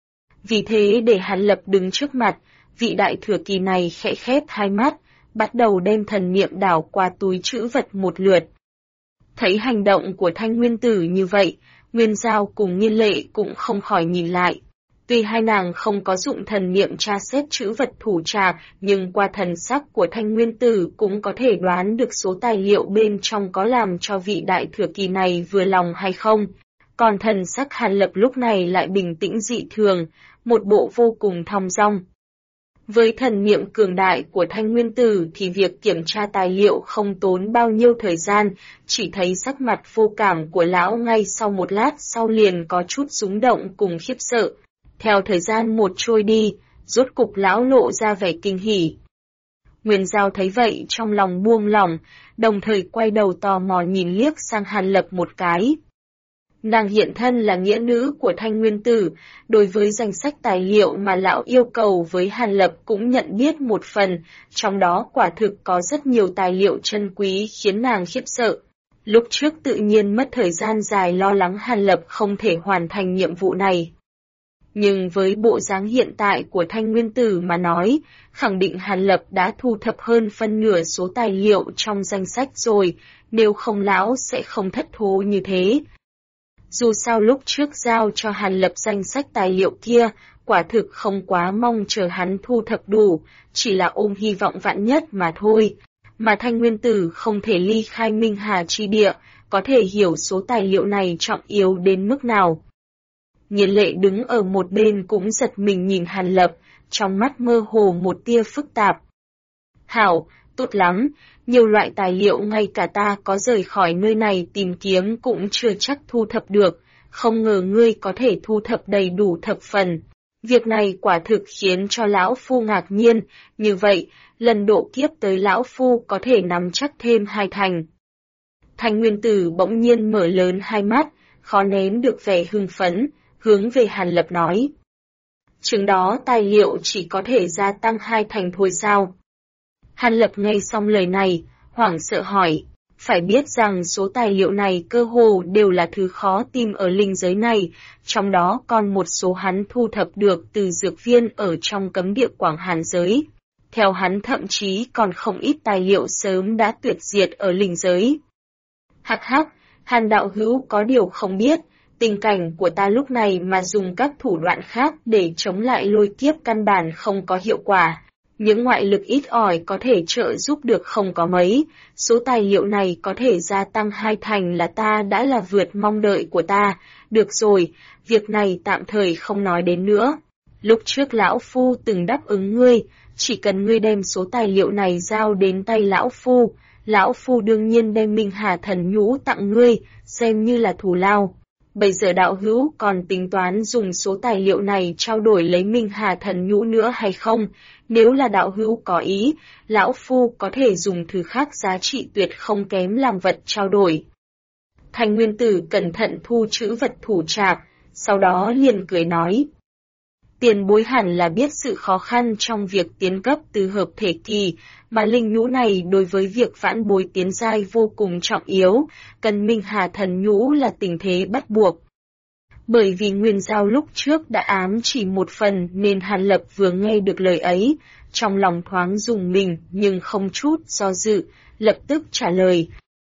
Vì thế để Hàn Lập đứng trước mặt, vị đại thừa kỳ này khẽ khép hai mắt, bắt đầu đem thần niệm đảo qua túi trữ vật một lượt. Thấy hành động của Thanh Nguyên Tử như vậy, Nguyên Giao cùng Nghiên Lệ cũng không khỏi nhìn lại. Tuy hai nàng không có dụng thần niệm tra xét trữ vật thủ trạc, nhưng qua thần sắc của Thanh Nguyên Tử cũng có thể đoán được số tài liệu bên trong có làm cho vị đại thừa kỳ này vừa lòng hay không. Còn thần sắc Hàn Lập lúc này lại bình tĩnh dị thường, một bộ vô cùng thong dong. Với thần niệm cường đại của Thanh Nguyên Tử thì việc kiểm tra tài liệu không tốn bao nhiêu thời gian, chỉ thấy sắc mặt vô cảm của lão ngay sau một lát sau liền có chút rúng động cùng khiếp sợ. Theo thời gian một trôi đi, rốt cục lão lộ ra vẻ kinh hỉ. Nguyên Giao thấy vậy trong lòng buông lỏng, đồng thời quay đầu tò mò nhìn liếc sang Hàn Lập một cái. Nàng hiện thân là nghĩa nữ của Thanh Nguyên Tử, đối với danh sách tài liệu mà lão yêu cầu với Hàn Lập cũng nhận biết một phần, trong đó quả thực có rất nhiều tài liệu chân quý khiến nàng khiếp sợ. Lúc trước tự nhiên mất thời gian dài lo lắng Hàn Lập không thể hoàn thành nhiệm vụ này. Nhưng với bộ dáng hiện tại của Thanh Nguyên Tử mà nói, khẳng định Hàn Lập đã thu thập hơn phân nửa số tài liệu trong danh sách rồi, nếu không lão sẽ không thất thố như thế. Dù sao lúc trước giao cho Hàn Lập danh sách tài liệu kia, quả thực không quá mong chờ hắn thu thập đủ, chỉ là ôm hy vọng vạn nhất mà thôi. Mà Thanh Nguyên Tử không thể ly khai Minh Hà chi địa, có thể hiểu số tài liệu này trọng yếu đến mức nào. Nhiên Lệ đứng ở một bên cũng giật mình nhìn Hàn Lập, trong mắt mơ hồ một tia phức tạp. Hảo, tốt lắm, nhiều loại tài liệu ngay cả ta có rời khỏi nơi này tìm kiếm cũng chưa chắc thu thập được, không ngờ ngươi có thể thu thập đầy đủ thập phần. Việc này quả thực khiến cho lão phu ngạc nhiên, như vậy, lần độ kiếp tới lão phu có thể nắm chắc thêm 2 thành. Thanh Nguyên Tử bỗng nhiên mở lớn hai mắt, khó nén được vẻ hưng phấn, hướng về Hàn Lập nói. Chừng đó tài liệu chỉ có thể gia tăng 2 thành thôi sao? Hàn Lập nghe xong lời này, hoảng sợ hỏi, phải biết rằng số tài liệu này cơ hồ đều là thứ khó tìm ở linh giới này, trong đó còn một số hắn thu thập được từ dược viên ở trong cấm địa Quảng Hàn giới. Theo hắn thậm chí còn không ít tài liệu sớm đã tuyệt diệt ở linh giới. Hắc hắc, Hàn đạo hữu có điều không biết, tình cảnh của ta lúc này mà dùng các thủ đoạn khác để chống lại lôi kiếp căn bản không có hiệu quả. Những ngoại lực ít ỏi có thể trợ giúp được không có mấy, số tài liệu này có thể gia tăng 2 thành là ta đã là vượt mong đợi của ta. Được rồi, việc này tạm thời không nói đến nữa. Lúc trước lão phu từng đáp ứng ngươi, chỉ cần ngươi đem số tài liệu này giao đến tay lão phu đương nhiên đem Minh Hà thần nhũ tặng ngươi, xem như là thù lao. Bây giờ đạo hữu còn tính toán dùng số tài liệu này trao đổi lấy Minh Hà thần nhũ nữa hay không? Nếu là đạo hữu có ý, lão phu có thể dùng thứ khác giá trị tuyệt không kém làm vật trao đổi. Thanh Nguyên Tử cẩn thận thu trữ vật thủ trạc, sau đó liền cười nói. Tiền bối hẳn là biết sự khó khăn trong việc tiến cấp từ hợp thể kỳ, mà linh nhũ này đối với việc vãn bối tiến giai vô cùng trọng yếu, cần Minh Hà thần nhũ là tình thế bắt buộc. Bởi vì Nguyên Giao lúc trước đã ám chỉ một phần nên Hàn Lập vừa nghe được lời ấy, trong lòng thoáng rùng mình nhưng không chút do dự, lập tức trả lời.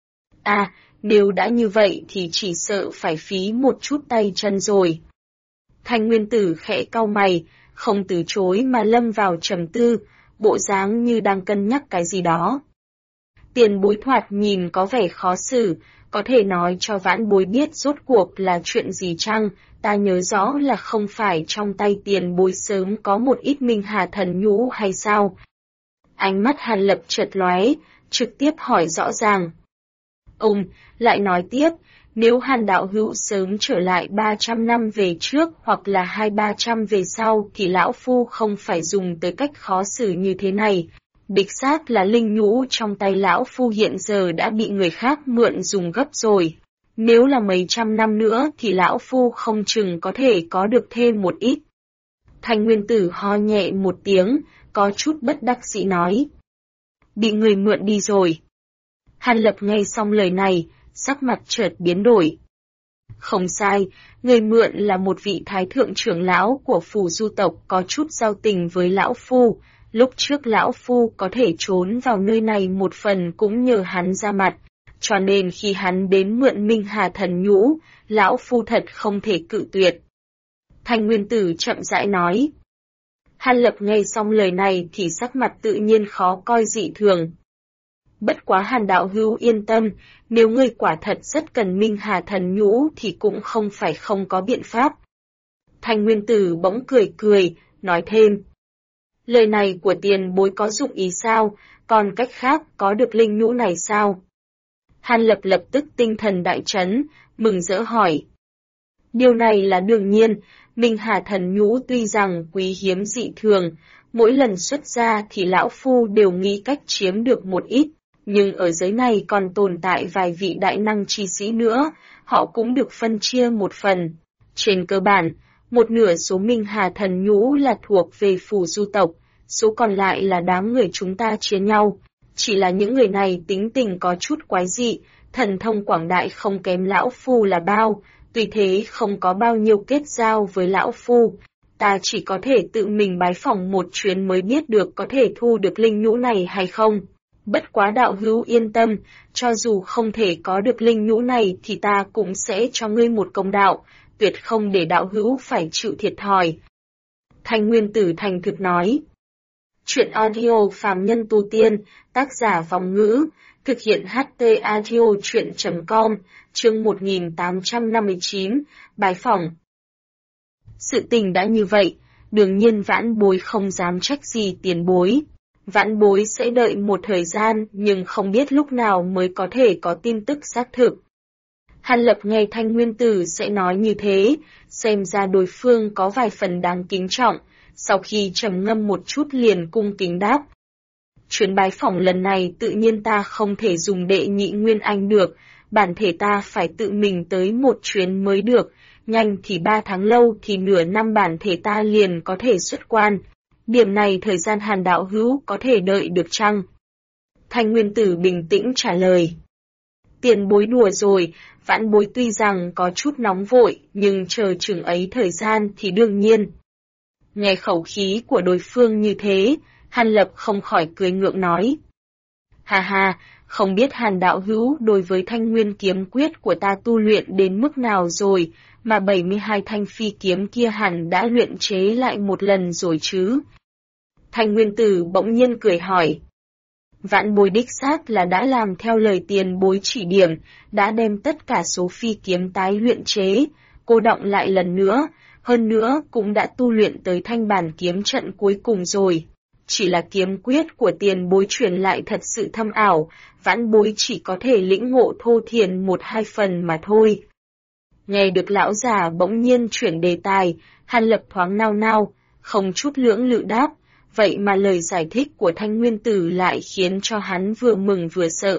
Nếu đã như vậy thì chỉ sợ phải phí một chút tay chân rồi. Thanh Nguyên Tử khẽ cau mày, không từ chối mà lâm vào trầm tư, bộ dáng như đang cân nhắc cái gì đó. Tiền bối thoạt nhìn có vẻ khó xử, có thể nói cho vãn bối biết rốt cuộc là chuyện gì chăng? Ta nhớ rõ là không phải trong tay tiền bối sớm có một ít Minh Hà thần nhũ hay sao? Ánh mắt Hàn Lập chợt lóe, trực tiếp hỏi rõ ràng. Ông lại nói tiếp, nếu Hàn đạo hữu sớm trở lại 300 năm về trước hoặc là 200-300 về sau thì lão phu không phải dùng tới cách khó xử như thế này. Đích xác là linh nhũ trong tay lão phu hiện giờ đã bị người khác mượn dùng gấp rồi. Nếu là mấy trăm năm nữa thì lão phu không chừng có thể có được thêm một ít. Thanh Nguyên Tử ho nhẹ một tiếng, có chút bất đắc dĩ nói. Bị người mượn đi rồi. Hàn Lập nghe xong lời này, sắc mặt chợt biến đổi. Không sai, người mượn là một vị thái thượng trưởng lão của Phù Du tộc có chút giao tình với lão phu. Lúc trước lão phu có thể trốn vào nơi này một phần cũng nhờ hắn ra mặt, cho nên khi hắn đến mượn Minh Hà thần nhũ, lão phu thật không thể cự tuyệt. Thanh Nguyên Tử chậm rãi nói. Hàn Lập nghe xong lời này thì sắc mặt tự nhiên khó coi dị thường. Bất quá Hàn đạo hữu yên tâm, nếu ngươi quả thật rất cần Minh Hà thần nhũ thì cũng không phải không có biện pháp. Thanh Nguyên Tử bỗng cười cười, nói thêm. Lời này của tiền bối có dụng ý sao, còn cách khác có được linh nhũ này sao? Hàn Lập lập tức tinh thần đại chấn, mừng rỡ hỏi. Điều này là đương nhiên, Minh Hà thần nhũ tuy rằng quý hiếm dị thường, Mỗi lần xuất ra thì lão phu đều nghĩ cách chiếm được một ít, nhưng ở giới này còn tồn tại vài vị đại năng chi sĩ nữa, họ cũng được phân chia một phần. Trên cơ bản, một nửa số Minh Hà thần nhũ là thuộc về Phù Du tộc, số còn lại là đám người chúng ta chia nhau. Chỉ là những người này tính tình có chút quái dị, thần thông quảng đại không kém lão phu là bao, tuy thế không có bao nhiêu kết giao với lão phu. Ta chỉ có thể tự mình bái phỏng một chuyến mới biết được có thể thu được linh nhũ này hay không. Bất quá đạo hữu yên tâm, cho dù không thể có được linh nhũ này thì ta cũng sẽ cho ngươi một công đạo, tuyệt không để đạo hữu phải chịu thiệt thòi. Thanh Nguyên Tử thành thực nói. Chuyện audio phàm nhân tu tiên, tác giả Vong Ngữ, thực hiện HT audio chuyện.com, chương 1859, bái phỏng. Sự tình đã như vậy, đương nhiên vãn bối không dám trách gì tiền bối. Vãn bối sẽ đợi một thời gian nhưng không biết lúc nào mới có thể có tin tức xác thực. Hàn Lập nghe Thanh Nguyên Tử sẽ nói như thế, xem ra đối phương có vài phần đáng kính trọng, sau khi trầm ngâm một chút liền cung kính đáp. Chuyến bái phỏng lần này tự nhiên ta không thể dùng đệ nhị Nguyên Anh được, bản thể ta phải tự mình tới một chuyến mới được, nhanh thì 3 tháng lâu thì nửa năm bản thể ta liền có thể xuất quan. Điểm này thời gian Hàn đạo hữu có thể đợi được chăng? Thanh Nguyên Tử bình tĩnh trả lời. Tiền bối đùa rồi, vãn bối tuy rằng có chút nóng vội, nhưng chờ chừng ấy thời gian thì đương nhiên. Nghe khẩu khí của đối phương như thế, Hàn Lập không khỏi cười ngượng nói. Hà hà, không biết Hàn đạo hữu đối với Thanh Nguyên kiếm quyết của ta tu luyện đến mức nào rồi, mà 72 thanh phi kiếm kia hẳn đã luyện chế lại một lần rồi chứ. Thanh Nguyên Tử bỗng nhiên cười hỏi. Vãn bối đích xác là đã làm theo lời tiền bối chỉ điểm, đã đem tất cả số phi kiếm tái luyện chế, cô đọng lại lần nữa, hơn nữa cũng đã tu luyện tới thanh bản kiếm trận cuối cùng rồi. Chỉ là kiếm quyết của tiền bối truyền lại thật sự thâm ảo, vãn bối chỉ có thể lĩnh ngộ thô thiền 1-2 phần mà thôi. Nghe được lão già bỗng nhiên chuyển đề tài, Hàn Lập thoáng nao nao, không chút lưỡng lự đáp, vậy mà lời giải thích của Thanh Nguyên Tử lại khiến cho hắn vừa mừng vừa sợ.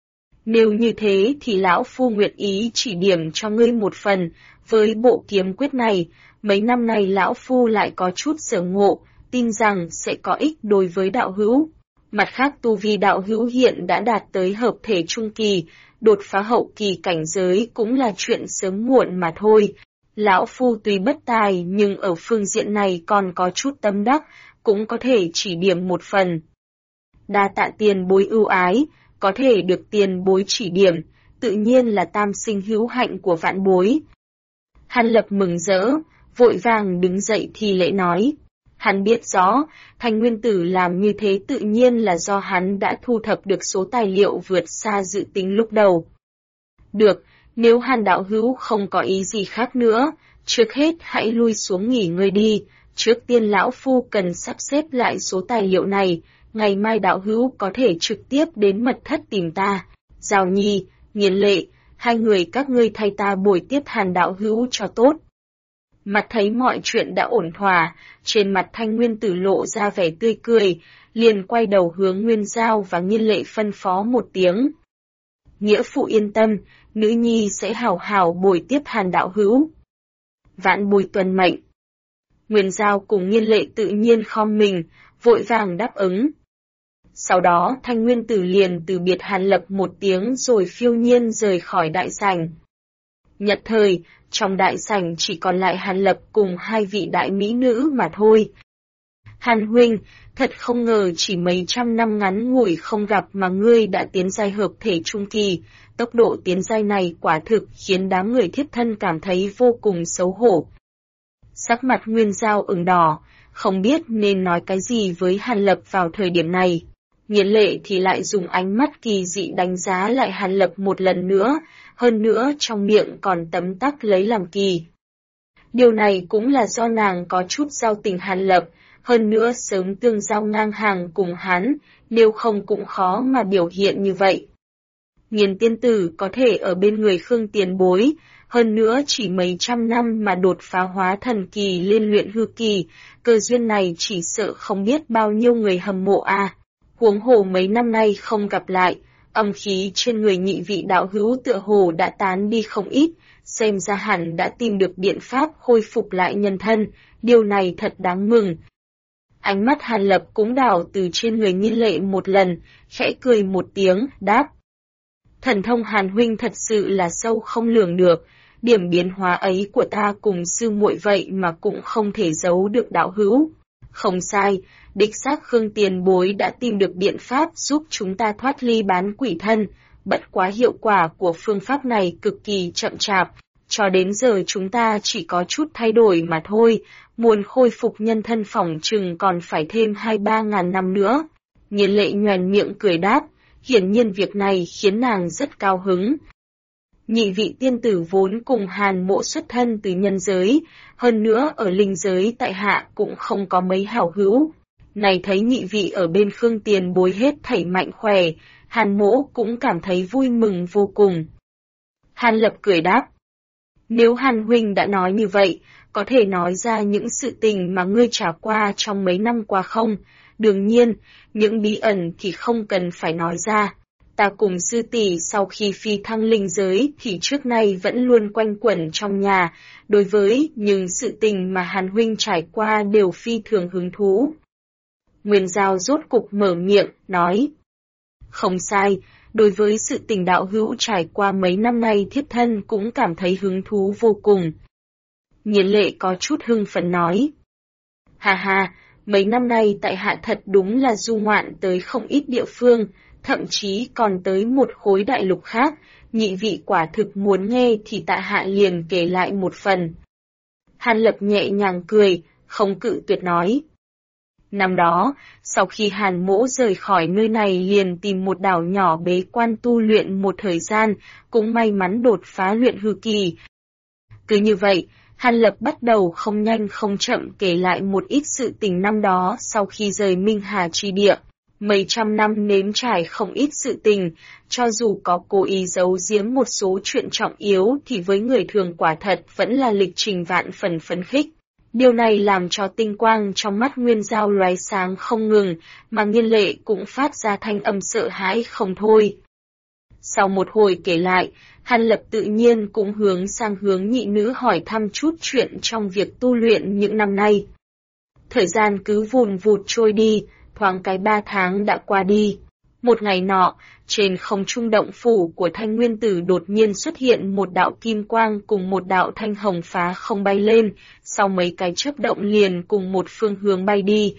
Nếu như thế thì lão phu nguyện ý chỉ điểm cho ngươi một phần, với bộ kiếm quyết này, mấy năm nay lão phu lại có chút sở ngộ, tin rằng sẽ có ích đối với đạo hữu. Mặt khác tu vi đạo hữu hiện đã đạt tới hợp thể trung kỳ, đột phá hậu kỳ cảnh giới cũng là chuyện sớm muộn mà thôi. Lão phu tuy bất tài nhưng ở phương diện này còn có chút tâm đắc, cũng có thể chỉ điểm một phần. Đa tạ tiền bối ưu ái, có thể được tiền bối chỉ điểm, tự nhiên là tam sinh hữu hạnh của vãn bối. Hàn Lập mừng rỡ, vội vàng đứng dậy thi lễ nói. Hắn biết rõ, Thanh Nguyên Tử làm như thế tự nhiên là do hắn đã thu thập được số tài liệu vượt xa dự tính lúc đầu. Được, nếu Hàn đạo hữu không có ý gì khác nữa, trước hết hãy lui xuống nghỉ ngơi đi, trước tiên lão phu cần sắp xếp lại số tài liệu này, ngày mai đạo hữu có thể trực tiếp đến mật thất tìm ta. Giao Nhi, Nghiên Lệ, hai người các ngươi thay ta bồi tiếp Hàn đạo hữu cho tốt. Mặt thấy mọi chuyện đã ổn thỏa, trên mặt Thanh Nguyên Tử lộ ra vẻ tươi cười, liền quay đầu hướng Nguyên Giao và Nghiên Lệ phân phó một tiếng. Nghĩa phụ yên tâm, nữ nhi sẽ hảo hảo bồi tiếp Hàn đạo hữu. Vãn bối tuân mệnh. Nguyên Giao cùng Nghiên Lệ tự nhiên khom mình, vội vàng đáp ứng. Sau đó Thanh Nguyên Tử liền từ biệt Hàn Lập một tiếng rồi phiêu nhiên rời khỏi đại sảnh. Nhật thời, trong đại sảnh chỉ còn lại Hàn Lập cùng hai vị đại mỹ nữ mà thôi. Hàn huynh, thật không ngờ chỉ mấy trăm năm ngắn ngủi không gặp mà ngươi đã tiến giai hợp thể trung kỳ, tốc độ tiến giai này quả thực khiến đám người thiếp thân cảm thấy vô cùng xấu hổ. Sắc mặt Nguyên Giao ửng đỏ, không biết nên nói cái gì với Hàn Lập vào thời điểm này. Nghiên Lệ thì lại dùng ánh mắt kỳ dị đánh giá lại Hàn Lập một lần nữa, hơn nữa trong miệng còn tấm tắc lấy làm kỳ. Điều này cũng là do nàng có chút giao tình Hàn Lập, hơn nữa sớm tương giao ngang hàng cùng hắn, nếu không cũng khó mà biểu hiện như vậy. Nghiên tiên tử có thể ở bên người Khương tiền bối, hơn nữa chỉ mấy trăm năm mà đột phá hóa thần kỳ lên luyện hư kỳ, cơ duyên này chỉ sợ không biết bao nhiêu người hâm mộ à. Huống hồ mấy năm nay không gặp lại, âm khí trên người nhị vị đạo hữu tựa hồ đã tán đi không ít, xem ra hẳn đã tìm được biện pháp khôi phục lại nhân thân, điều này thật đáng mừng. Ánh mắt Hàn Lập cũng đảo từ trên người Nhiên Lệ một lần, khẽ cười một tiếng, đáp. Thần thông Hàn huynh thật sự là sâu không lường được, điểm biến hóa ấy của ta cùng sư muội vậy mà cũng không thể giấu được đạo hữu. Không sai, đích xác Khương tiền bối đã tìm được biện pháp giúp chúng ta thoát ly bán quỷ thân, bất quá hiệu quả của phương pháp này cực kỳ chậm chạp, cho đến giờ chúng ta chỉ có chút thay đổi mà thôi, muốn khôi phục nhân thân phỏng chừng còn phải thêm 2-3 ngàn năm nữa. Nhiên Lệ nhoẻn miệng cười đáp, hiển nhiên việc này khiến nàng rất cao hứng. Nhị vị tiên tử vốn cùng Hàn Mộ xuất thân từ nhân giới, hơn nữa ở linh giới tại hạ cũng không có mấy hảo hữu. Này thấy nhị vị ở bên Khương tiền bối hết thảy mạnh khỏe, Hàn Mộ cũng cảm thấy vui mừng vô cùng. Hàn Lập cười đáp, nếu Hàn huynh đã nói như vậy, có thể nói ra những sự tình mà ngươi trải qua trong mấy năm qua không? Đương nhiên, những bí ẩn thì không cần phải nói ra. Ta cùng sư tỷ sau khi phi thăng linh giới thì trước nay vẫn luôn quanh quẩn trong nhà, đối với những sự tình mà Hàn huynh trải qua đều phi thường hứng thú. Nguyên Giao rốt cục mở miệng, nói. Không sai, đối với sự tình đạo hữu trải qua mấy năm nay thiếp thân cũng cảm thấy hứng thú vô cùng. Nhiên Lệ có chút hưng phấn nói. Hà hà, mấy năm nay tại hạ thật đúng là du ngoạn tới không ít địa phương, thậm chí còn tới một khối đại lục khác, nhị vị quả thực muốn nghe thì tại hạ liền kể lại một phần. Hàn Lập nhẹ nhàng cười, không cự tuyệt nói. Năm đó, sau khi Hàn Mỗ rời khỏi nơi này liền tìm một đảo nhỏ bế quan tu luyện một thời gian, cũng may mắn đột phá luyện hư kỳ. Cứ như vậy, Hàn Lập bắt đầu không nhanh không chậm kể lại một ít sự tình năm đó sau khi rời Minh Hà Chi Địa. Mấy trăm năm nếm trải không ít sự tình, cho dù có cố ý giấu giếm một số chuyện trọng yếu thì với người thường quả thật vẫn là lịch trình vạn phần phấn khích. Điều này làm cho tinh quang trong mắt Nguyên Giao lóe sáng không ngừng, mà Nhiên Lệ cũng phát ra thanh âm sợ hãi không thôi. Sau một hồi kể lại, Hàn Lập tự nhiên cũng hướng sang hướng nhị nữ hỏi thăm chút chuyện trong việc tu luyện những năm nay. Thời gian cứ vùn vụt trôi đi, thoáng cái 3 tháng đã qua đi. Một ngày nọ, trên không trung động phủ của Thanh Nguyên Tử đột nhiên xuất hiện một đạo kim quang cùng một đạo thanh hồng phá không bay lên, sau mấy cái chớp động liền cùng một phương hướng bay đi.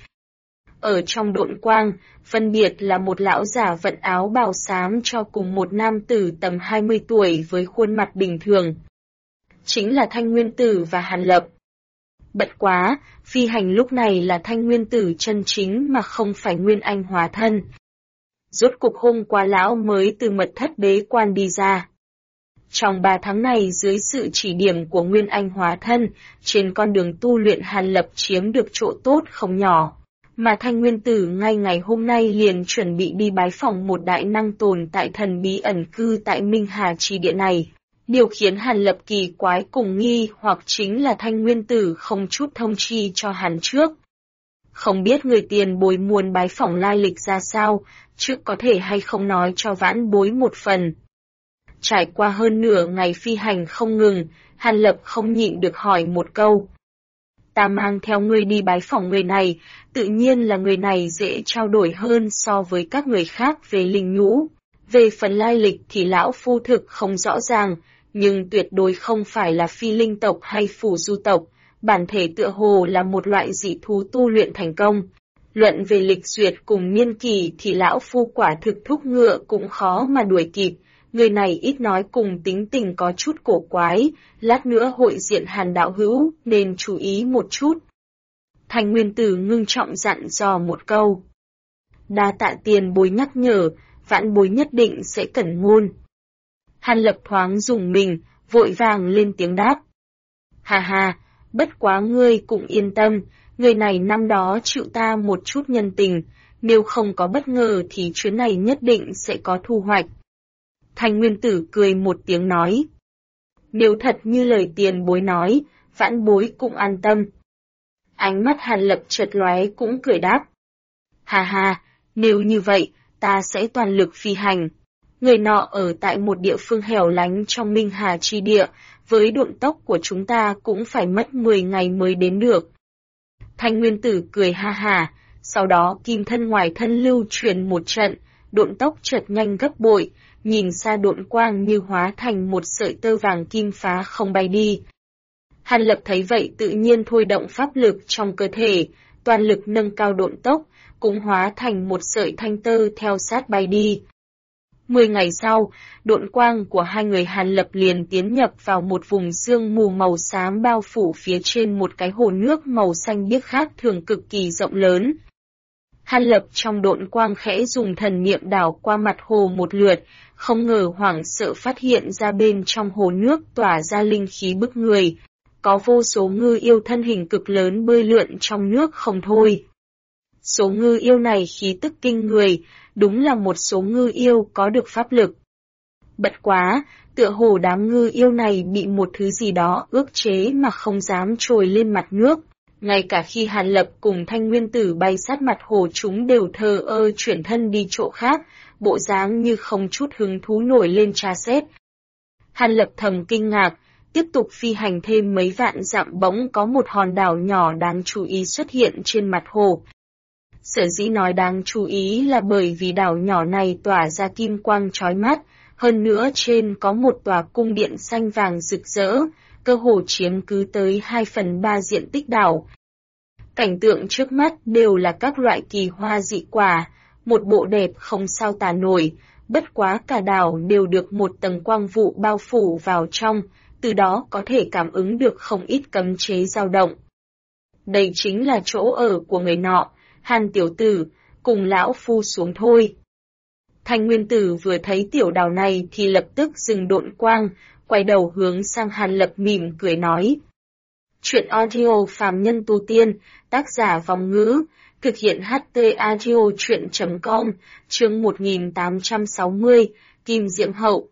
Ở trong độn quang, phân biệt là một lão giả vận áo bào xám cho cùng một nam tử tầm 20 tuổi với khuôn mặt bình thường. Chính là Thanh Nguyên Tử và Hàn Lập. Bận quá, phi hành lúc này là Thanh Nguyên Tử chân chính mà không phải Nguyên Anh hóa thân. Rốt cục hôm qua lão mới từ mật thất bế quan đi ra. Trong 3 tháng này dưới sự chỉ điểm của Nguyên Anh hóa thân, trên con đường tu luyện Hàn Lập chiếm được chỗ tốt không nhỏ. Mà Thanh Nguyên Tử ngay ngày hôm nay liền chuẩn bị đi bái phỏng một đại năng tồn tại thần bí ẩn cư tại Minh Hà Chi Địa này. Điều khiến Hàn Lập kỳ quái cùng nghi hoặc chính là Thanh Nguyên Tử không chút thông chi cho hắn trước. Không biết người tiền bối muốn bái phỏng lai lịch ra sao, trước có thể hay không nói cho vãn bối một phần. Trải qua hơn nửa ngày phi hành không ngừng, Hàn Lập không nhịn được hỏi một câu. Ta mang theo ngươi đi bái phỏng người này, tự nhiên là người này dễ trao đổi hơn so với các người khác về linh nhũ. Về phần lai lịch thì lão phu thực không rõ ràng, nhưng tuyệt đối không phải là phi linh tộc hay phù du tộc, bản thể tựa hồ là một loại dị thú tu luyện thành công. Luận về lịch duyệt cùng niên kỳ thì lão phu quả thực thúc ngựa cũng khó mà đuổi kịp, người này ít nói cùng tính tình có chút cổ quái, lát nữa hội diện Hàn đạo hữu nên chú ý một chút. Thanh Nguyên Tử ngưng trọng dặn dò một câu. Đa tạ tiền bối nhắc nhở, vãn bối nhất định sẽ cẩn ngôn. Hàn Lập thoáng dùng mình, vội vàng lên tiếng đáp. Hà hà, bất quá ngươi cũng yên tâm, người này năm đó chịu ta một chút nhân tình, nếu không có bất ngờ thì chuyến này nhất định sẽ có thu hoạch. Thanh Nguyên Tử cười một tiếng nói. Nếu thật như lời tiền bối nói, vãn bối cũng an tâm. Ánh mắt Hàn Lập chợt lóe cũng cười đáp. Hà hà, nếu như vậy, ta sẽ toàn lực phi hành. Người nọ ở tại một địa phương hẻo lánh trong Minh Hà chi địa, với độn tốc của chúng ta cũng phải mất 10 ngày mới đến được. Thanh Nguyên Tử cười ha hà, sau đó kim thân ngoài thân lưu truyền một trận, độn tốc chợt nhanh gấp bội, nhìn xa độn quang như hóa thành một sợi tơ vàng kim phá không bay đi. Hàn Lập thấy vậy tự nhiên thôi động pháp lực trong cơ thể, toàn lực nâng cao độn tốc, cũng hóa thành một sợi thanh tơ theo sát bay đi. 10 ngày sau, độn quang của hai người Hàn Lập liền tiến nhập vào một vùng sương mù màu xám bao phủ phía trên một cái hồ nước màu xanh biếc khác thường cực kỳ rộng lớn. Hàn Lập trong độn quang khẽ dùng thần niệm đảo qua mặt hồ một lượt, không ngờ hoảng sợ phát hiện ra bên trong hồ nước tỏa ra linh khí bức người. Có vô số ngư yêu thân hình cực lớn bơi lượn trong nước không thôi. Số ngư yêu này khí tức kinh người, đúng là một số ngư yêu có được pháp lực. Bất quá, tựa hồ đám ngư yêu này bị một thứ gì đó ước chế mà không dám trồi lên mặt nước. Ngay cả khi Hàn Lập cùng Thanh Nguyên Tử bay sát mặt hồ chúng đều thờ ơ chuyển thân đi chỗ khác, bộ dáng như không chút hứng thú nổi lên tra xét. Hàn Lập thầm kinh ngạc, tiếp tục phi hành thêm mấy vạn dặm bỗng có một hòn đảo nhỏ đáng chú ý xuất hiện trên mặt hồ. Sở dĩ nói đáng chú ý là bởi vì đảo nhỏ này tỏa ra kim quang chói mắt, hơn nữa trên có một tòa cung điện xanh vàng rực rỡ, cơ hồ chiếm cứ tới 2/3 diện tích đảo. Cảnh tượng trước mắt đều là các loại kỳ hoa dị quả, một bộ đẹp không sao tả nổi, bất quá cả đảo đều được một tầng quang vụ bao phủ vào trong, từ đó có thể cảm ứng được không ít cấm chế dao động. Đây chính là chỗ ở của người nọ, Hàn tiểu tử, cùng lão phu xuống thôi. Thanh Nguyên Tử vừa thấy tiểu đảo này thì lập tức dừng độn quang, quay đầu hướng sang Hàn Lập mỉm cười nói. Chuyện audio phàm nhân tu tiên, tác giả Vòng Ngữ, thực hiện HT audio chuyện.com, chương 1860, Kim Diễm Hậu.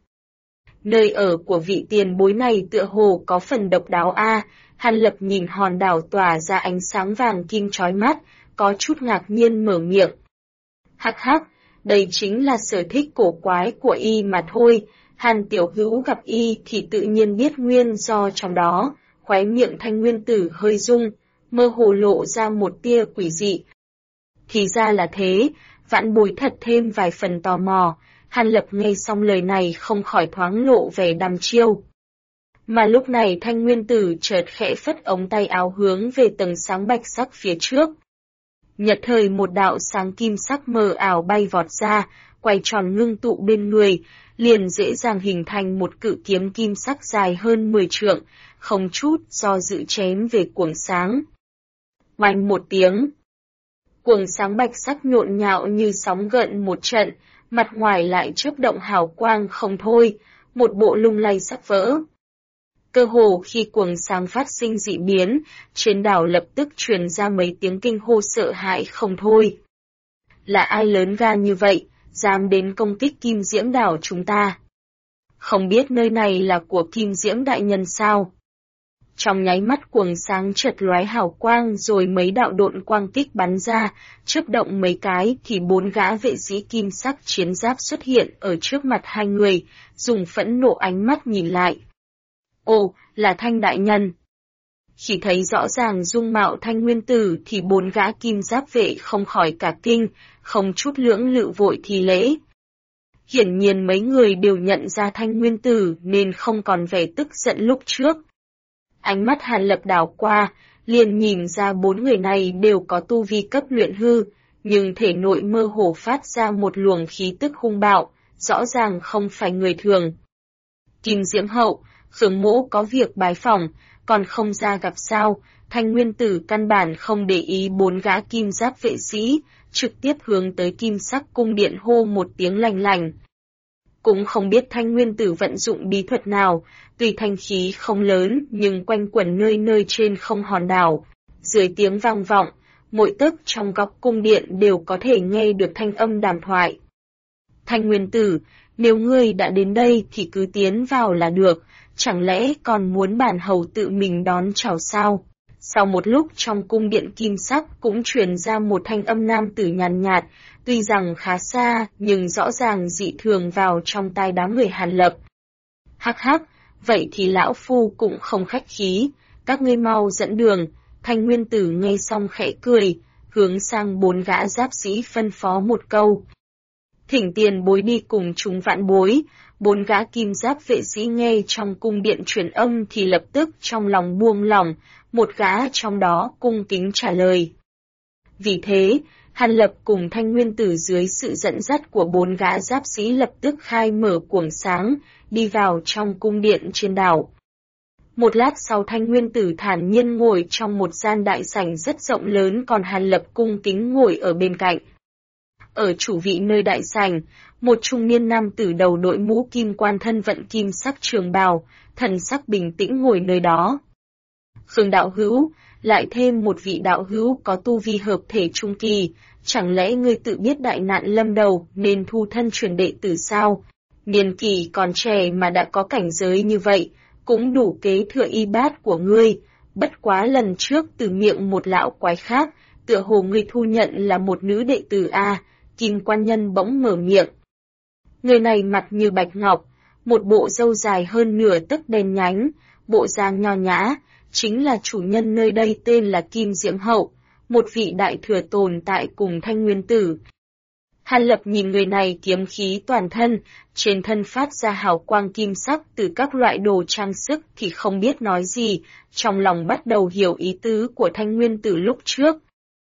Nơi ở của vị tiền bối này tựa hồ có phần độc đáo a. Hàn Lập nhìn hòn đảo tỏa ra ánh sáng vàng kim chói mắt, có chút ngạc nhiên mở miệng. Hắc hắc, đây chính là sở thích cổ quái của y mà thôi. Hàn tiểu hữu gặp y thì tự nhiên biết nguyên do trong đó. Khóe miệng Thanh Nguyên Tử hơi rung, mơ hồ lộ ra một tia quỷ dị. Thì ra là thế, vãn bối thật thêm vài phần tò mò. Hàn Lập nghe xong lời này không khỏi thoáng lộ vẻ đăm chiêu. Mà lúc này Thanh Nguyên Tử chợt khẽ phất ống tay áo hướng về tầng sáng bạch sắc phía trước. Nhật thời một đạo sáng kim sắc mờ ảo bay vọt ra, quay tròn ngưng tụ bên người, liền dễ dàng hình thành một cự kiếm kim sắc dài hơn 10 trượng, không chút do dự chém về cuồng sáng. Oanh một tiếng. Cuồng sáng bạch sắc nhộn nhạo như sóng gợn một trận, mặt ngoài lại chớp động hào quang không thôi, một bộ lung lay sắp vỡ. Cơ hồ khi cuồng sáng phát sinh dị biến, trên đảo lập tức truyền ra mấy tiếng kinh hô sợ hãi không thôi. Là ai lớn gan như vậy, dám đến công kích Kim Diễm đảo chúng ta? Không biết nơi này là của Kim Diễm đại nhân sao? Trong nháy mắt cuồng sáng chợt lóe hào quang rồi mấy đạo độn quang kích bắn ra, chớp động mấy cái thì 4 gã vệ sĩ kim sắc chiến giáp xuất hiện ở trước mặt hai người, dùng phẫn nộ ánh mắt nhìn lại. Ồ, là Thanh đại nhân. Khi thấy rõ ràng dung mạo Thanh Nguyên Tử thì 4 gã kim giáp vệ không khỏi cả kinh, không chút lưỡng lự vội thi lễ. Hiển nhiên mấy người đều nhận ra Thanh Nguyên Tử nên không còn vẻ tức giận lúc trước. Ánh mắt Hàn Lập đảo qua, liền nhìn ra 4 người này đều có tu vi cấp luyện hư, nhưng thể nội mơ hồ phát ra một luồng khí tức hung bạo, rõ ràng không phải người thường. Kim Diễm hậu, Khương mỗ có việc bái phỏng, còn không ra gặp sao? Thanh Nguyên Tử căn bản không để ý 4 gã kim giáp vệ sĩ, trực tiếp hướng tới kim sắc cung điện hô một tiếng lành lành. Cũng không biết Thanh Nguyên Tử vận dụng bí thuật nào, tuy thanh khí không lớn nhưng quanh quẩn nơi nơi trên không hòn đảo. Dưới tiếng vang vọng, mỗi tấc trong góc cung điện đều có thể nghe được thanh âm đàm thoại. Thanh Nguyên Tử, nếu ngươi đã đến đây thì cứ tiến vào là được, chẳng lẽ còn muốn bản hầu tự mình đón chào sao? Sau một lúc trong cung điện kim sắc cũng truyền ra một thanh âm nam tử nhàn nhạt, tuy rằng khá xa nhưng rõ ràng dị thường vào trong tai đám người Hàn Lập. Hắc hắc, vậy thì lão phu cũng không khách khí, các ngươi mau dẫn đường. Thanh Nguyên Tử nghe xong khẽ cười, hướng sang 4 gã giáp sĩ phân phó một câu. Thỉnh tiền bối đi cùng chúng vạn bối. 4 gã kim giáp vệ sĩ nghe trong cung điện truyền âm thì lập tức trong lòng buông lỏng, một gã trong đó cung kính trả lời. Vì thế, Hàn Lập cùng Thanh Nguyên Tử dưới sự dẫn dắt của 4 gã giáp sĩ lập tức khai mở cuồng sáng, đi vào trong cung điện trên đảo. Một lát sau Thanh Nguyên Tử thản nhiên ngồi trong một gian đại sảnh rất rộng lớn, còn Hàn Lập cung kính ngồi ở bên cạnh. Ở chủ vị nơi đại sảnh, một trung niên nam tử đầu đội mũ kim quan, thân vận kim sắc trường bào, thần sắc bình tĩnh ngồi nơi đó. Khương đạo hữu, lại thêm một vị đạo hữu có tu vi hợp thể trung kỳ, chẳng lẽ ngươi tự biết đại nạn lâm đầu nên thu thân truyền đệ tử sao? Niên kỳ còn trẻ mà đã có cảnh giới như vậy, cũng đủ kế thừa y bát của ngươi. Bất quá lần trước từ miệng một lão quái khác, tựa hồ ngươi thu nhận là một nữ đệ tử a. Kim quan nhân bỗng mở miệng. Người này mặt như bạch ngọc, một bộ râu dài hơn nửa tấc đen nhánh, bộ dáng nho nhã, chính là chủ nhân nơi đây, tên là Kim Diễm Hậu, một vị đại thừa tồn tại cùng Thanh Nguyên Tử. Hàn Lập nhìn người này kiếm khí toàn thân, trên thân phát ra hào quang kim sắc từ các loại đồ trang sức thì không biết nói gì, trong lòng bắt đầu hiểu ý tứ của Thanh Nguyên Tử lúc trước.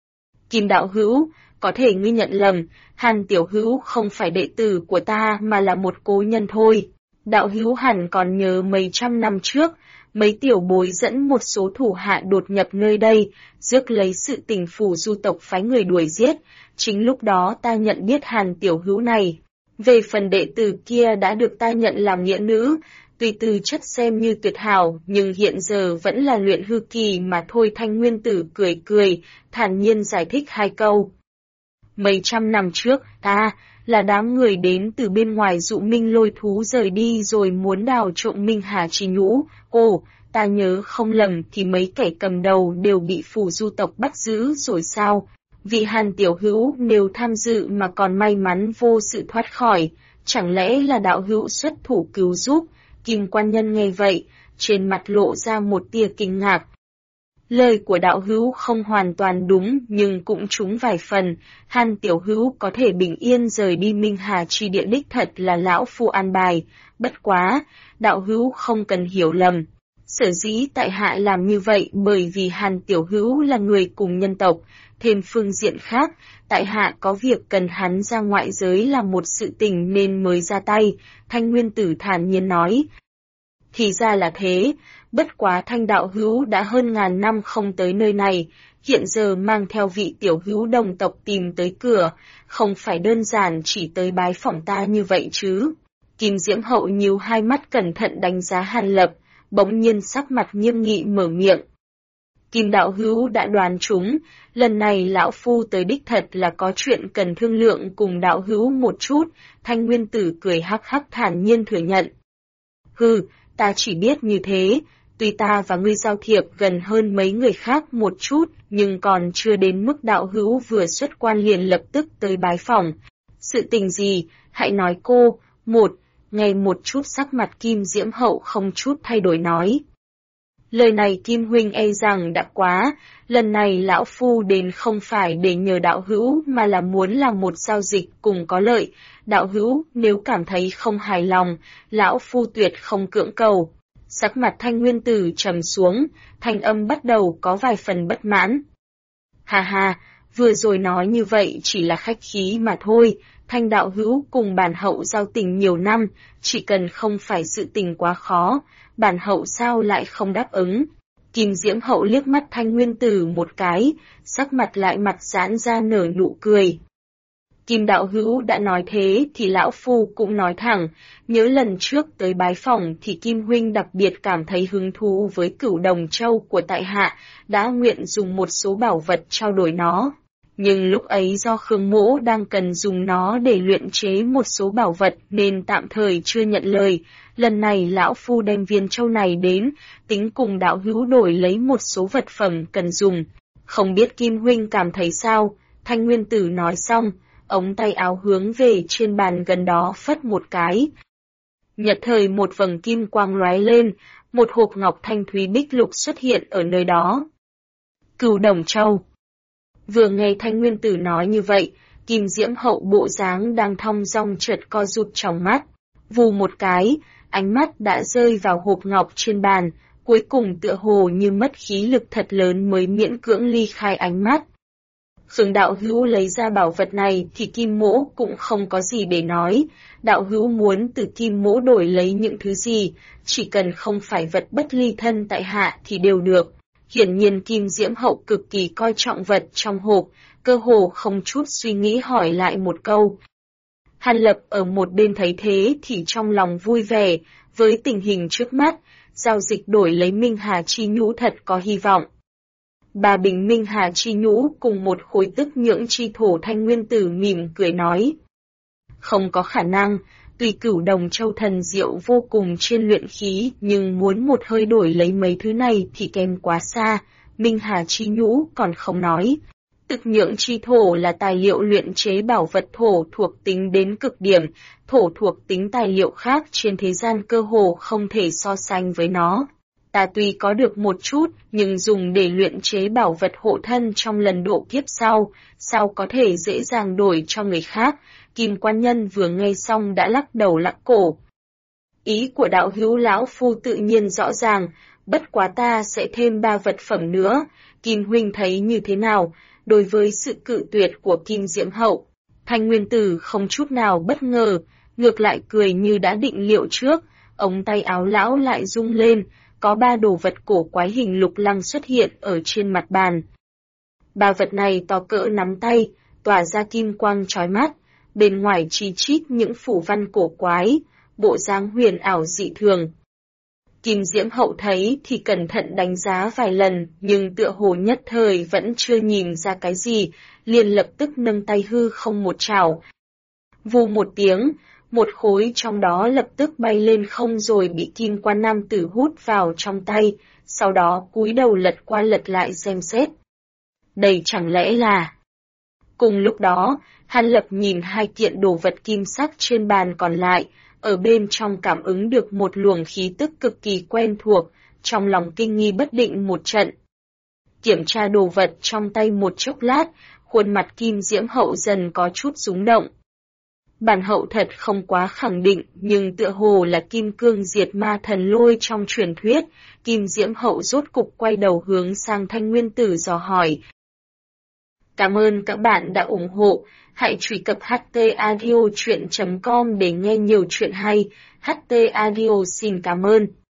Kim đạo hữu, có thể ngươi nhận lầm, Hàn tiểu hữu không phải đệ tử của ta mà là một cố nhân thôi. Đạo hữu hẳn còn nhớ mấy trăm năm trước, mấy tiểu bối dẫn một số thủ hạ đột nhập nơi đây, rước lấy sự tình phủ du tộc phái người đuổi giết, chính lúc đó ta nhận biết Hàn tiểu hữu này. Về phần đệ tử kia đã được ta nhận làm nghĩa nữ, tuy tư chất xem như tuyệt hảo nhưng hiện giờ vẫn là luyện hư kỳ mà thôi. Thanh Nguyên Tử cười cười, thản nhiên giải thích hai câu. Mấy trăm năm trước, ta là đám người đến từ bên ngoài dụ Minh Lôi thú rời đi rồi muốn đào trộm Minh Hà Chi Nhũ. Ồ, ta nhớ không lầm thì mấy kẻ cầm đầu đều bị phủ du tộc bắt giữ rồi sao? Vị Hàn tiểu hữu nếu tham dự mà còn may mắn vô sự thoát khỏi, chẳng lẽ là đạo hữu xuất thủ cứu giúp? Kim quan nhân nghe vậy, trên mặt lộ ra một tia kinh ngạc. Lời của đạo hữu không hoàn toàn đúng nhưng cũng trúng vài phần, Hàn tiểu hữu có thể bình yên rời đi Minh Hà Chi Địa đích thật là lão phu an bài, bất quá, đạo hữu không cần hiểu lầm. Sở dĩ tại hạ làm như vậy bởi vì Hàn tiểu hữu là người cùng nhân tộc, thêm phương diện khác, tại hạ có việc cần hắn ra ngoại giới làm một sự tình nên mới ra tay, Thanh Nguyên Tử thản nhiên nói. Thì ra là thế, bất quá Thanh đạo hữu đã hơn ngàn năm không tới nơi này, hiện giờ mang theo vị tiểu hữu đồng tộc tìm tới cửa, không phải đơn giản chỉ tới bái phỏng ta như vậy chứ. Kim Diễm Hậu nhíu hai mắt cẩn thận đánh giá Hàn Lập, bỗng nhiên sắc mặt nghiêm nghị mở miệng. Kim đạo hữu đã đoán trúng, lần này lão phu tới đích thật là có chuyện cần thương lượng cùng đạo hữu một chút, Thanh Nguyên Tử cười hắc hắc thản nhiên thừa nhận. Hừ, ta chỉ biết như thế, tuy ta và ngươi giao thiệp gần hơn mấy người khác một chút, nhưng còn chưa đến mức đạo hữu vừa xuất quan liền lập tức tới bái phỏng. Sự tình gì, hãy nói cô, nghe một chút sắc mặt Kim Diễm Hậu không chút thay đổi nói. Lời này Kim huynh e rằng đã quá, lần này lão phu đến không phải để nhờ đạo hữu mà là muốn làm một giao dịch cùng có lợi, đạo hữu nếu cảm thấy không hài lòng, lão phu tuyệt không cưỡng cầu. Sắc mặt Thanh Nguyên Tử trầm xuống, thanh âm bắt đầu có vài phần bất mãn. Hà hà, vừa rồi nói như vậy chỉ là khách khí mà thôi, Thanh đạo hữu cùng bản hậu giao tình nhiều năm, chỉ cần không phải sự tình quá khó, bản hậu sao lại không đáp ứng. Kim Diễm Hậu liếc mắt Thanh Nguyên Tử một cái, sắc mặt lại mặt giãn ra nở nụ cười. Kim đạo hữu đã nói thế thì lão phu cũng nói thẳng, nhớ lần trước tới bái phỏng thì Kim huynh đặc biệt cảm thấy hứng thú với Cửu Đồng Châu của tại hạ, đã nguyện dùng một số bảo vật trao đổi nó. Nhưng lúc ấy do Khương Mỗ đang cần dùng nó để luyện chế một số bảo vật nên tạm thời chưa nhận lời. Lần này lão phu đem viên châu này đến, tính cùng đạo hữu đổi lấy một số vật phẩm cần dùng. Không biết Kim huynh cảm thấy sao? Thanh Nguyên Tử nói xong, ống tay áo hướng về trên bàn gần đó phất một cái. Nhật thời một vầng kim quang lóe lên, một hộp ngọc thanh thúy bích lục xuất hiện ở nơi đó. Cửu Đồng Châu. Vừa nghe Thanh Nguyên Tử nói như vậy, Kim Diễm Hậu bộ dáng đang thong dong chợt co rụt trong mắt. Vù một cái, ánh mắt đã rơi vào hộp ngọc trên bàn, cuối cùng tựa hồ như mất khí lực thật lớn mới miễn cưỡng ly khai ánh mắt. Khương đạo hữu lấy ra bảo vật này thì Kim Mỗ cũng không có gì để nói, đạo hữu muốn từ Kim Mỗ đổi lấy những thứ gì, chỉ cần không phải vật bất ly thân tại hạ thì đều được. Hiển nhiên Kim Diễm Hậu cực kỳ coi trọng vật trong hộp, cơ hồ không chút suy nghĩ hỏi lại một câu. Hàn Lập ở một bên thấy thế thì trong lòng vui vẻ, với tình hình trước mắt, giao dịch đổi lấy Minh Hà Chi Nhũ thật có hy vọng. Bà bình Minh Hà Chi Nhũ cùng một khối tức nhưỡng chi thổ. Thanh Nguyên Tử mỉm cười nói. Không có khả năng, tuy Cửu Đồng Châu thần diệu vô cùng trên luyện khí nhưng muốn một hơi đổi lấy mấy thứ này thì kém quá xa, Minh Hà Chi Nhũ còn không nói. Tức nhưỡng chi thổ là tài liệu luyện chế bảo vật thổ thuộc tính đến cực điểm, thổ thuộc tính tài liệu khác trên thế gian cơ hồ không thể so sánh với nó. Ta tuy có được một chút, nhưng dùng để luyện chế bảo vật hộ thân trong lần độ kiếp sau, sao có thể dễ dàng đổi cho người khác. Kim Quan Nhân vừa nghe xong đã lắc đầu lắc cổ. Ý của đạo hữu lão phu tự nhiên rõ ràng, bất quá ta sẽ thêm 3 vật phẩm nữa. Kim huynh thấy như thế nào? Đối với sự cự tuyệt của Kim Diễm Hậu, Thanh Nguyên Tử không chút nào bất ngờ, ngược lại cười như đã định liệu trước, ống tay áo lão lại rung lên, có 3 đồ vật cổ quái hình lục lăng xuất hiện ở trên mặt bàn. 3 vật này to cỡ nắm tay, tỏa ra kim quang chói mắt, bên ngoài chi chít những phủ văn cổ quái, bộ dáng huyền ảo dị thường. Kim Diễm Hậu thấy thì cẩn thận đánh giá vài lần, nhưng tựa hồ nhất thời vẫn chưa nhìn ra cái gì, liền lập tức nâng tay hư không một chảo. Vù một tiếng, một khối trong đó lập tức bay lên không rồi bị Kim Quan nam tử hút vào trong tay, sau đó cúi đầu lật qua lật lại xem xét. Đây chẳng lẽ là... Cùng lúc đó, Hàn Lập nhìn 2 kiện đồ vật kim sắc trên bàn còn lại, ở bên trong cảm ứng được một luồng khí tức cực kỳ quen thuộc, trong lòng kinh nghi bất định một trận. Kiểm tra đồ vật trong tay một chốc lát, khuôn mặt Kim Diễm Hậu dần có chút rúng động. Bản hậu thật không quá khẳng định, nhưng tựa hồ là kim cương diệt ma thần lôi trong truyền thuyết. Kim Diễm Hậu rốt cục quay đầu hướng sang Thanh Nguyên Tử dò hỏi. Cảm ơn các bạn đã ủng hộ, hãy truy cập htaudio.com để nghe nhiều chuyện hay. HT Audio xin cảm ơn.